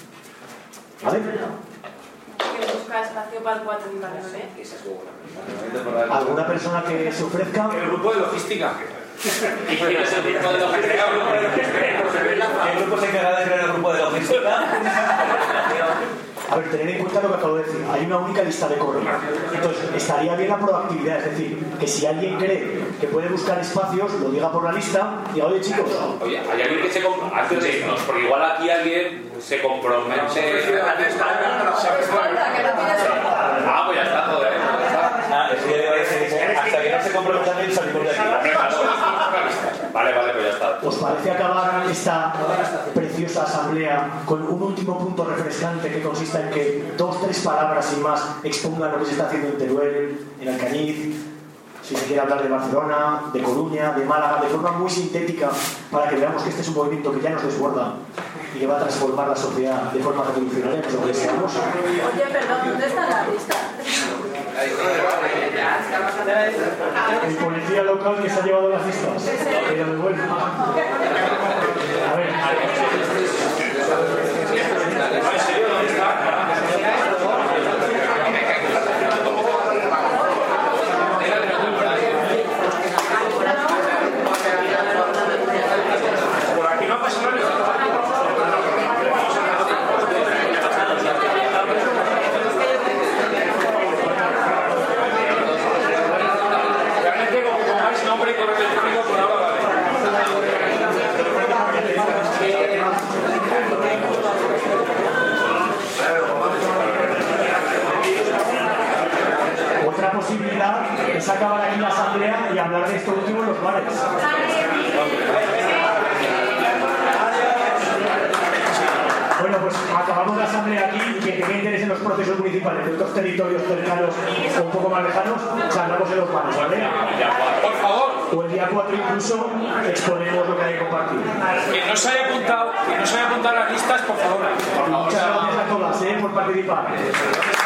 ¿Vale? Que busca espacio para el cuatro y para el nueve. ¿Alguna persona que se ofrezca? El grupo de logística. ¿Y quién es el grupo de logística? ¿Qué grupo se encarga de crear el grupo de logística? A ver, tened en cuenta lo que acabo de decir. Hay una única lista de correo. Entonces, estaría bien la proactividad. Es decir, que si alguien cree que puede buscar espacios, lo diga por la lista y diga, oye, chicos. Oye, hay alguien que se compromete. Antes de irnos, porque igual aquí alguien se compromete. Ah, pues ya está todo, ¿eh? Ah, eso ya iba a decir. Hasta que no se comprometa bien, salimos de aquí. Vale, vale, pues ya está. ¿Os parece acabar esta preciosa asamblea con un último punto refrescante que consista en que dos, tres palabras sin más expongan lo que se está haciendo en Teruel, en Alcañiz, si se quiere hablar de Barcelona, de Coruña, de Málaga, de forma muy sintética, para que veamos que este es un movimiento que ya nos desborda y que va a transformar la sociedad de forma revolucionaria, que es lo que deseamos? Oye, perdón, ¿dónde está la lista? El policía local que se ha llevado las listas. Que lo devuelva. A ver. ¿En serio? ¿Dónde está? Por aquí no pasa nada. Realmente como pongáis nombre y correo electrónico por ahora vale. es acabar aquí la asamblea y hablar de esto último en los bares. Bueno, pues acabamos la asamblea aquí y quien tenga interés en los procesos municipales de otros territorios cercanos o un poco más lejanos, charlamos en los bares, ¿vale? Por favor. O el día cuatro incluso exponemos lo que hay que compartir. Que no se haya apuntado, que no se haya apuntado las listas, por favor. Muchas gracias a todas, ¿eh? por participar.